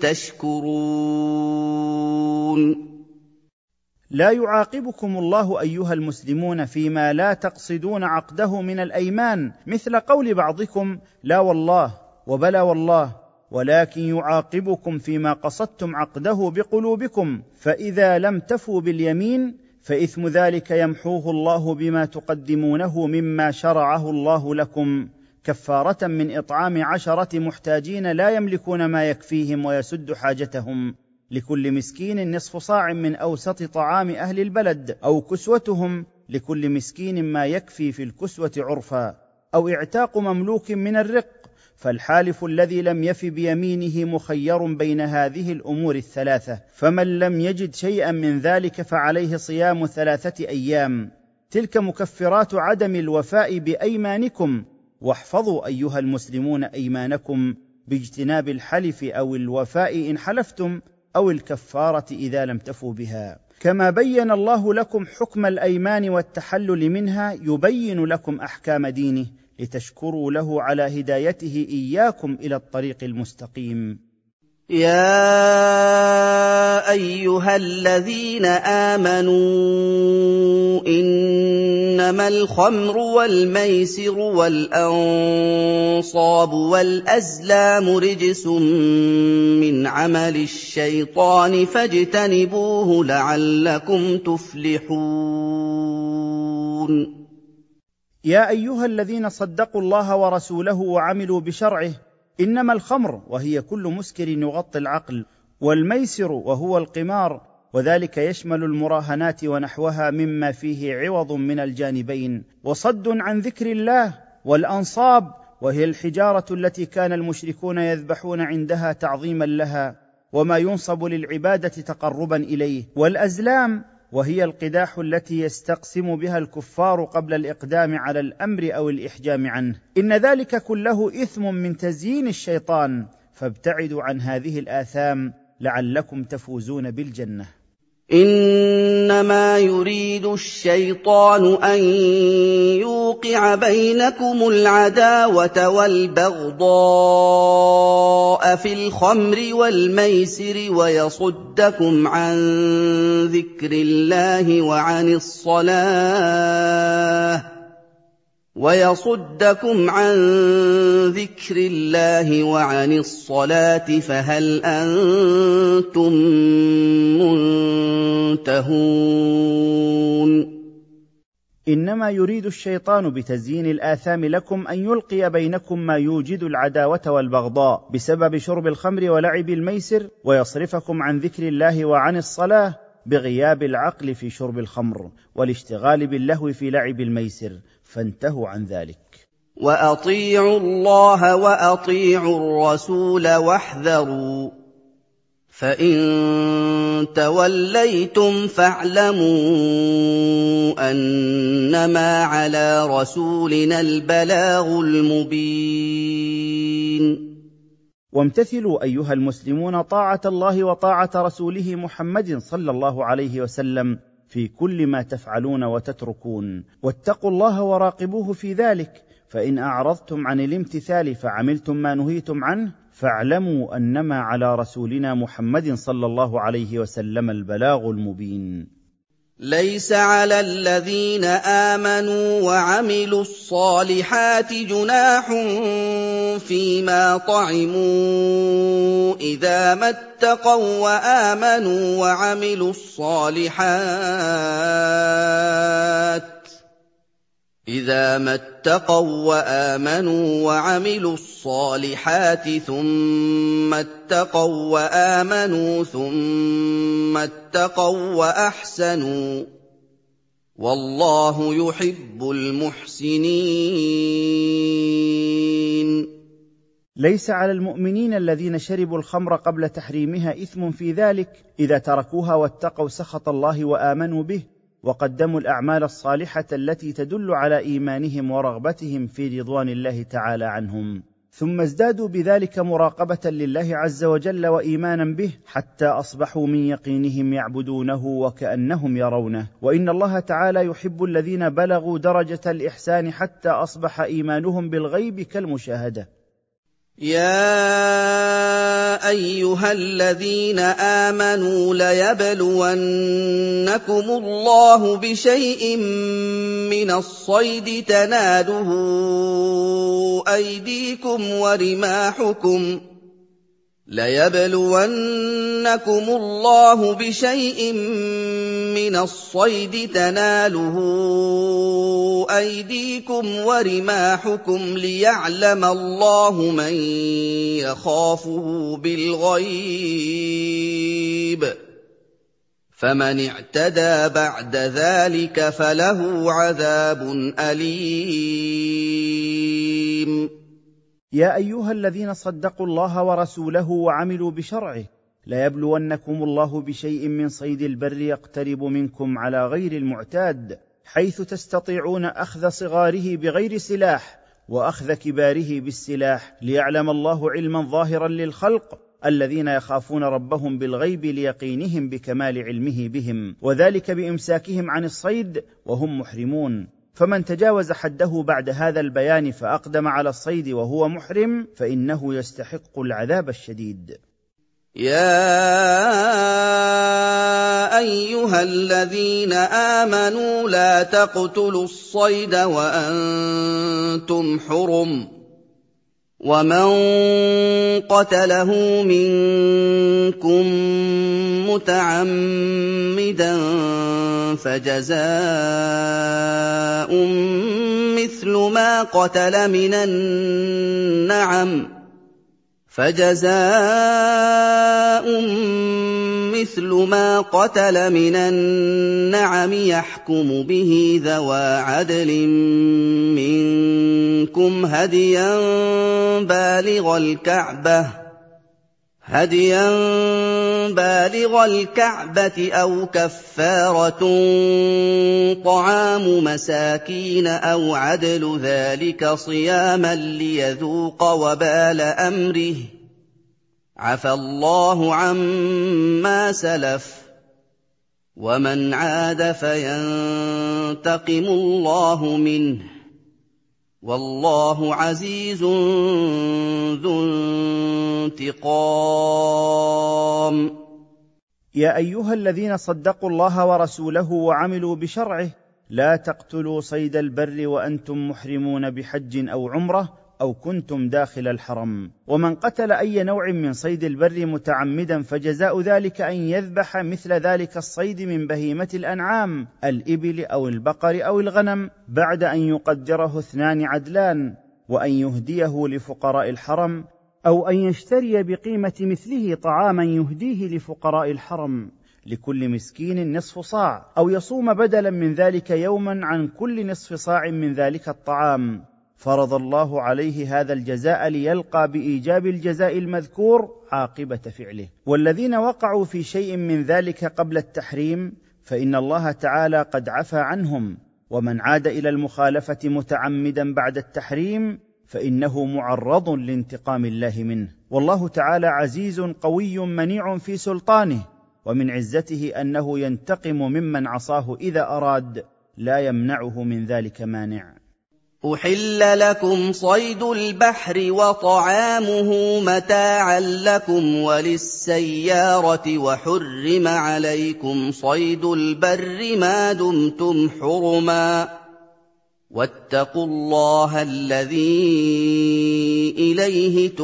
تشكرون.
لا يعاقبكم الله أيها المسلمون فيما لا تقصدون عقده من الأيمان، مثل قول بعضكم لا والله وبلا والله، ولكن يعاقبكم فيما قصدتم عقده بقلوبكم، فإذا لم تفوا باليمين فإثم ذلك يمحوه الله بما تقدمونه مما شرعه الله لكم، كفارة من إطعام عشرة محتاجين لا يملكون ما يكفيهم ويسد حاجتهم، لكل مسكين نصف صاع من أوسط طعام أهل البلد، أو كسوتهم لكل مسكين ما يكفي في الكسوة عرفا، أو اعتاق مملوك من الرق. فالحالف الذي لم يف بيمينه مخير بين هذه الأمور الثلاثة، فمن لم يجد شيئا من ذلك فعليه صيام ثلاثة أيام، تلك مكفرات عدم الوفاء بأيمانكم. واحفظوا أيها المسلمون أيمانكم باجتناب الحلف أو الوفاء إن حلفتم، أو الكفارة إذا لم تفوا بها. كما بين الله لكم حكم الأيمان والتحلل منها، يبين لكم أحكام دينه لتشكروا له على هدايته إياكم إلى الطريق المستقيم.
يَا أَيُّهَا الَّذِينَ آمَنُوا إِنَّمَا الْخَمْرُ وَالْمَيْسِرُ وَالْأَنصَابُ وَالْأَزْلَامُ رِجْسٌ مِّنْ عَمَلِ الشَّيْطَانِ فَاجْتَنِبُوهُ لَعَلَّكُمْ تُفْلِحُونَ
يا أيها الذين صدقوا الله ورسوله وعملوا بشرعه، إنما الخمر وهي كل مسكر يغطي العقل، والميسر وهو القمار، وذلك يشمل المراهنات ونحوها مما فيه عوض من الجانبين، وصد عن ذكر الله، والأنصاب وهي الحجارة التي كان المشركون يذبحون عندها تعظيما لها وما ينصب للعبادة تقربا إليه، والأزلام وهي القداح التي يستقسم بها الكفار قبل الإقدام على الأمر أو الإحجام عنه. إن ذلك كله إثم من تزيين الشيطان، فابتعدوا عن هذه الآثام لعلكم تفوزون بالجنة.
إنما يريد الشيطان أن يوقع بينكم العداوة والبغضاء في الخمر والميسر ويصدكم عن ذكر الله وعن الصلاة ويصدكم عن ذكر الله وعن الصلاة فهل أنتم منتهون؟
إنما يريد الشيطان بتزيين الآثام لكم أن يلقي بينكم ما يوجد العداوة والبغضاء بسبب شرب الخمر ولعب الميسر، ويصرفكم عن ذكر الله وعن الصلاة بغياب العقل في شرب الخمر والاشتغال باللهو في لعب الميسر، فانتهوا عن ذلك.
وأطيعوا الله وأطيعوا الرسول واحذروا، فإن توليتم فاعلموا أنما على رسولنا البلاغ المبين.
وامتثلوا أيها المسلمون طاعة الله وطاعة رسوله محمد صلى الله عليه وسلم في كل ما تفعلون وتتركون، واتقوا الله وراقبوه في ذلك، فإن أعرضتم عن الامتثال فعملتم ما نهيتم عنه فاعلموا أنما على رسولنا محمد صلى الله عليه وسلم البلاغ المبين.
ليس على الذين آمنوا وعملوا الصالحات جناح فيما طعموا إذا ما اتقوا وآمنوا وعملوا الصالحات إذا ما اتقوا وآمنوا وعملوا الصالحات ثم اتقوا وآمنوا ثم اتقوا وأحسنوا والله يحب المحسنين.
ليس على المؤمنين الذين شربوا الخمر قبل تحريمها إثم في ذلك إذا تركوها واتقوا سخط الله وآمنوا به وقدموا الأعمال الصالحة التي تدل على إيمانهم ورغبتهم في رضوان الله تعالى عنهم، ثم ازدادوا بذلك مراقبة لله عز وجل وإيمانا به حتى أصبحوا من يقينهم يعبدونه وكأنهم يرونه. وإن الله تعالى يحب الذين بلغوا درجة الإحسان حتى أصبح إيمانهم بالغيب كالمشاهدة.
يا أيها الذين آمنوا ليبلونكم الله بشيء من الصيد تناله أيديكم ورماحكم ليبلونكم الله بشيء من الصيد تناله أيديكم ورماحكم ليعلم الله من يخافه بالغيب، فمن اعتدى بعد ذلك فله عذاب أليم.
يا أيها الذين صدقوا الله ورسوله وعملوا بشرعه، ليبلونكم الله بشيء من صيد البر يقترب منكم على غير المعتاد، حيث تستطيعون أخذ صغاره بغير سلاح وأخذ كباره بالسلاح، ليعلم الله علما ظاهرا للخلق الذين يخافون ربهم بالغيب ليقينهم بكمال علمه بهم، وذلك بإمساكهم عن الصيد وهم محرمون. فمن تجاوز حده بعد هذا البيان فأقدم على الصيد وهو محرم فإنه يستحق العذاب الشديد.
يَا أَيُّهَا الَّذِينَ آمَنُوا لَا تَقْتُلُوا الصَّيْدَ وَأَنتُمْ حُرُمٌ ۚ وَمَن قَتَلَهُ مِنكُم مُّتَعَمِّدًا فَجَزَاءٌ مِّثْلُ مَا قَتَلَ مِنَ النَّعَمِ فَجَزَاءٌ مِّثْلُ مَا قَتَلَ مِنَ النَّعَمِ يَحْكُمُ بِهِ ذَوَا عَدْلٍ مِّنكُمْ هَدْيًا بَالِغَ الْكَعْبَةِ هديا بالغ الكعبة أو كفارة طعام مساكين أو عدل ذلك صياما ليذوق وبال أمره عفى الله عما سلف ومن عاد فينتقم الله منه والله عزيز ذو انتقام.
يا أيها الذين صدقوا الله ورسوله وعملوا بشرعه لا تقتلوا صيد البر وأنتم محرمون بحج أو عمرة أو كنتم داخل الحرم. ومن قتل أي نوع من صيد البر متعمدا فجزاء ذلك أن يذبح مثل ذلك الصيد من بهيمة الأنعام الإبل أو البقر أو الغنم بعد أن يقدره اثنان عدلان، وأن يهديه لفقراء الحرم، أو أن يشتري بقيمة مثله طعاما يهديه لفقراء الحرم لكل مسكين نصف صاع، أو يصوم بدلا من ذلك يوما عن كل نصف صاع من ذلك الطعام. فرض الله عليه هذا الجزاء ليلقى بإيجاب الجزاء المذكور عاقبة فعله. والذين وقعوا في شيء من ذلك قبل التحريم فإن الله تعالى قد عفى عنهم، ومن عاد إلى المخالفة متعمدا بعد التحريم فإنه معرض لانتقام الله منه. والله تعالى عزيز قوي منيع في سلطانه، ومن عزته أنه ينتقم ممن عصاه إذا أراد، لا يمنعه من ذلك مانع.
أحل لكم صيد البحر وطعامه متاعا لكم وللسيارة وحرم عليكم صيد البر ما دمتم حرما واتقوا الله الذي إليه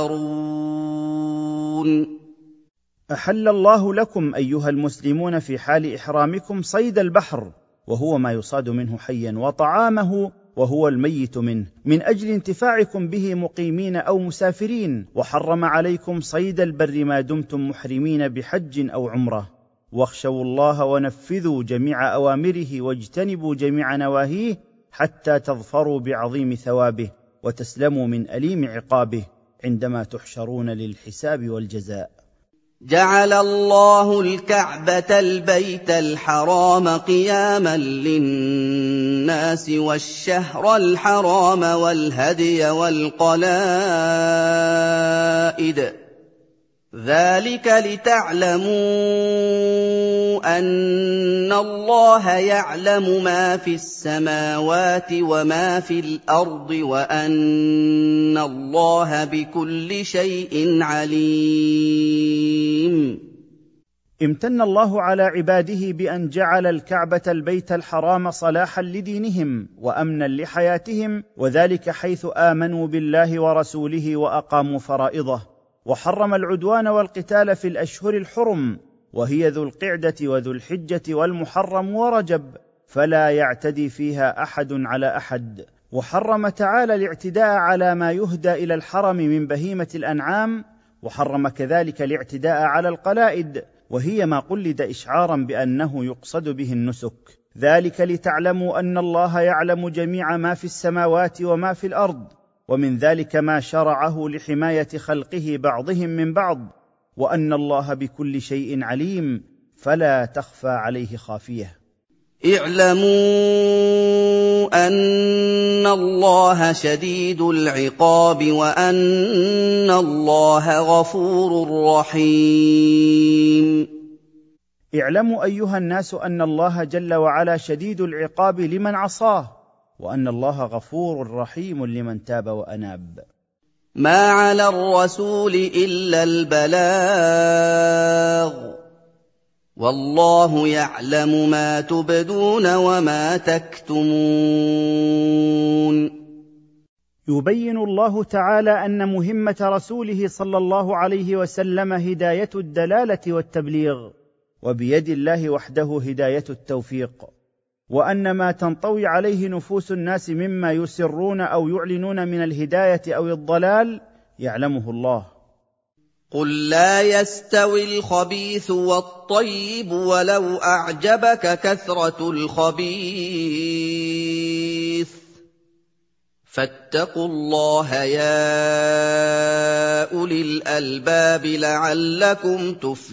تحشرون.
أحل الله لكم أيها المسلمون في حال إحرامكم صيد البحر وهو ما يصاد منه حيا، وطعامه وهو الميت منه، من أجل انتفاعكم به مقيمين أو مسافرين، وحرم عليكم صيد البر ما دمتم محرمين بحج أو عمرة. واخشوا الله ونفذوا جميع أوامره واجتنبوا جميع نواهيه حتى تظفروا بعظيم ثوابه وتسلموا من أليم عقابه عندما تحشرون للحساب والجزاء.
جعل الله الكعبة البيت الحرام قياما للناس والشهر الحرام والهدي والقلائد ذلك لتعلموا أن الله يعلم ما في السماوات وما في الأرض وأن الله بكل شيء عليم.
امتن الله على عباده بأن جعل الكعبة البيت الحرام صلاحا لدينهم وأمنا لحياتهم، وذلك حيث آمنوا بالله ورسوله وأقاموا فرائضه، وحرم العدوان والقتال في الأشهر الحرم وهي ذو القعدة وذو الحجة والمحرم ورجب، فلا يعتدي فيها أحد على أحد. وحرم تعالى الاعتداء على ما يهدى إلى الحرم من بهيمة الأنعام، وحرم كذلك الاعتداء على القلائد وهي ما قلد إشعارا بأنه يقصد به النسك، ذلك لتعلموا أن الله يعلم جميع ما في السماوات وما في الأرض، ومن ذلك ما شرعه لحماية خلقه بعضهم من بعض، وأن الله بكل شيء عليم فلا تخفى عليه خافية.
اعلموا أن الله شديد العقاب وأن الله غفور رحيم.
اعلموا أيها الناس أن الله جل وعلا شديد العقاب لمن عصاه، وأن الله غفور رحيم لمن تاب وأناب.
مَا عَلَى الرَّسُولِ إِلَّا الْبَلَاغُ ۗ وَاللَّهُ يَعْلَمُ مَا تُبْدُونَ وَمَا تَكْتُمُونَ.
يبين الله تعالى أن مهمة رسوله صلى الله عليه وسلم هداية الدلالة والتبليغ، وبيد الله وحده هداية التوفيق، وأن ما تنطوي عليه نفوس الناس مما يسرون أو يعلنون من الهداية أو الضلال يعلمه الله.
قُل لَّا يَسْتَوِي الْخَبِيثُ وَالطَّيِّبُ وَلَوْ أَعْجَبَكَ كَثْرَةُ الْخَبِيثِ ۚ فَاتَّقُوا اللَّهَ يَا أُولِي الْأَلْبَابِ لَعَلَّكُمْ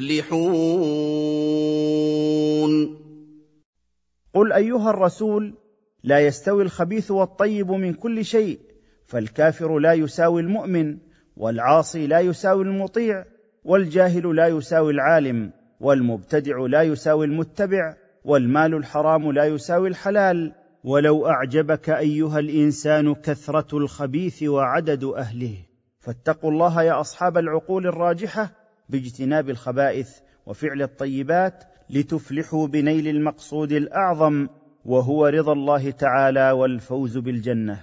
تُفْلِحُونَ.
قل أيها الرسول: لا يستوي الخبيث والطيب من كل شيء، فالكافر لا يساوي المؤمن، والعاصي لا يساوي المطيع، والجاهل لا يساوي العالم، والمبتدع لا يساوي المتبع، والمال الحرام لا يساوي الحلال. ولو أعجبك أيها الإنسان كثرة الخبيث وعدد أهله. فاتقوا الله يا أصحاب العقول الراجحة باجتناب الخبائث وفعل الطيبات، لتفلحوا بنيل المقصود الأعظم، وهو رضا الله تعالى والفوز بالجنة.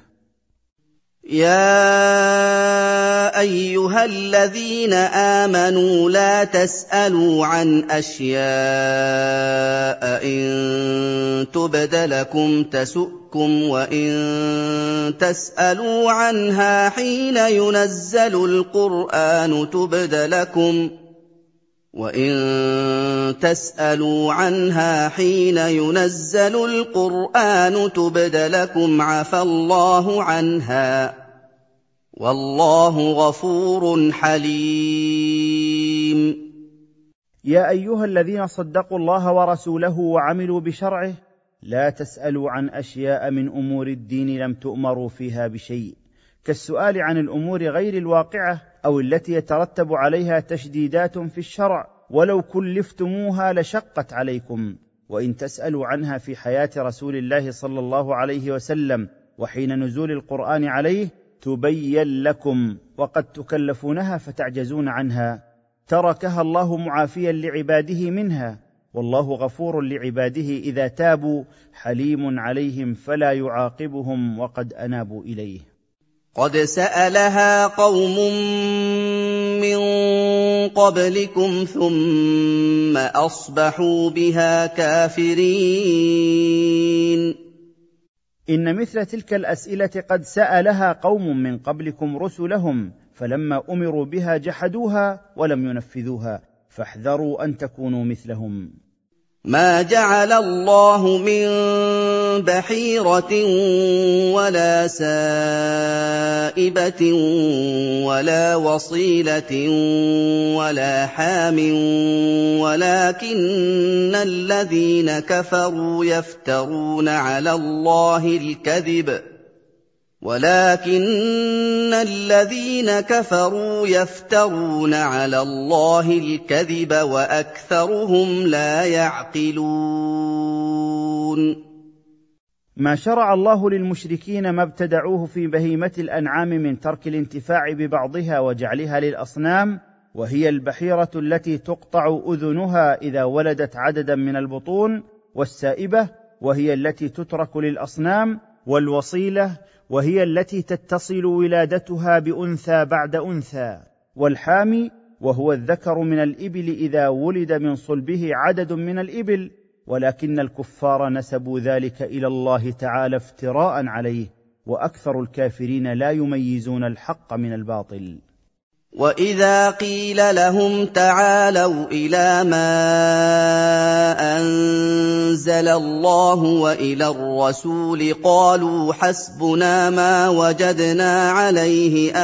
يا أيها الذين آمنوا لا تسألوا عن أشياء إن تبد لكم تسؤكم، وإن تسألوا عنها حين ينزل القرآن تبد لكم وَإِن تَسْأَلُوا عَنْهَا حِينَ يُنَزَّلُ الْقُرْآنُ تُبْدَ لَكُمْ عَفَا اللَّهُ عَنْهَا ۗ وَاللَّهُ غَفُورٌ حَلِيمٌ.
يا أيها الذين صدقوا الله ورسوله وعملوا بشرعه، لا تسألوا عن أشياء من أمور الدين لم تؤمروا فيها بشيء، كالسؤال عن الأمور غير الواقعة أو التي يترتب عليها تشديدات في الشرع، ولو كلفتموها لشقت عليكم. وإن تسألوا عنها في حياة رسول الله صلى الله عليه وسلم وحين نزول القرآن عليه تبين لكم، وقد تكلفونها فتعجزون عنها. تركها الله معافيا لعباده منها، والله غفور لعباده إذا تابوا، حليم عليهم فلا يعاقبهم وقد أنابوا إليه.
قد سألها قوم من قبلكم ثم أصبحوا بها كافرين.
إن مثل تلك الأسئلة قد سألها قوم من قبلكم رسلهم، فلما أمروا بها جحدوها ولم ينفذوها، فاحذروا أن تكونوا مثلهم.
ما جعل الله من بحيرة ولا سائبة ولا وصيلة ولا حام، ولكن الذين كفروا يفترون على الله الكذب ولكن الذين كفروا يفترون على الله الكذب وأكثرهم لا يعقلون.
ما شرع الله للمشركين ما ابتدعوه في بهيمة الأنعام من ترك الانتفاع ببعضها وجعلها للأصنام، وهي البحيرة التي تقطع أذنها إذا ولدت عددا من البطون، والسائبة وهي التي تترك للأصنام، والوصيلة وهي التي تتصل ولادتها بأنثى بعد أنثى، والحامي وهو الذكر من الإبل إذا ولد من صلبه عدد من الإبل، ولكن الكفار نسبوا ذلك إلى الله تعالى افتراء عليه، وأكثر الكافرين لا يميزون الحق من الباطل.
وَإِذَا قِيلَ لَهُمْ تَعَالَوْا إِلَىٰ مَا أَنزَلَ اللَّهُ وَإِلَى الرَّسُولِ قَالُوا حَسْبُنَا مَا وَجَدْنَا عَلَيْهِ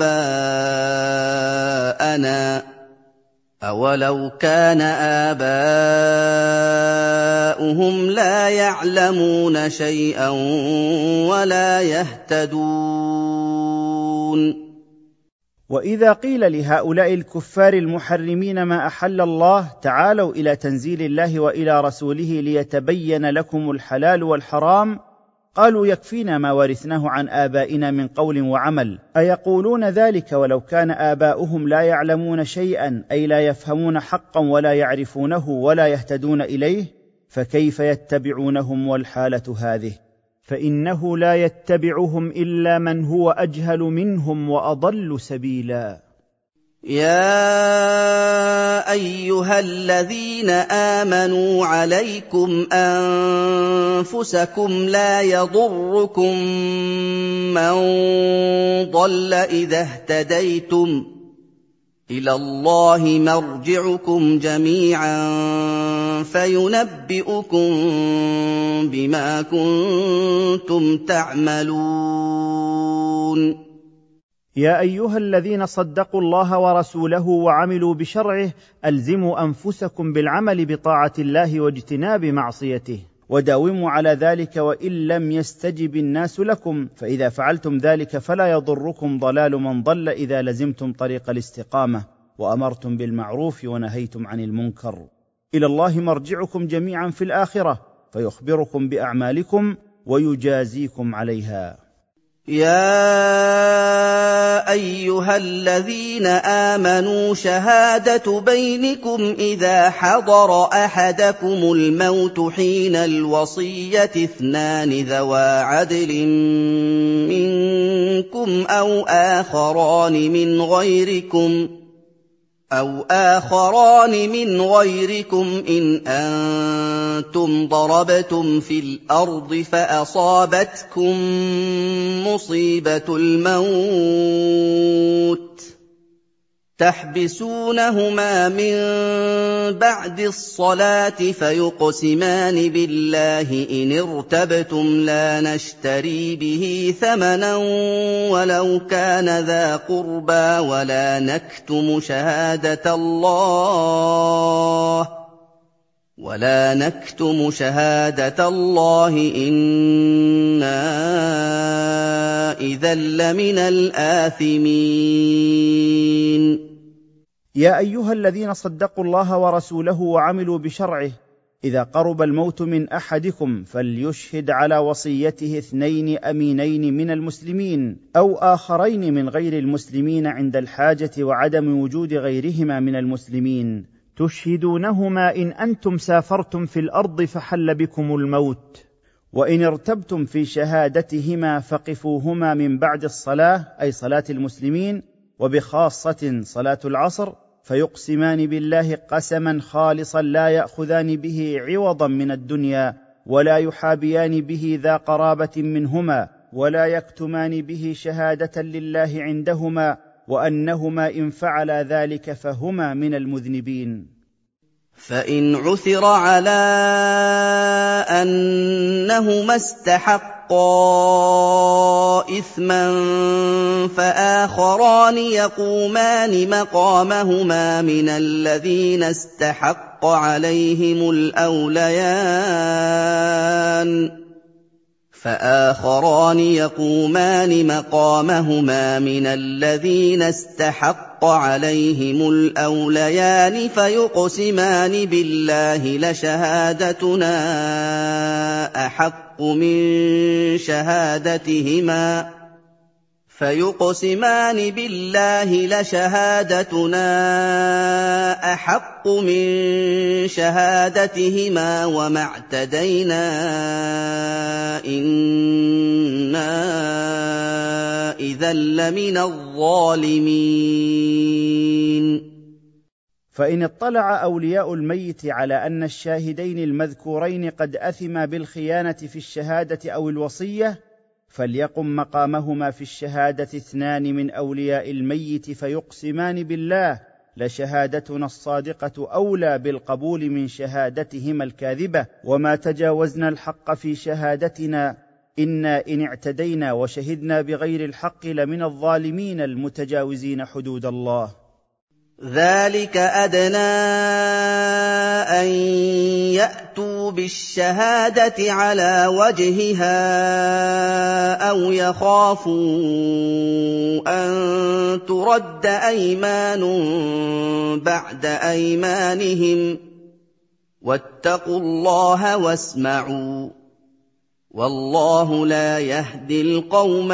آبَاءَنَا ۚ أَوَلَوْ كَانَ آبَاؤُهُمْ لَا يَعْلَمُونَ شَيْئًا وَلَا يَهْتَدُونَ.
وإذا قيل لهؤلاء الكفار المحرمين ما أحل الله تعالوا إلى تنزيل الله وإلى رسوله ليتبين لكم الحلال والحرام، قالوا: يكفينا ما ورثناه عن آبائنا من قول وعمل. أيقولون ذلك ولو كان آباؤهم لا يعلمون شيئا، أي لا يفهمون حقا ولا يعرفونه ولا يهتدون إليه؟ فكيف يتبعونهم والحالة هذه؟ فإنه لا يتبعهم إلا من هو أجهل منهم وأضل سبيلا.
يا أيها الذين آمنوا عليكم أنفسكم لا يضركم من ضل إذا اهتديتم إلى الله مرجعكم جميعا فينبئكم بما كنتم تعملون.
يا أيها الذين صدقوا الله ورسوله وعملوا بشرعه، ألزموا أنفسكم بالعمل بطاعة الله واجتناب معصيته، وداوموا على ذلك وإن لم يستجب الناس لكم، فإذا فعلتم ذلك فلا يضركم ضلال من ضل إذا لزمتم طريق الاستقامة وأمرتم بالمعروف ونهيتم عن المنكر. إلى الله مرجعكم جميعا في الآخرة فيخبركم بأعمالكم ويجازيكم عليها.
يا أيها الذين آمنوا شهادة بينكم إذا حضر أحدكم الموت حين الوصية اثنان ذوا عدل منكم أو آخران من غيركم أو آخران من غيركم إن أنتم ضربتم في الأرض فأصابتكم مصيبة الموت تحبسونهما من بعد الصلاة فيقسمان بالله إن ارتبتم لا نشتري به ثمنا ولو كان ذا قربى ولا نكتم شهادة الله ولا نكتم شهادة الله إنا إذا لمن الآثمين.
يا أيها الذين صدقوا الله ورسوله وعملوا بشرعه، إذا قرب الموت من أحدكم فليشهد على وصيته اثنين أمينين من المسلمين أو آخرين من غير المسلمين عند الحاجة وعدم وجود غيرهما من المسلمين، تشهدونهما إن أنتم سافرتم في الأرض فحل بكم الموت، وإن ارتبتم في شهادتهما فقفوهما من بعد الصلاة، أي صلاة المسلمين، وبخاصة صلاة العصر، فيقسمان بالله قسما خالصا لا يأخذان به عوضا من الدنيا ولا يحابيان به ذا قرابة منهما ولا يكتمان به شهادة لله عندهما، وأنهما إن فعلا ذلك فهما من المذنبين.
فإن عثر على أنهما استحقا إثما فآخران يقومان مقامهما من الذين استحق عليهم الأوليان فآخران يقومان مقامهما من الذين استحق عليهم الأوليان فيقسمان بالله لشهادتنا أحق من شهادتهما فيقسمان بالله لشهادتنا أحق من شهادتهما وما اعتدينا إنا إذا لمن الظالمين.
فإن اطلع أولياء الميت على أن الشاهدين المذكورين قد أثما بالخيانة في الشهادة أو الوصية، فليقم مقامهما في الشهادة اثنان من أولياء الميت فيقسمان بالله لشهادتنا الصادقة أولى بالقبول من شهادتهما الكاذبة، وما تجاوزنا الحق في شهادتنا إنا إن اعتدينا وشهدنا بغير الحق لمن الظالمين المتجاوزين حدود الله.
ذلك أدنى أن يأتوا بالشهادة على وجهها أو يخافوا أن ترد أيمان بعد أيمانهم واتقوا الله واسمعوا وَاللَّهُ لَا يَهْدِي الْقَوْمَ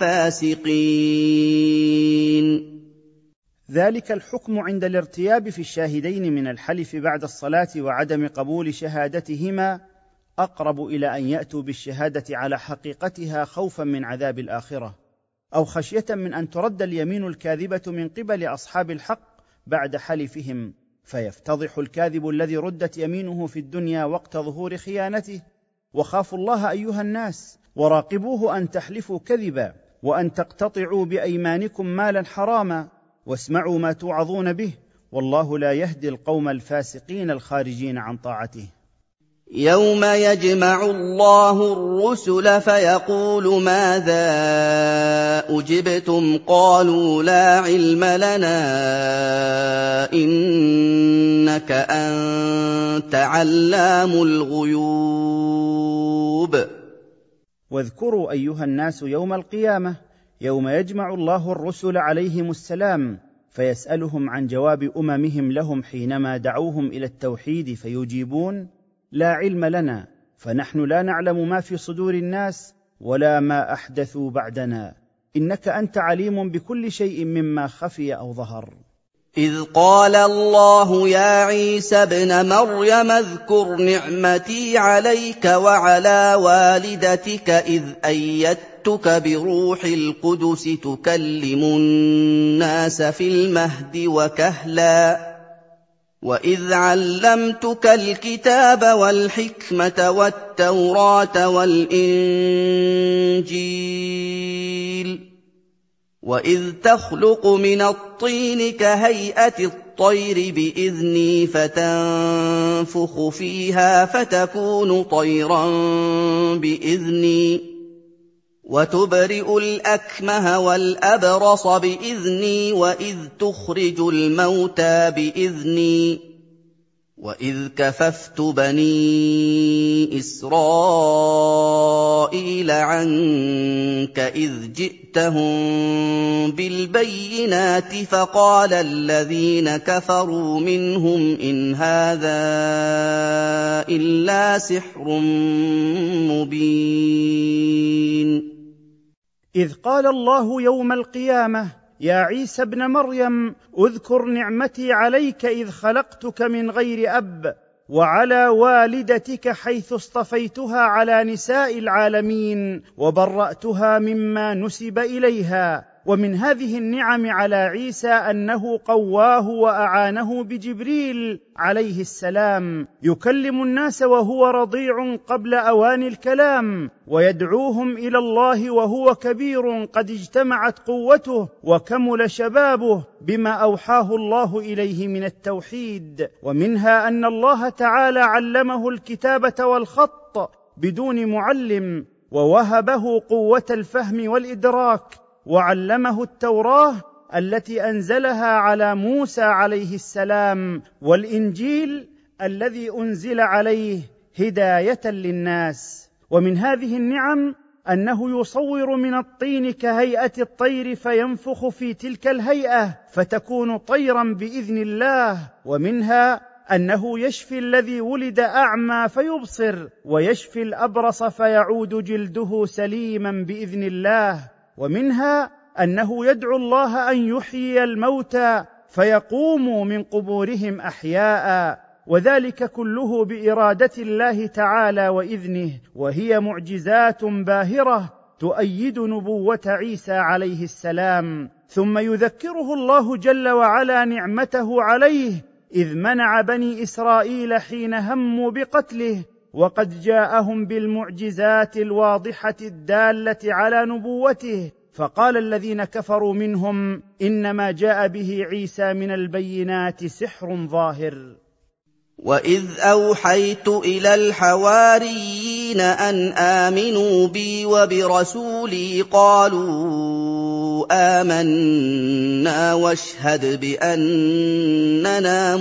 الْفَاسِقِينَ.
ذلك الحكم عند الارتياب في الشاهدين من الحلف بعد الصلاة وعدم قبول شهادتهما أقرب إلى أن يأتوا بالشهادة على حقيقتها خوفا من عذاب الآخرة، أو خشية من أن ترد اليمين الكاذبة من قبل أصحاب الحق بعد حلفهم، فيفتضح الكاذب الذي ردت يمينه في الدنيا وقت ظهور خيانته. وخافوا الله أيها الناس، وراقبوه أن تحلفوا كذبا، وأن تقتطعوا بأيمانكم مالا حراما، واسمعوا ما توعظون به، والله لا يهدي القوم الفاسقين الخارجين عن طاعته.
يَوْمَ يَجْمَعُ اللَّهُ الرُّسُلَ فَيَقُولُ مَاذَا أُجِبْتُمْ ۖ قَالُوا لَا عِلْمَ لَنَا إِنَّكَ أَنتَ عَلَّامُ الْغُيُوبِ.
واذكروا أيها الناس يوم القيامة، يوم يجمع الله الرسل عليهم السلام، فيسألهم عن جواب أممهم لهم حينما دعوهم إلى التوحيد، فيجيبون: لا علم لنا، فنحن لا نعلم ما في صدور الناس ولا ما أحدثوا بعدنا، إنك أنت عليم بكل شيء مما خفي أو ظهر.
إذ قال الله يا عيسى ابن مريم اذكر نعمتي عليك وعلى والدتك إذ أيدتك بروح القدس تكلم الناس في المهد وكهلا، وإذ علمتك الكتاب والحكمة والتوراة والإنجيل، وإذ تخلق من الطين كهيئة الطير بإذني فتنفخ فيها فتكون طيرا بإذني، وتبرئ الأكمه والأبرص بإذني، وإذ تخرج الموتى بإذني، وإذ كففت بني إسرائيل عنك إذ جئتهم بالبينات، فقال الذين كفروا منهم إن هذا إلا سحر مبين.
إذ قال الله يوم القيامة يا عيسى ابن مريم اذكر نعمتي عليك إذ خلقتك من غير أب، وعلى والدتك حيث اصطفيتها على نساء العالمين وبرأتها مما نسب إليها. ومن هذه النعم على عيسى أنه قواه وأعانه بجبريل عليه السلام يكلم الناس وهو رضيع قبل أوان الكلام، ويدعوهم إلى الله وهو كبير قد اجتمعت قوته وكمل شبابه بما أوحاه الله إليه من التوحيد. ومنها أن الله تعالى علمه الكتابة والخط بدون معلم، ووهبه قوة الفهم والإدراك، وعلمه التوراة التي أنزلها على موسى عليه السلام، والإنجيل الذي أنزل عليه هداية للناس. ومن هذه النعم أنه يصور من الطين كهيئة الطير فينفخ في تلك الهيئة فتكون طيرا بإذن الله. ومنها أنه يشفي الذي ولد أعمى فيبصر، ويشفي الأبرص فيعود جلده سليما بإذن الله. ومنها أنه يدعو الله أن يحيي الموتى فيقوموا من قبورهم أحياء، وذلك كله بإرادة الله تعالى وإذنه، وهي معجزات باهرة تؤيد نبوة عيسى عليه السلام. ثم يذكره الله جل وعلا نعمته عليه إذ منع بني إسرائيل حين هموا بقتله، وقد جاءهم بالمعجزات الواضحة الدالة على نبوته، فقال الذين كفروا منهم إنما جاء به عيسى من البينات سحر ظاهر.
وإذ أوحيت إلى الحواريين أن آمنوا بي وبرسولي قالوا آمنا واشهد بأننا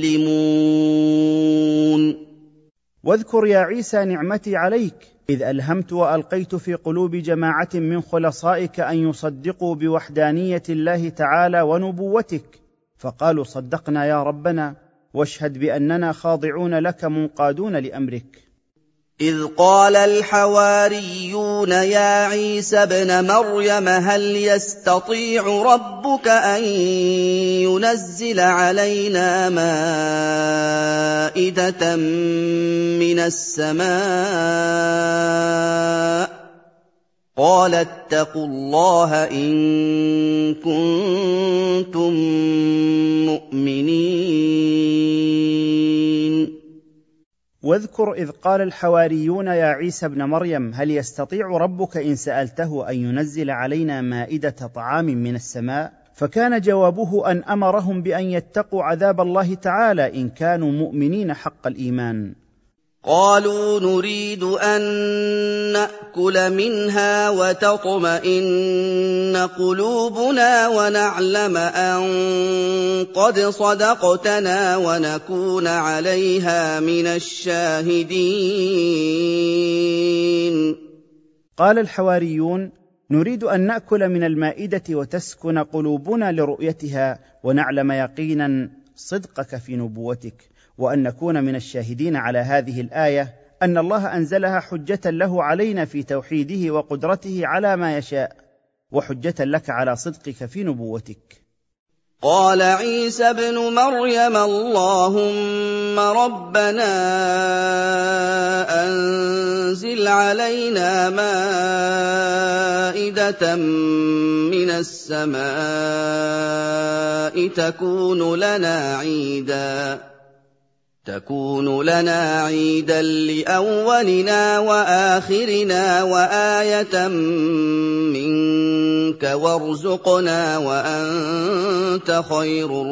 مسلمون.
واذكر يا عيسى نعمتي عليك إذ ألهمت وألقيت في قلوب جماعة من خلصائك أن يصدقوا بوحدانية الله تعالى ونبوتك، فقالوا صدقنا يا ربنا، واشهد بأننا خاضعون لك منقادون لأمرك.
إذ قال الحواريون يا عيسى ابن مريم هل يستطيع ربك أن ينزل علينا مائدة من السماء قال اتقوا الله إن كنتم مؤمنين.
واذكر إذ قال الحواريون يا عيسى ابن مريم هل يستطيع ربك إن سألته أن ينزل علينا مائدة طعام من السماء، فكان جوابه أن أمرهم بأن يتقوا عذاب الله تعالى إن كانوا مؤمنين حق الإيمان.
قالوا نريد أن نأكل منها وتطمئن قلوبنا ونعلم أن قد صدقتنا ونكون عليها من الشاهدين.
قال الحواريون نريد أن نأكل من المائدة وتسكن قلوبنا لرؤيتها ونعلم يقينا صدقك في نبوتك، وأن نكون من الشاهدين على هذه الآية أن الله أنزلها حجة له علينا في توحيده وقدرته على ما يشاء، وحجة لك على صدقك في نبوتك.
قال عيسى ابن مريم اللهم ربنا أنزل علينا مائدة من السماء تكون لنا عيداً تكون لنا عيدا لأولنا وآخرنا وآية منك وارزقنا وأنت خير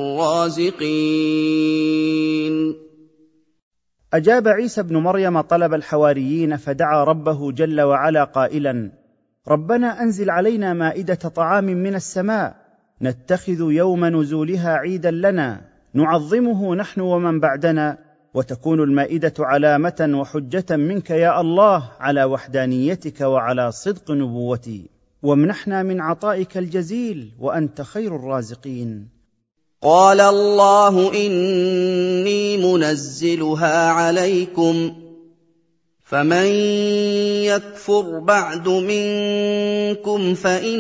الرازقين.
أجاب عيسى ابن مريم طلب الحواريين فدعا ربه جل وعلا قائلا ربنا أنزل علينا مائدة طعام من السماء نتخذ يوم نزولها عيدا لنا نعظمه نحن ومن بعدنا، وتكون المائدة علامة وحجة منك يا الله على وحدانيتك وعلى صدق نبوتي، وامنحنا من عطائك الجزيل وأنت خير الرازقين.
قال الله إني منزلها عليكم فمن يكفر بعد منكم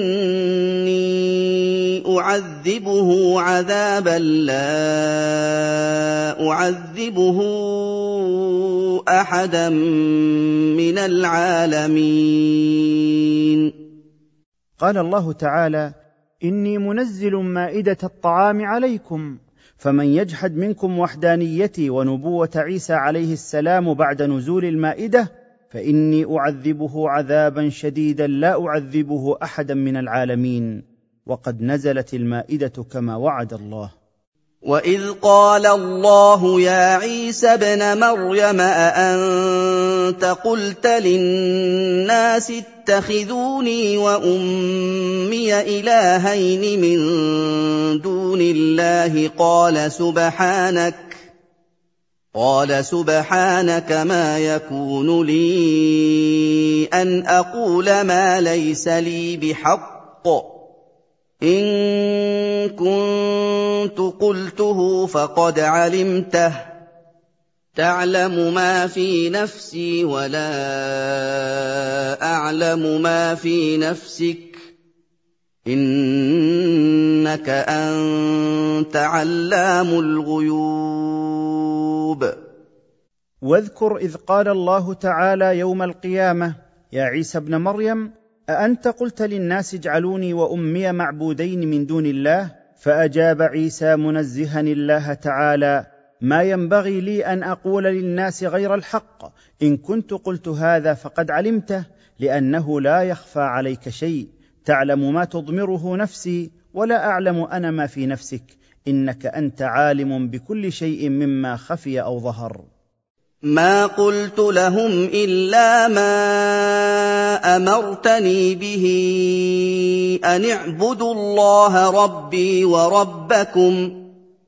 فإني أعذبه عذابا لا أعذبه أحدا من العالمين.
قال الله تعالى إني منزل مائدة الطعام عليكم فمن يجحد منكم وحدانيتي ونبوة عيسى عليه السلام بعد نزول المائدة فإني أعذبه عذابا شديدا لا أعذبه أحدا من العالمين. وقد نزلت المائدة كما وعد الله.
وإذ قال الله يا عيسى ابن مريم أأنت قلت للناس اتخذوني وأمي إلهين من دون الله قال سبحانك قال سبحانك ما يكون لي أن أقول ما ليس لي بحق إن كنت قلته فقد علمته تعلم ما في نفسي ولا أعلم ما في نفسك إنك أنت علام الغيوب.
واذكر إذ قال الله تعالى يوم القيامة يا عيسى ابن مريم أأنت قلت للناس اجعلوني وأمي معبودين من دون الله؟ فأجاب عيسى منزها الله تعالى ما ينبغي لي أن أقول للناس غير الحق إن كنت قلت هذا فقد علمته لأنه لا يخفى عليك شيء تعلم ما تضمره نفسي ولا أعلم أنا ما في نفسك إنك أنت عالم بكل شيء مما خفي أو ظهر.
ما قلت لهم إلا ما أمرتني به أن اعبدوا الله ربي وربكم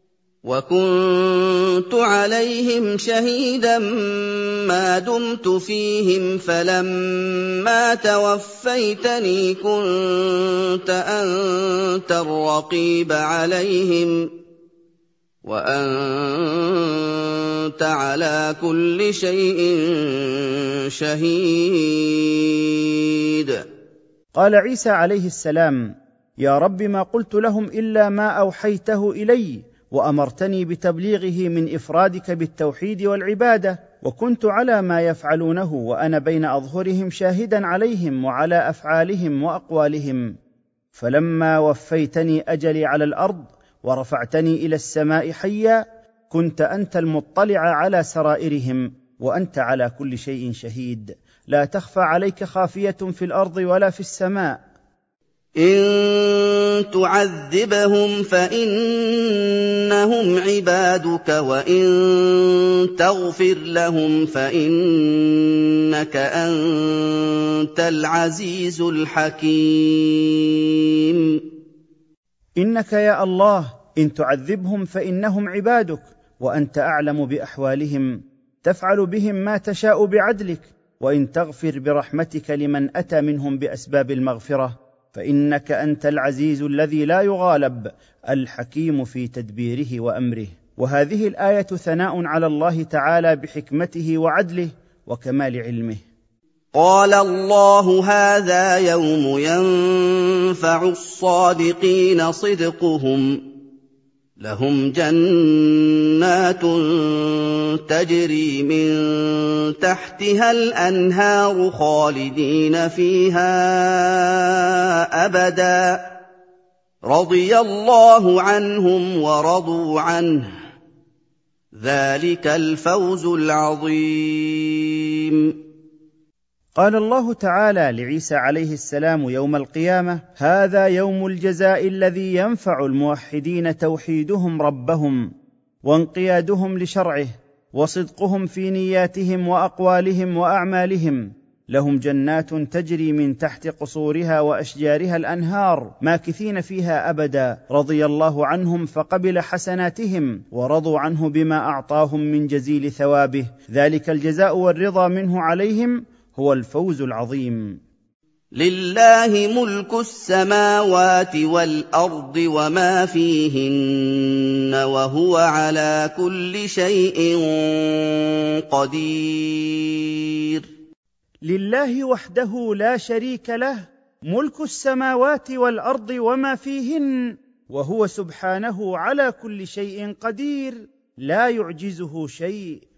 وكنت عليهم شهيدا ما دمت فيهم فلما توفيتني كنت أنت الرقيب عليهم وَأَنتَ عَلَىٰ كُلِّ شَيْءٍ شَهِيدٌ.
قال عيسى عليه السلام: يا رب ما قلت لهم إلا ما أوحيته إلي، وأمرتني بتبليغه من إفرادك بالتوحيد والعبادة، وكنت على ما يفعلونه وأنا بين أظهرهم شاهدا عليهم وعلى أفعالهم وأقوالهم. فلما وفيتني أجلي على الأرض ورفعتني إلى السماء حيا، كنت أنت المطلع على سرائرهم، وأنت على كل شيء شهيد، لا تخفى عليك خافية في الأرض ولا في السماء.
إن تعذبهم فإنهم عبادك، وإن تغفر لهم فإنك أنت العزيز الحكيم.
إنك يا الله إن تعذبهم فإنهم عبادك، وأنت أعلم بأحوالهم، تفعل بهم ما تشاء بعدلك، وإن تغفر برحمتك لمن أتى منهم بأسباب المغفرة فإنك أنت العزيز الذي لا يغالب، الحكيم في تدبيره وأمره. وهذه الآية ثناء على الله تعالى بحكمته وعدله وكمال علمه.
قال الله: هذا يوم ينفع الصادقين صدقهم، لهم جنات تجري من تحتها الأنهار خالدين فيها أبدا، رضي الله عنهم ورضوا عنه، ذلك الفوز العظيم.
قال الله تعالى لعيسى عليه السلام يوم القيامة: هذا يوم الجزاء الذي ينفع الموحدين توحيدهم ربهم وانقيادهم لشرعه وصدقهم في نياتهم وأقوالهم وأعمالهم، لهم جنات تجري من تحت قصورها وأشجارها الأنهار ماكثين فيها أبدا، رضي الله عنهم فقبل حسناتهم ورضوا عنه بما أعطاهم من جزيل ثوابه، ذلك الجزاء والرضا منه عليهم هو الفوز العظيم.
لله ملك السماوات والأرض وما فيهن، وهو على كل شيء قدير.
لله وحده لا شريك له ملك السماوات والأرض وما فيهن، وهو سبحانه على كل شيء قدير، لا يعجزه شيء.